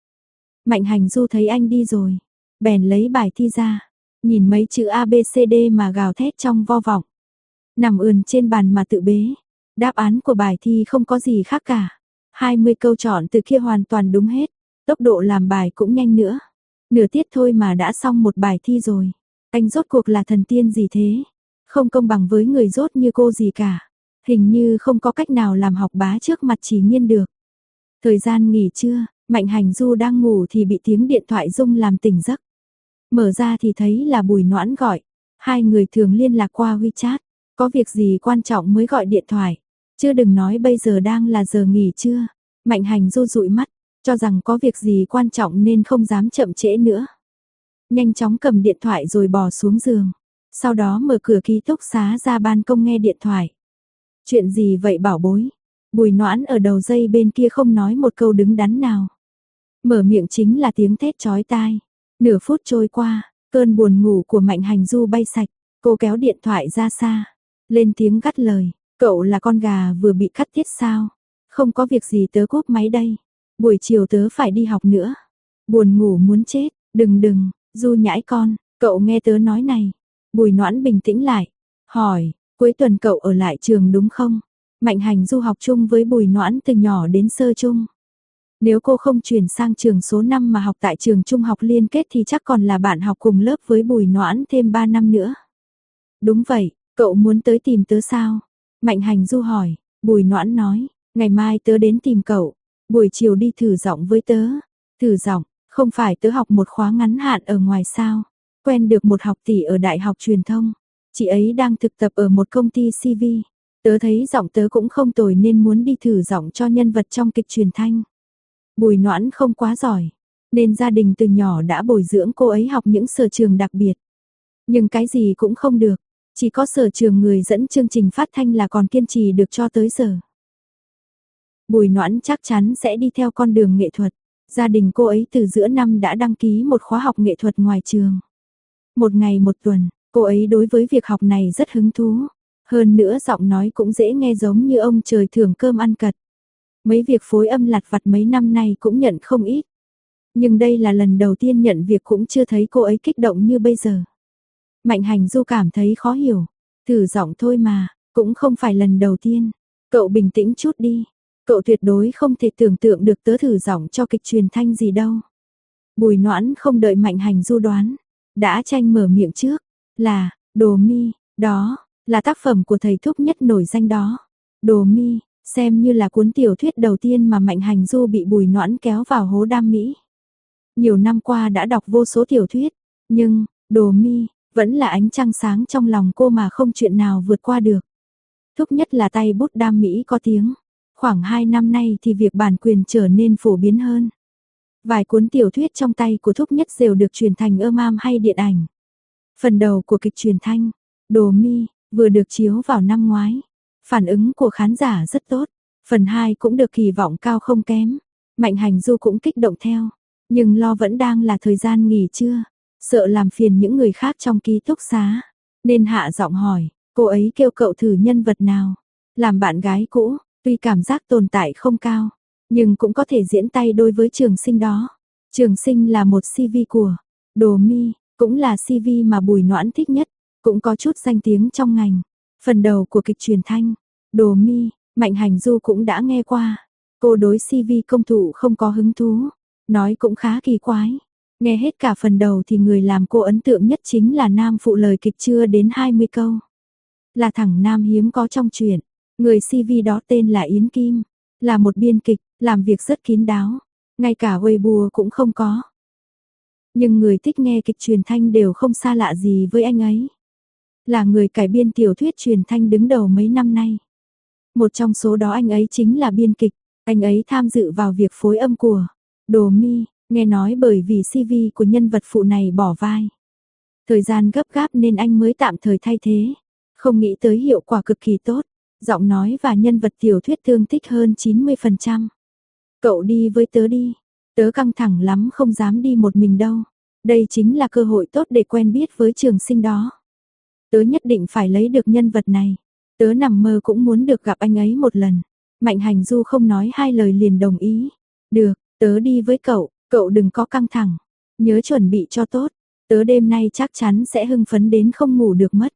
Mạnh Hành Du thấy anh đi rồi, bèn lấy bài thi ra, nhìn mấy chữ ABCD mà gào thét trong vô vọng. Nằm ườn trên bàn mà tự bế, đáp án của bài thi không có gì khác cả. 20 câu chọn từ kia hoàn toàn đúng hết, tốc độ làm bài cũng nhanh nữa. Nửa tiết thôi mà đã xong một bài thi rồi. Anh rốt cuộc là thần tiên gì thế? Không công bằng với người rốt như cô gì cả. Hình như không có cách nào làm học bá trước mặt Chỉ Nhiên được. Thời gian nghỉ trưa, Mạnh Hành Du đang ngủ thì bị tiếng điện thoại rung làm tỉnh giấc. Mở ra thì thấy là Bùi Noãn gọi. Hai người thường liên lạc qua WeChat. Có việc gì quan trọng mới gọi điện thoại. Chứ đừng nói bây giờ đang là giờ nghỉ trưa. Mạnh Hành Du dụi mắt, cho rằng có việc gì quan trọng nên không dám chậm trễ nữa. Nhanh chóng cầm điện thoại rồi bò xuống giường. Sau đó mở cửa ký túc xá ra ban công nghe điện thoại. Chuyện gì vậy bảo bối? Bùi Noãn ở đầu dây bên kia không nói một câu đứng đắn nào. Mở miệng chính là tiếng thét chói tai. Nửa phút trôi qua, cơn buồn ngủ của Mạnh Hành Du bay sạch. Cô kéo điện thoại ra xa, lên tiếng gắt lời. Cậu là con gà vừa bị cắt tiết sao? Không có việc gì tớ cúp máy đây. Buổi chiều tớ phải đi học nữa. Buồn ngủ muốn chết. Đừng, Du nhãi con, cậu nghe tớ nói này. Bùi Noãn bình tĩnh lại, hỏi, cuối tuần cậu ở lại trường đúng không? Mạnh Hành Du học chung với Bùi Noãn từ nhỏ đến sơ chung. Nếu cô không chuyển sang trường số 5 mà học tại trường trung học liên kết thì chắc còn là bạn học cùng lớp với Bùi Noãn thêm 3 năm nữa. Đúng vậy, cậu muốn tới tìm tớ sao? Mạnh Hành Du hỏi, Bùi Noãn nói, ngày mai tớ đến tìm cậu, buổi chiều đi thử giọng với tớ. Thử giọng, không phải tớ học một khóa ngắn hạn ở ngoài sao? Quen được một học tỷ ở Đại học Truyền thông, chị ấy đang thực tập ở một công ty CV. Tớ thấy giọng tớ cũng không tồi nên muốn đi thử giọng cho nhân vật trong kịch truyền thanh. Bùi Noãn không quá giỏi, nên gia đình từ nhỏ đã bồi dưỡng cô ấy học những sở trường đặc biệt. Nhưng cái gì cũng không được, chỉ có sở trường người dẫn chương trình phát thanh là còn kiên trì được cho tới giờ. Bùi Noãn chắc chắn sẽ đi theo con đường nghệ thuật. Gia đình cô ấy từ giữa năm đã đăng ký một khóa học nghệ thuật ngoài trường. Một ngày một tuần, cô ấy đối với việc học này rất hứng thú. Hơn nữa giọng nói cũng dễ nghe giống như ông trời thưởng cơm ăn cật. Mấy việc phối âm lặt vặt mấy năm nay cũng nhận không ít. Nhưng đây là lần đầu tiên nhận việc cũng chưa thấy cô ấy kích động như bây giờ. Mạnh Hành Du cảm thấy khó hiểu. Thử giọng thôi mà, cũng không phải lần đầu tiên. Cậu bình tĩnh chút đi. Cậu tuyệt đối không thể tưởng tượng được tớ thử giọng cho kịch truyền thanh gì đâu. Bùi Noãn không đợi Mạnh Hành Du đoán, đã tranh mở miệng trước, là, Đồ Mi, đó, là tác phẩm của thầy thuốc nhất nổi danh đó. Đồ Mi, Xem như là cuốn tiểu thuyết đầu tiên mà Mạnh Hành Du bị Bùi Noãn kéo vào hố đam mỹ. Nhiều năm qua đã đọc vô số tiểu thuyết, nhưng, Đồ Mi, vẫn là ánh trăng sáng trong lòng cô mà không chuyện nào vượt qua được. Thúc nhất là tay bút đam mỹ có tiếng. Khoảng 2 năm nay thì việc bản quyền trở nên phổ biến hơn. Vài cuốn tiểu thuyết trong tay của Thúc nhất đều được truyền thành âm hay điện ảnh. Phần đầu của kịch truyền thanh, Đồ Mi, vừa được chiếu vào năm ngoái. Phản ứng của khán giả rất tốt. Phần 2 cũng được kỳ vọng cao không kém. Mạnh Hành Du cũng kích động theo. Nhưng lo vẫn đang là thời gian nghỉ trưa. Sợ làm phiền những người khác trong ký túc xá. Nên hạ giọng hỏi, cô ấy kêu cậu thử nhân vật nào. Làm bạn gái cũ, tuy cảm giác tồn tại không cao. Nhưng cũng có thể diễn tay đôi với Trường Sinh đó. Trường Sinh là một CV của Đồ Mi, cũng là CV mà Bùi Noãn thích nhất. Cũng có chút danh tiếng trong ngành. Phần đầu của kịch truyền thanh, Đồ Mi, Mạnh Hành Du cũng đã nghe qua. Cô đối CV công thủ không có hứng thú. Nói cũng khá kỳ quái. Nghe hết cả phần đầu thì người làm cô ấn tượng nhất chính là nam phụ lời kịch chưa đến 20 câu. Là thằng nam hiếm có trong truyện. Người CV đó tên là Yến Kim. Là một biên kịch, làm việc rất kín đáo. Ngay cả Weibo cũng không có. Nhưng người thích nghe kịch truyền thanh đều không xa lạ gì với anh ấy. Là người cải biên tiểu thuyết truyền thanh đứng đầu mấy năm nay. Một trong số đó anh ấy chính là biên kịch. Anh ấy tham dự vào việc phối âm của Đồ Mi. Nghe nói bởi vì CV của nhân vật phụ này bỏ vai. Thời gian gấp gáp nên anh mới tạm thời thay thế. Không nghĩ tới hiệu quả cực kỳ tốt. Giọng nói và nhân vật tiểu thuyết tương thích hơn 90%. Cậu đi với tớ đi. Tớ căng thẳng lắm không dám đi một mình đâu. Đây chính là cơ hội tốt để quen biết với Trường Sinh đó. Tớ nhất định phải lấy được nhân vật này. Tớ nằm mơ cũng muốn được gặp anh ấy một lần. Mạnh Hành Du không nói hai lời liền đồng ý. Được, tớ đi với cậu. Cậu đừng có căng thẳng, nhớ chuẩn bị cho tốt, tớ đêm nay chắc chắn sẽ hưng phấn đến không ngủ được mất.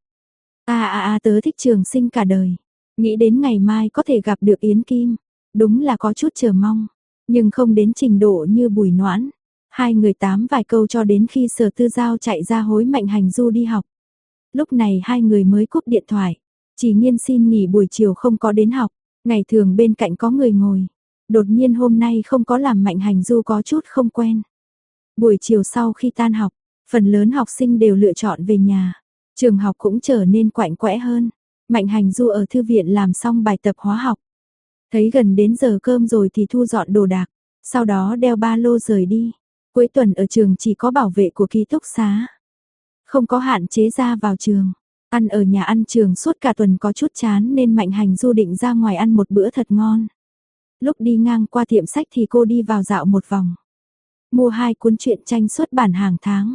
Tớ thích Trường Sinh cả đời, nghĩ đến ngày mai có thể gặp được Yến Kim, đúng là có chút chờ mong, nhưng không đến trình độ như Bùi Noãn. Hai người tám vài câu cho đến khi Sở Tư Giao chạy ra hối Mạnh Hành Du đi học. Lúc này hai người mới cúp điện thoại, Chỉ Nghiên xin nghỉ buổi chiều không có đến học, ngày thường bên cạnh có người ngồi. Đột nhiên hôm nay không có làm Mạnh Hành Du có chút không quen. Buổi chiều sau khi tan học, phần lớn học sinh đều lựa chọn về nhà. Trường học cũng trở nên quạnh quẽ hơn. Mạnh Hành Du ở thư viện làm xong bài tập hóa học. Thấy gần đến giờ cơm rồi thì thu dọn đồ đạc. Sau đó đeo ba lô rời đi. Cuối tuần ở trường chỉ có bảo vệ của ký túc xá. Không có hạn chế ra vào trường. Ăn ở nhà ăn trường suốt cả tuần có chút chán nên Mạnh Hành Du định ra ngoài ăn một bữa thật ngon. Lúc đi ngang qua tiệm sách thì cô đi vào dạo một vòng. Mua 2 cuốn truyện tranh xuất bản hàng tháng.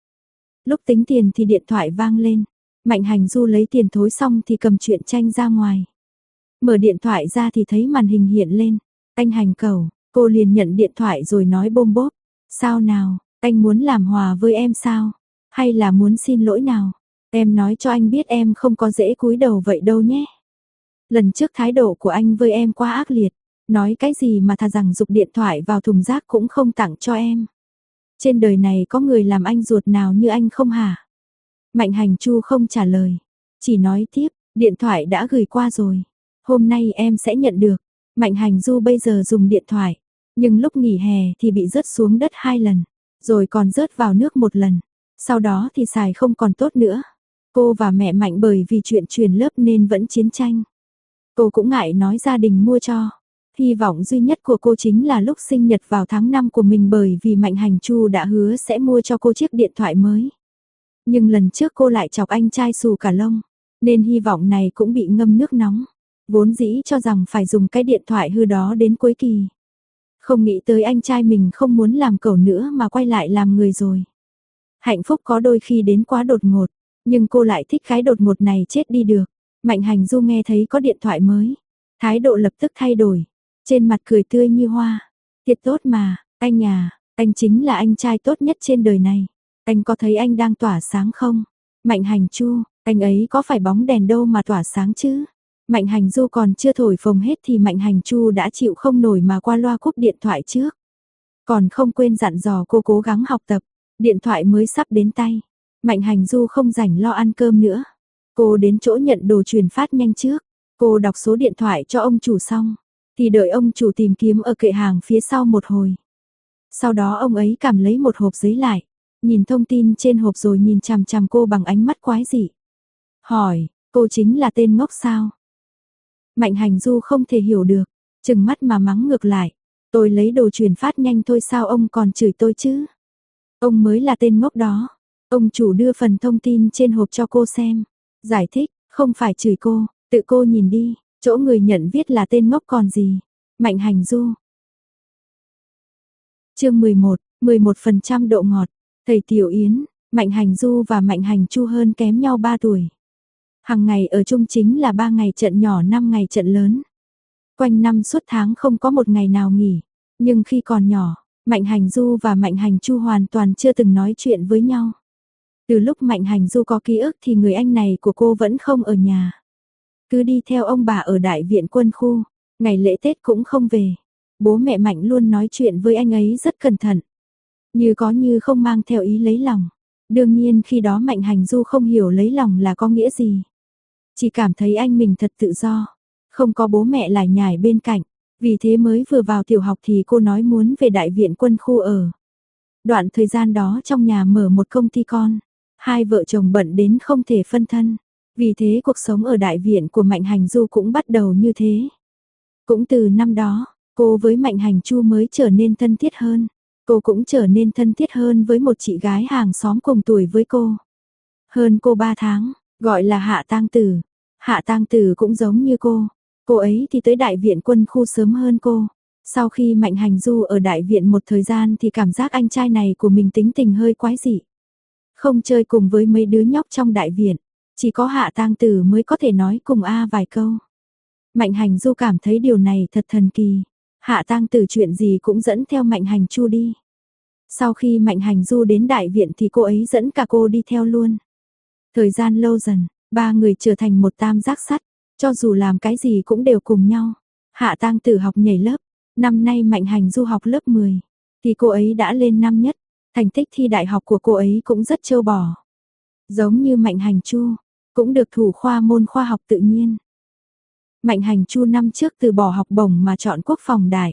Lúc tính tiền thì điện thoại vang lên. Mạnh Hành Du lấy tiền thối xong thì cầm truyện tranh ra ngoài. Mở điện thoại ra thì thấy màn hình hiện lên. Anh Hành Cẩu, cô liền nhận điện thoại rồi nói bôm bốp. Sao nào, anh muốn làm hòa với em sao? Hay là muốn xin lỗi nào? Em nói cho anh biết em không có dễ cúi đầu vậy đâu nhé. Lần trước thái độ của anh với em quá ác liệt. Nói cái gì mà thà rằng giục điện thoại vào thùng rác cũng không tặng cho em. Trên đời này có người làm anh ruột nào như anh không hả? Mạnh Hành Chu không trả lời. Chỉ nói tiếp, điện thoại đã gửi qua rồi. Hôm nay em sẽ nhận được. Mạnh Hành Du bây giờ dùng điện thoại. Nhưng lúc nghỉ hè thì bị rớt xuống đất 2 lần. Rồi còn rớt vào nước 1 lần. Sau đó thì xài không còn tốt nữa. Cô và mẹ Mạnh bởi vì chuyện truyền lớp nên vẫn chiến tranh. Cô cũng ngại nói gia đình mua cho. Hy vọng duy nhất của cô chính là lúc sinh nhật vào tháng 5 của mình bởi vì Mạnh Hành Chu đã hứa sẽ mua cho cô chiếc điện thoại mới. Nhưng lần trước cô lại chọc anh trai xù cả lông, nên hy vọng này cũng bị ngâm nước nóng. Vốn dĩ cho rằng phải dùng cái điện thoại hư đó đến cuối kỳ. Không nghĩ tới anh trai mình không muốn làm cẩu nữa mà quay lại làm người rồi. Hạnh phúc có đôi khi đến quá đột ngột, nhưng cô lại thích cái đột ngột này chết đi được. Mạnh Hành Du nghe thấy có điện thoại mới, thái độ lập tức thay đổi. Trên mặt cười tươi như hoa. Thiệt tốt mà, anh à, anh chính là anh trai tốt nhất trên đời này. Anh có thấy anh đang tỏa sáng không? Mạnh Hành Chu, anh ấy có phải bóng đèn đâu mà tỏa sáng chứ? Mạnh Hành Du còn chưa thổi phồng hết thì Mạnh Hành Chu đã chịu không nổi mà qua loa cúp điện thoại trước. Còn không quên dặn dò cô cố gắng học tập. Điện thoại mới sắp đến tay. Mạnh Hành Du không rảnh lo ăn cơm nữa. Cô đến chỗ nhận đồ chuyển phát nhanh trước. Cô đọc số điện thoại cho ông chủ xong, thì đợi ông chủ tìm kiếm ở kệ hàng phía sau một hồi. Sau đó ông ấy cầm lấy một hộp giấy lại, nhìn thông tin trên hộp rồi nhìn chằm chằm cô bằng ánh mắt quái dị. Hỏi, cô chính là tên ngốc sao? Mạnh Hành Du không thể hiểu được, trừng mắt mà mắng ngược lại. Tôi lấy đồ truyền phát nhanh thôi sao ông còn chửi tôi chứ? Ông mới là tên ngốc đó. Ông chủ đưa phần thông tin trên hộp cho cô xem. Giải thích, không phải chửi cô, tự cô nhìn đi, chỗ người nhận viết là tên ngốc còn gì. Mạnh Hành Du. Chương 11, 11% độ ngọt. Thầy Tiểu Yến, Mạnh Hành Du và Mạnh Hành Chu hơn kém nhau 3 tuổi. Hàng ngày ở chung chính là 3 ngày trận nhỏ 5 ngày trận lớn. Quanh năm suốt tháng không có một ngày nào nghỉ. Nhưng khi còn nhỏ, Mạnh Hành Du và Mạnh Hành Chu hoàn toàn chưa từng nói chuyện với nhau. Từ lúc Mạnh Hành Du có ký ức thì người anh này của cô vẫn không ở nhà. Cứ đi theo ông bà ở đại viện quân khu, ngày lễ Tết cũng không về. Bố mẹ Mạnh luôn nói chuyện với anh ấy rất cẩn thận. Như có như không mang theo ý lấy lòng. Đương nhiên khi đó Mạnh Hành Du không hiểu lấy lòng là có nghĩa gì. Chỉ cảm thấy anh mình thật tự do. Không có bố mẹ lải nhải bên cạnh. Vì thế mới vừa vào tiểu học thì cô nói muốn về đại viện quân khu ở. Đoạn thời gian đó trong nhà mở một công ty con. Hai vợ chồng bận đến không thể phân thân. Vì thế cuộc sống ở đại viện của Mạnh Hành Du cũng bắt đầu như thế. Cũng từ năm đó, cô với Mạnh Hành Chu mới trở nên thân thiết hơn. Cô cũng trở nên thân thiết hơn với một chị gái hàng xóm cùng tuổi với cô. Hơn cô 3 tháng, gọi là Hạ Tang Tử. Hạ Tang Tử cũng giống như cô ấy thì tới đại viện quân khu sớm hơn cô. Sau khi Mạnh Hành Du ở đại viện một thời gian thì cảm giác anh trai này của mình tính tình hơi quái dị. Không chơi cùng với mấy đứa nhóc trong đại viện, chỉ có Hạ Tang Tử mới có thể nói cùng vài câu. Mạnh Hành Du cảm thấy điều này thật thần kỳ. Hạ Tang Tử chuyện gì cũng dẫn theo Mạnh Hành Chu đi. Sau khi Mạnh Hành Du đến đại viện thì cô ấy dẫn cả cô đi theo luôn. Thời gian lâu dần, ba người trở thành một tam giác sắt, cho dù làm cái gì cũng đều cùng nhau. Hạ Tang Tử học nhảy lớp, năm nay Mạnh Hành Du học lớp 10, thì cô ấy đã lên năm nhất, thành tích thi đại học của cô ấy cũng rất trâu bò. Giống như Mạnh Hành Chu, cũng được thủ khoa môn khoa học tự nhiên. Mạnh Hành Chu năm trước từ bỏ học bổng mà chọn quốc phòng đại.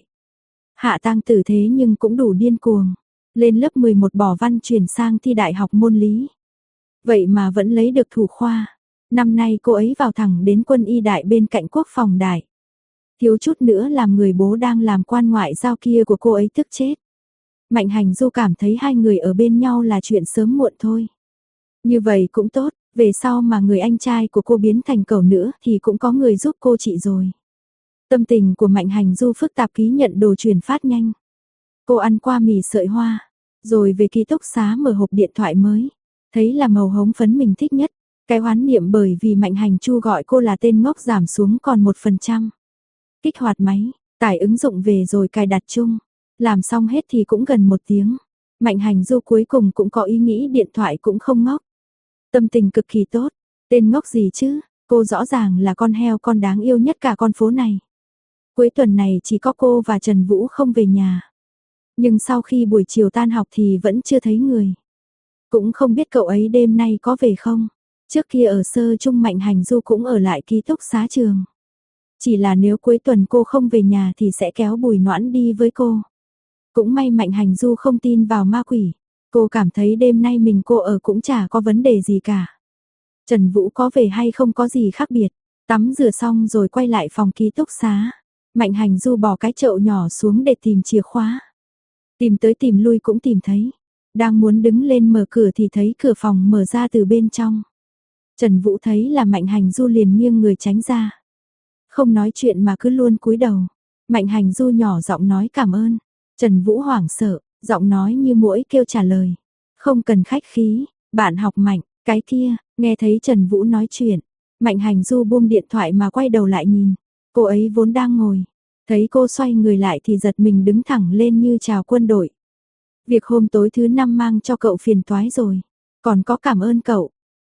Hạ Tang Tử thế nhưng cũng đủ điên cuồng, lên lớp 11 bỏ văn chuyển sang thi đại học môn lý. Vậy mà vẫn lấy được thủ khoa. Năm nay cô ấy vào thẳng đến quân y đại bên cạnh quốc phòng đại. Thiếu chút nữa làm người bố đang làm quan ngoại giao kia của cô ấy tức chết. Mạnh Hành Du cảm thấy hai người ở bên nhau là chuyện sớm muộn thôi. Như vậy cũng tốt, về sau mà người anh trai của cô biến thành cẩu nữa thì cũng có người giúp cô chị rồi. Tâm tình của Mạnh Hành Du phức tạp ký nhận đồ truyền phát nhanh. Cô ăn qua mì sợi hoa, rồi về ký túc xá mở hộp điện thoại mới. Thấy là màu hồng phấn mình thích nhất. Cái oán niệm bởi vì Mạnh Hành Chu gọi cô là tên ngốc giảm xuống còn 1%. Kích hoạt máy, tải ứng dụng về rồi cài đặt chung. Làm xong hết thì cũng gần 1 tiếng. Mạnh Hành Du cuối cùng cũng có ý nghĩ điện thoại cũng không ngốc. Tâm tình cực kỳ tốt. Tên ngốc gì chứ, cô rõ ràng là con heo con đáng yêu nhất cả con phố này. Cuối tuần này chỉ có cô và Trần Vũ không về nhà. Nhưng sau khi buổi chiều tan học thì vẫn chưa thấy người. Cũng không biết cậu ấy đêm nay có về không. Trước kia ở sơ trung Mạnh Hành Du cũng ở lại ký túc xá trường. Chỉ là nếu cuối tuần cô không về nhà thì sẽ kéo Bùi Noãn đi với cô. Cũng may Mạnh Hành Du không tin vào ma quỷ. Cô cảm thấy đêm nay mình cô ở cũng chả có vấn đề gì cả. Trần Vũ có về hay không có gì khác biệt. Tắm rửa xong rồi quay lại phòng ký túc xá. Mạnh Hành Du bỏ cái chậu nhỏ xuống để tìm chìa khóa. Tìm tới tìm lui cũng tìm thấy. Đang muốn đứng lên mở cửa thì thấy cửa phòng mở ra từ bên trong. Trần Vũ thấy là Mạnh Hành Du liền nghiêng người tránh ra. Không nói chuyện mà cứ luôn cúi đầu. Mạnh Hành Du nhỏ giọng nói cảm ơn. Trần Vũ hoảng sợ, giọng nói như muỗi kêu trả lời. Không cần khách khí, bạn học Mạnh, cái kia, nghe thấy Trần Vũ nói chuyện. Mạnh Hành Du buông điện thoại mà quay đầu lại nhìn. Cô ấy vốn đang ngồi. Thấy cô xoay người lại thì giật mình đứng thẳng lên như chào quân đội. Việc hôm tối thứ 5 mang cho cậu phiền toái rồi. Còn có cảm ơn cậu.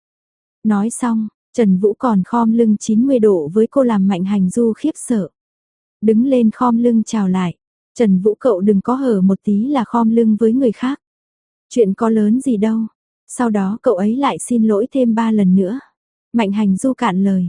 Nói xong, Trần Vũ còn khom lưng 90 độ với cô làm Mạnh Hành Du khiếp sợ. Đứng lên khom lưng chào lại. Trần Vũ cậu đừng có hở một tí là khom lưng với người khác. Chuyện có lớn gì đâu. Sau đó cậu ấy lại xin lỗi thêm 3 lần nữa. Mạnh Hành Du cạn lời.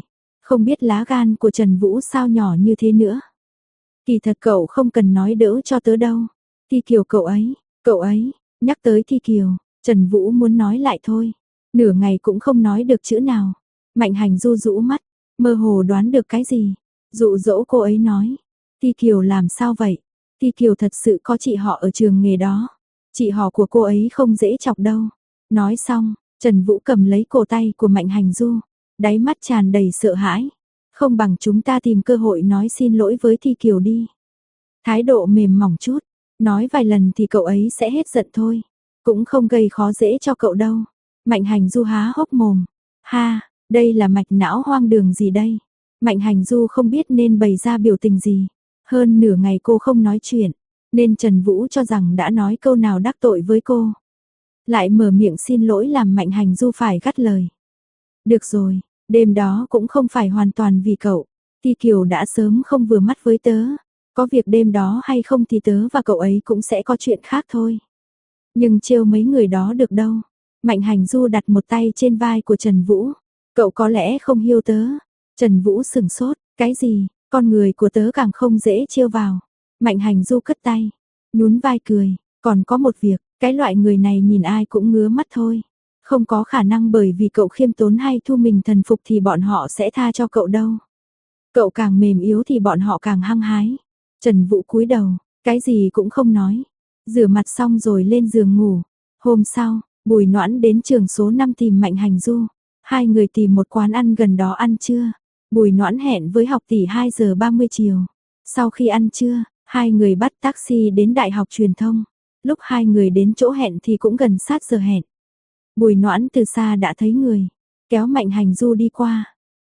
Không biết lá gan của Trần Vũ sao nhỏ như thế nữa. Kỳ thật cậu không cần nói đỡ cho tớ đâu. Thi Kiều cậu ấy, nhắc tới Thi Kiều, Trần Vũ muốn nói lại thôi. Nửa ngày cũng không nói được chữ nào. Mạnh Hành Du rũ mắt, mơ hồ đoán được cái gì. Dụ dỗ cô ấy nói. Thi Kiều làm sao vậy? Thi Kiều thật sự có chị họ ở trường nghề đó. Chị họ của cô ấy không dễ chọc đâu. Nói xong, Trần Vũ cầm lấy cổ tay của Mạnh Hành Du. Đáy mắt tràn đầy sợ hãi. Không bằng chúng ta tìm cơ hội nói xin lỗi với Thi Kiều đi. Thái độ mềm mỏng chút. Nói vài lần thì cậu ấy sẽ hết giận thôi. Cũng không gây khó dễ cho cậu đâu. Mạnh Hành Du há hốc mồm. Ha, đây là mạch não hoang đường gì đây? Mạnh Hành Du không biết nên bày ra biểu tình gì. Hơn nửa ngày cô không nói chuyện. Nên Trần Vũ cho rằng đã nói câu nào đắc tội với cô. Lại mở miệng xin lỗi làm Mạnh Hành Du phải gắt lời. Được rồi, đêm đó cũng không phải hoàn toàn vì cậu. Thi Kiều đã sớm không vừa mắt với tớ. Có việc đêm đó hay không thì tớ và cậu ấy cũng sẽ có chuyện khác thôi. Nhưng trêu mấy người đó được đâu. Mạnh Hành Du đặt một tay trên vai của Trần Vũ. Cậu có lẽ không hiêu tớ. Trần Vũ sửng sốt. Cái gì, con người của tớ càng không dễ trêu vào. Mạnh Hành Du cất tay. Nhún vai cười. Còn có một việc, cái loại người này nhìn ai cũng ngứa mắt thôi. Không có khả năng bởi vì cậu khiêm tốn hay thu mình thần phục thì bọn họ sẽ tha cho cậu đâu. Cậu càng mềm yếu thì bọn họ càng hăng hái. Trần Vũ cúi đầu, cái gì cũng không nói. Rửa mặt xong rồi lên giường ngủ. Hôm sau, Bùi Noãn đến trường số 5 tìm Mạnh Hành Du. Hai người tìm một quán ăn gần đó ăn trưa. Bùi Noãn hẹn với học tỷ 2 giờ 30 chiều. Sau khi ăn trưa, hai người bắt taxi đến Đại học Truyền thông. Lúc hai người đến chỗ hẹn thì cũng gần sát giờ hẹn. Bùi Noãn từ xa đã thấy người, kéo Mạnh Hành Du đi qua.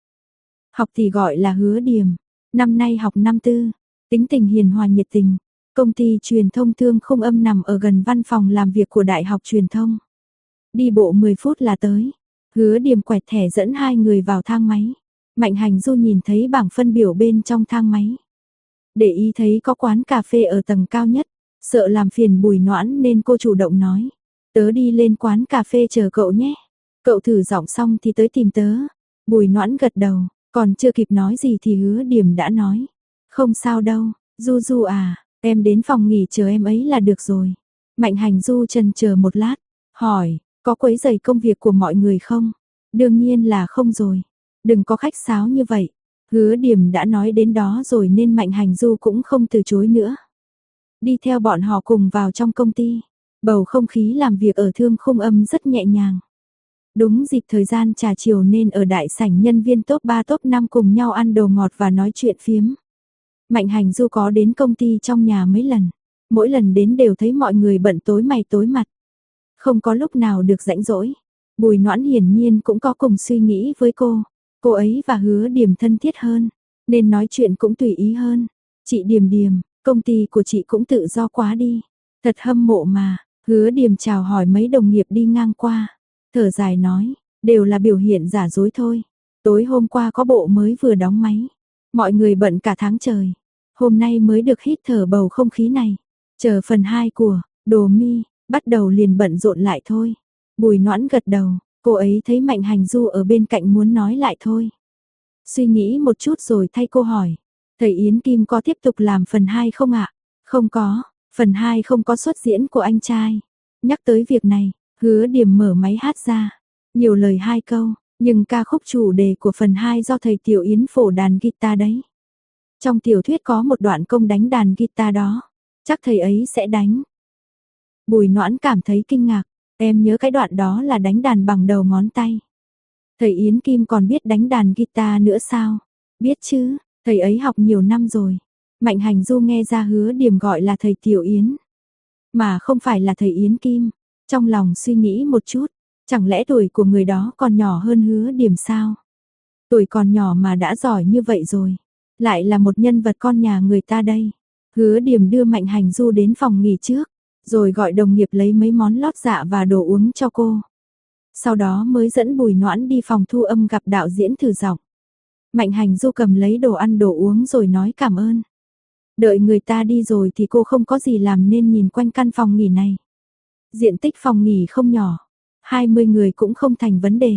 Học tỷ gọi là Hứa Điềm, năm nay học năm tư, tính tình hiền hòa nhiệt tình. Công ty truyền thông Thương Khung Âm nằm ở gần văn phòng làm việc của Đại học Truyền thông. Đi bộ 10 phút là tới. Hứa Điềm quẹt thẻ dẫn hai người vào thang máy. Mạnh Hành Du nhìn thấy bảng phân biểu bên trong thang máy. Để ý thấy có quán cà phê ở tầng cao nhất, sợ làm phiền Bùi Noãn nên cô chủ động nói. Tớ đi lên quán cà phê chờ cậu nhé. Cậu thử giọng xong thì tới tìm tớ. Bùi Noãn gật đầu, còn chưa kịp nói gì thì Hứa Điềm đã nói. Không sao đâu, Du Du à, em đến phòng nghỉ chờ em ấy là được rồi. Mạnh Hành Du chần chờ một lát, hỏi, có quấy rầy công việc của mọi người không? Đương nhiên là không rồi. Đừng có khách sáo như vậy. Hứa Điềm đã nói đến đó rồi nên Mạnh Hành Du cũng không từ chối nữa. Đi theo bọn họ cùng vào trong công ty. Bầu không khí làm việc ở Thương Khung Âm rất nhẹ nhàng. Đúng dịp thời gian trà chiều nên ở đại sảnh nhân viên top 3 top 5 cùng nhau ăn đồ ngọt và nói chuyện phiếm. Mạnh Hành Du có đến công ty trong nhà mấy lần. Mỗi lần đến đều thấy mọi người bận tối mày tối mặt. Không có lúc nào được rảnh rỗi. Bùi Noãn hiển nhiên cũng có cùng suy nghĩ với cô. Cô ấy và Hứa Điềm thân thiết hơn, nên nói chuyện cũng tùy ý hơn. Chị Điềm Điềm, công ty của chị cũng tự do quá đi. Thật hâm mộ mà. Hứa Điềm chào hỏi mấy đồng nghiệp đi ngang qua. Thở dài nói, đều là biểu hiện giả dối thôi. Tối hôm qua có bộ mới vừa đóng máy. Mọi người bận cả tháng trời. Hôm nay mới được hít thở bầu không khí này. Chờ phần 2 của Đồ Mi, bắt đầu liền bận rộn lại thôi. Bùi Noãn gật đầu, cô ấy thấy Mạnh Hành Du ở bên cạnh muốn nói lại thôi. Suy nghĩ một chút rồi thay cô hỏi. Thầy Yến Kim có tiếp tục làm phần 2 không ạ? Không có, phần 2 không có xuất diễn của anh trai. Nhắc tới việc này, Hứa Điềm mở máy hát ra. Nhiều lời 2 câu, nhưng ca khúc chủ đề của phần 2 do thầy Tiểu Yến phổ đàn guitar đấy. Trong tiểu thuyết có một đoạn công đánh đàn guitar đó. Chắc thầy ấy sẽ đánh. Bùi Noãn cảm thấy kinh ngạc. Em nhớ cái đoạn đó là đánh đàn bằng đầu ngón tay. Thầy Yến Kim còn biết đánh đàn guitar nữa sao? Biết chứ, thầy ấy học nhiều năm rồi. Mạnh Hành Du nghe ra Hứa Điềm gọi là thầy Tiểu Yến, mà không phải là thầy Yến Kim. Trong lòng suy nghĩ một chút, chẳng lẽ tuổi của người đó còn nhỏ hơn Hứa Điềm sao? Tuổi còn nhỏ mà đã giỏi như vậy rồi, lại là một nhân vật con nhà người ta đây. Hứa Điềm đưa Mạnh Hành Du đến phòng nghỉ trước, rồi gọi đồng nghiệp lấy mấy món lót dạ và đồ uống cho cô. Sau đó mới dẫn Bùi Noãn đi phòng thu âm gặp đạo diễn thử giọng. Mạnh Hành Du cầm lấy đồ ăn đồ uống rồi nói cảm ơn. Đợi người ta đi rồi thì cô không có gì làm nên nhìn quanh căn phòng nghỉ này. Diện tích phòng nghỉ không nhỏ, 20 người cũng không thành vấn đề.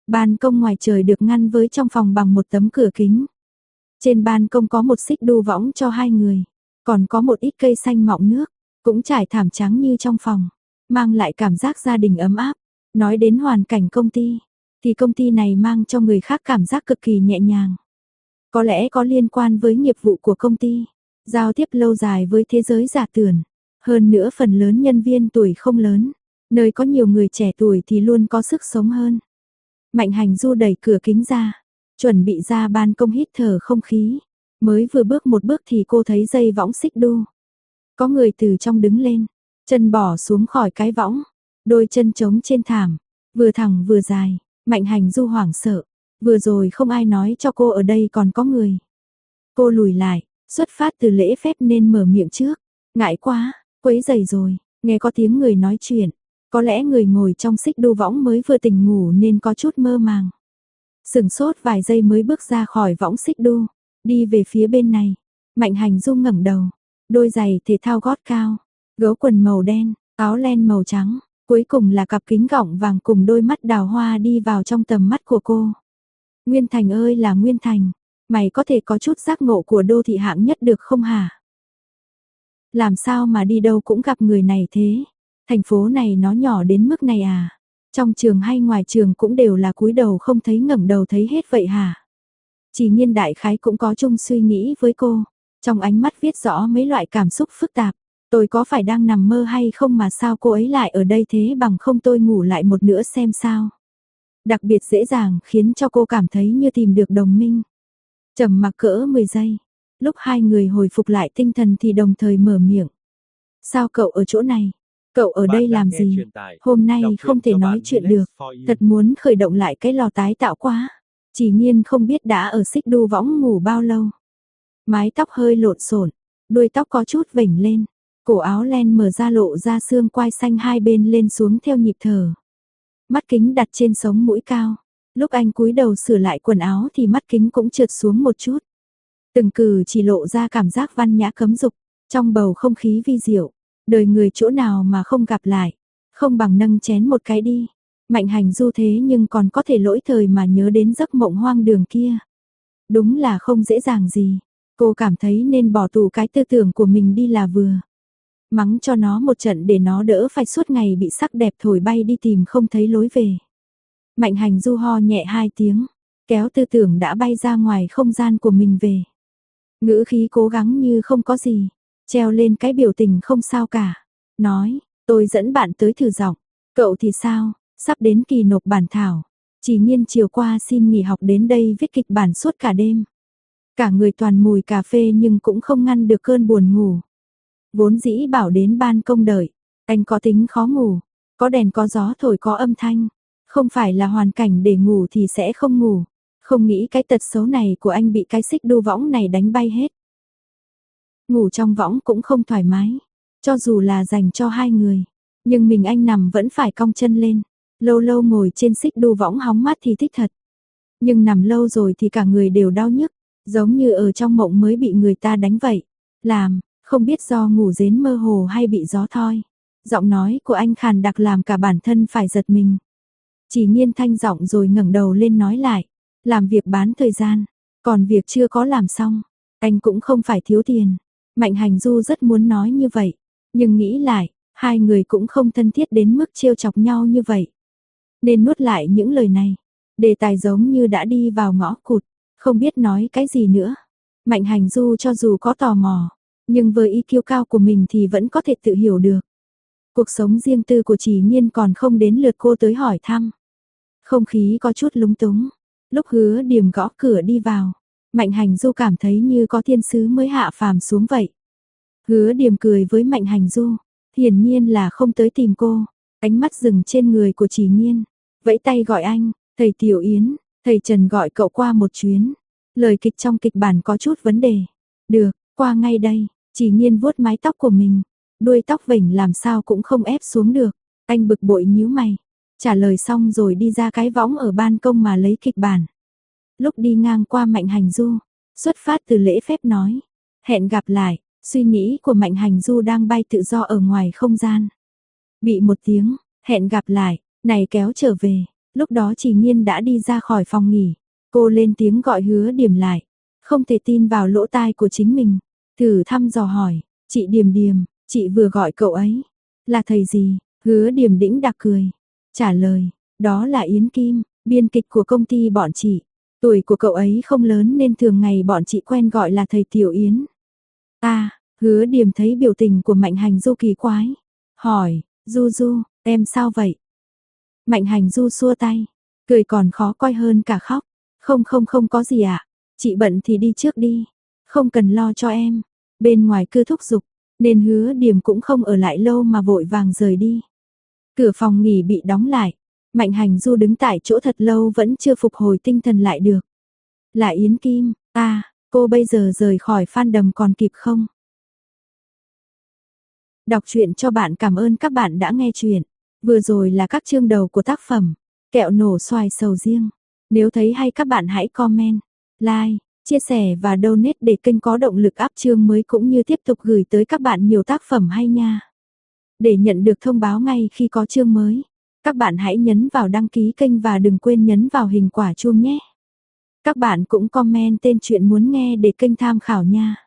Ban công ngoài trời được ngăn với trong phòng bằng một tấm cửa kính. Trên ban công có một xích đu võng cho hai người, còn có một ít cây xanh mọng nước, cũng trải thảm trắng như trong phòng, mang lại cảm giác gia đình ấm áp. Nói đến hoàn cảnh công ty, thì công ty này mang cho người khác cảm giác cực kỳ nhẹ nhàng. Có lẽ có liên quan với nghiệp vụ của công ty, giao tiếp lâu dài với thế giới giả tưởng. Hơn nữa phần lớn nhân viên tuổi không lớn, nơi có nhiều người trẻ tuổi thì luôn có sức sống hơn. Mạnh Hành Du đẩy cửa kính ra, chuẩn bị ra ban công hít thở không khí. Mới vừa bước một bước thì cô thấy dây võng xích đu. Có người từ trong đứng lên, chân bỏ xuống khỏi cái võng, đôi chân trống trên thảm, vừa thẳng vừa dài. Mạnh Hành Du hoảng sợ, vừa rồi không ai nói cho cô ở đây còn có người. Cô lùi lại, xuất phát từ lễ phép nên mở miệng trước. Ngại quá, quấy rầy rồi, nghe có tiếng người nói chuyện. Có lẽ người ngồi trong xích đu võng mới vừa tỉnh ngủ nên có chút mơ màng. Sửng sốt vài giây mới bước ra khỏi võng xích đu, đi về phía bên này. Mạnh Hành Du ngẩng đầu, đôi giày thể thao gót cao, gấu quần màu đen, áo len màu trắng, cuối cùng là cặp kính gọng vàng cùng đôi mắt đào hoa đi vào trong tầm mắt của cô. Nguyên Thành ơi là Nguyên Thành, mày có thể có chút giác ngộ của đô thị hạng nhất được không hả? Làm sao mà đi đâu cũng gặp người này thế? Thành phố này nó nhỏ đến mức này à? Trong trường hay ngoài trường cũng đều là cúi đầu không thấy ngẩng đầu thấy hết vậy hả? Chỉ Nhiên đại khái cũng có chung suy nghĩ với cô, trong ánh mắt viết rõ mấy loại cảm xúc phức tạp. Tôi có phải đang nằm mơ hay không mà sao cô ấy lại ở đây thế, bằng không tôi ngủ lại một nữa xem sao. Đặc biệt dễ dàng khiến cho cô cảm thấy như tìm được đồng minh. Trầm mặc cỡ 10 giây, lúc hai người hồi phục lại tinh thần thì đồng thời mở miệng. Sao cậu ở chỗ này? Cậu ở đây làm gì? Hôm nay không thể nói chuyện được, thật muốn khởi động lại cái lò tái tạo quá. Chỉ Nhiên không biết đã ở xích đu võng ngủ bao lâu. Mái tóc hơi lộn xộn, đuôi tóc có chút vểnh lên, cổ áo len mở ra lộ ra xương quai xanh hai bên lên xuống theo nhịp thở. Mắt kính đặt trên sống mũi cao, lúc anh cúi đầu sửa lại quần áo thì mắt kính cũng trượt xuống một chút. Từng cử chỉ lộ ra cảm giác văn nhã cấm dục, trong bầu không khí vi diệu, đời người chỗ nào mà không gặp lại, không bằng nâng chén một cái đi. Mạnh Hành Du thế nhưng còn có thể lỗi thời mà nhớ đến giấc mộng hoang đường kia. Đúng là không dễ dàng gì, cô cảm thấy nên bỏ tù cái tư tưởng của mình đi là vừa. Mắng cho nó một trận để nó đỡ phải suốt ngày bị sắc đẹp thổi bay đi tìm không thấy lối về. Mạnh Hành Du ho nhẹ hai tiếng, kéo tư tưởng đã bay ra ngoài không gian của mình về. Ngữ khí cố gắng như không có gì, treo lên cái biểu tình không sao cả. Nói, tôi dẫn bạn tới thử giọng, cậu thì sao, sắp đến kỳ nộp bản thảo. Chỉ Nhiên chiều qua xin nghỉ học đến đây viết kịch bản suốt cả đêm. Cả người toàn mùi cà phê nhưng cũng không ngăn được cơn buồn ngủ. Vốn dĩ bảo đến ban công đợi, anh có tính khó ngủ, có đèn có gió thổi có âm thanh, không phải là hoàn cảnh để ngủ thì sẽ không ngủ. Không nghĩ cái tật xấu này của anh bị cái xích đu võng này đánh bay hết. Ngủ trong võng cũng không thoải mái, cho dù là dành cho hai người, nhưng mình anh nằm vẫn phải cong chân lên. Lâu lâu ngồi trên xích đu võng hóng mát thì thích thật, nhưng nằm lâu rồi thì cả người đều đau nhức, giống như ở trong mộng mới bị người ta đánh vậy. Làm, không biết do ngủ dến mơ hồ hay bị gió thoi. Giọng nói của anh khàn đặc làm cả bản thân phải giật mình. Chỉ Nhiên thanh giọng rồi ngẩng đầu lên nói lại, làm việc bán thời gian, còn việc chưa có làm xong, anh cũng không phải thiếu tiền. Mạnh Hành Du rất muốn nói như vậy, nhưng nghĩ lại, hai người cũng không thân thiết đến mức trêu chọc nhau như vậy. Nên nuốt lại những lời này, đề tài giống như đã đi vào ngõ cụt, không biết nói cái gì nữa. Mạnh Hành Du cho dù có tò mò, nhưng với ý kiêu cao của mình thì vẫn có thể tự hiểu được. Cuộc sống riêng tư của Chỉ Nhiên còn không đến lượt cô tới hỏi thăm. Không khí có chút lúng túng. Lúc Hứa Điềm gõ cửa đi vào, Mạnh Hành Du cảm thấy như có thiên sứ mới hạ phàm xuống vậy. Hứa Điềm cười với Mạnh Hành Du, hiển nhiên là không tới tìm cô. Ánh mắt dừng trên người của Chỉ Nhiên, vẫy tay gọi anh, thầy Tiểu Yến, thầy Trần gọi cậu qua một chuyến. Lời kịch trong kịch bản có chút vấn đề. Được, qua ngay đây. Chỉ Nhiên vuốt mái tóc của mình, đuôi tóc vểnh làm sao cũng không ép xuống được. Anh bực bội nhíu mày, trả lời xong rồi đi ra cái võng ở ban công mà lấy kịch bản. Lúc đi ngang qua Mạnh Hành Du, xuất phát từ lễ phép nói, hẹn gặp lại. Suy nghĩ của Mạnh Hành Du đang bay tự do ở ngoài không gian. Bị một tiếng, hẹn gặp lại, này kéo trở về, Lúc đó Chỉ Nghiên đã đi ra khỏi phòng nghỉ. Cô lên tiếng gọi Hứa Điểm lại. Không thể tin vào lỗ tai của chính mình. Thử thăm dò hỏi. Chị Điềm Điềm, chị vừa gọi cậu ấy. Là thầy gì? Hứa Điểm đĩnh đạc cười. Trả lời. Đó là Yến Kim, biên kịch của công ty bọn chị. Tuổi của cậu ấy không lớn nên thường ngày bọn chị quen gọi là thầy Tiểu Yến. Hứa Điểm thấy biểu tình của Mạnh Hành Du kỳ quái. Hỏi, Du Du, em sao vậy? Mạnh Hành Du xua tay, cười còn khó coi hơn cả khóc. Không có gì ạ, chị bận thì đi trước đi, không cần lo cho em. Bên ngoài cứ thúc giục, nên Hứa Điểm cũng không ở lại lâu mà vội vàng rời đi. Cửa phòng nghỉ bị đóng lại, Mạnh Hành Du đứng tại chỗ thật lâu vẫn chưa phục hồi tinh thần lại được. Là Yến Kim, cô bây giờ rời khỏi fandom còn kịp không? Đọc truyện cho bạn, cảm ơn các bạn đã nghe truyện. Vừa rồi là các chương đầu của tác phẩm Kẹo nổ xoài sầu riêng. Nếu thấy hay các bạn hãy comment, like, chia sẻ và donate để kênh có động lực up chương mới cũng như tiếp tục gửi tới các bạn nhiều tác phẩm hay nha. Để nhận được thông báo ngay khi có chương mới, các bạn hãy nhấn vào đăng ký kênh và đừng quên nhấn vào hình quả chuông nhé. Các bạn cũng comment tên truyện muốn nghe để kênh tham khảo nha.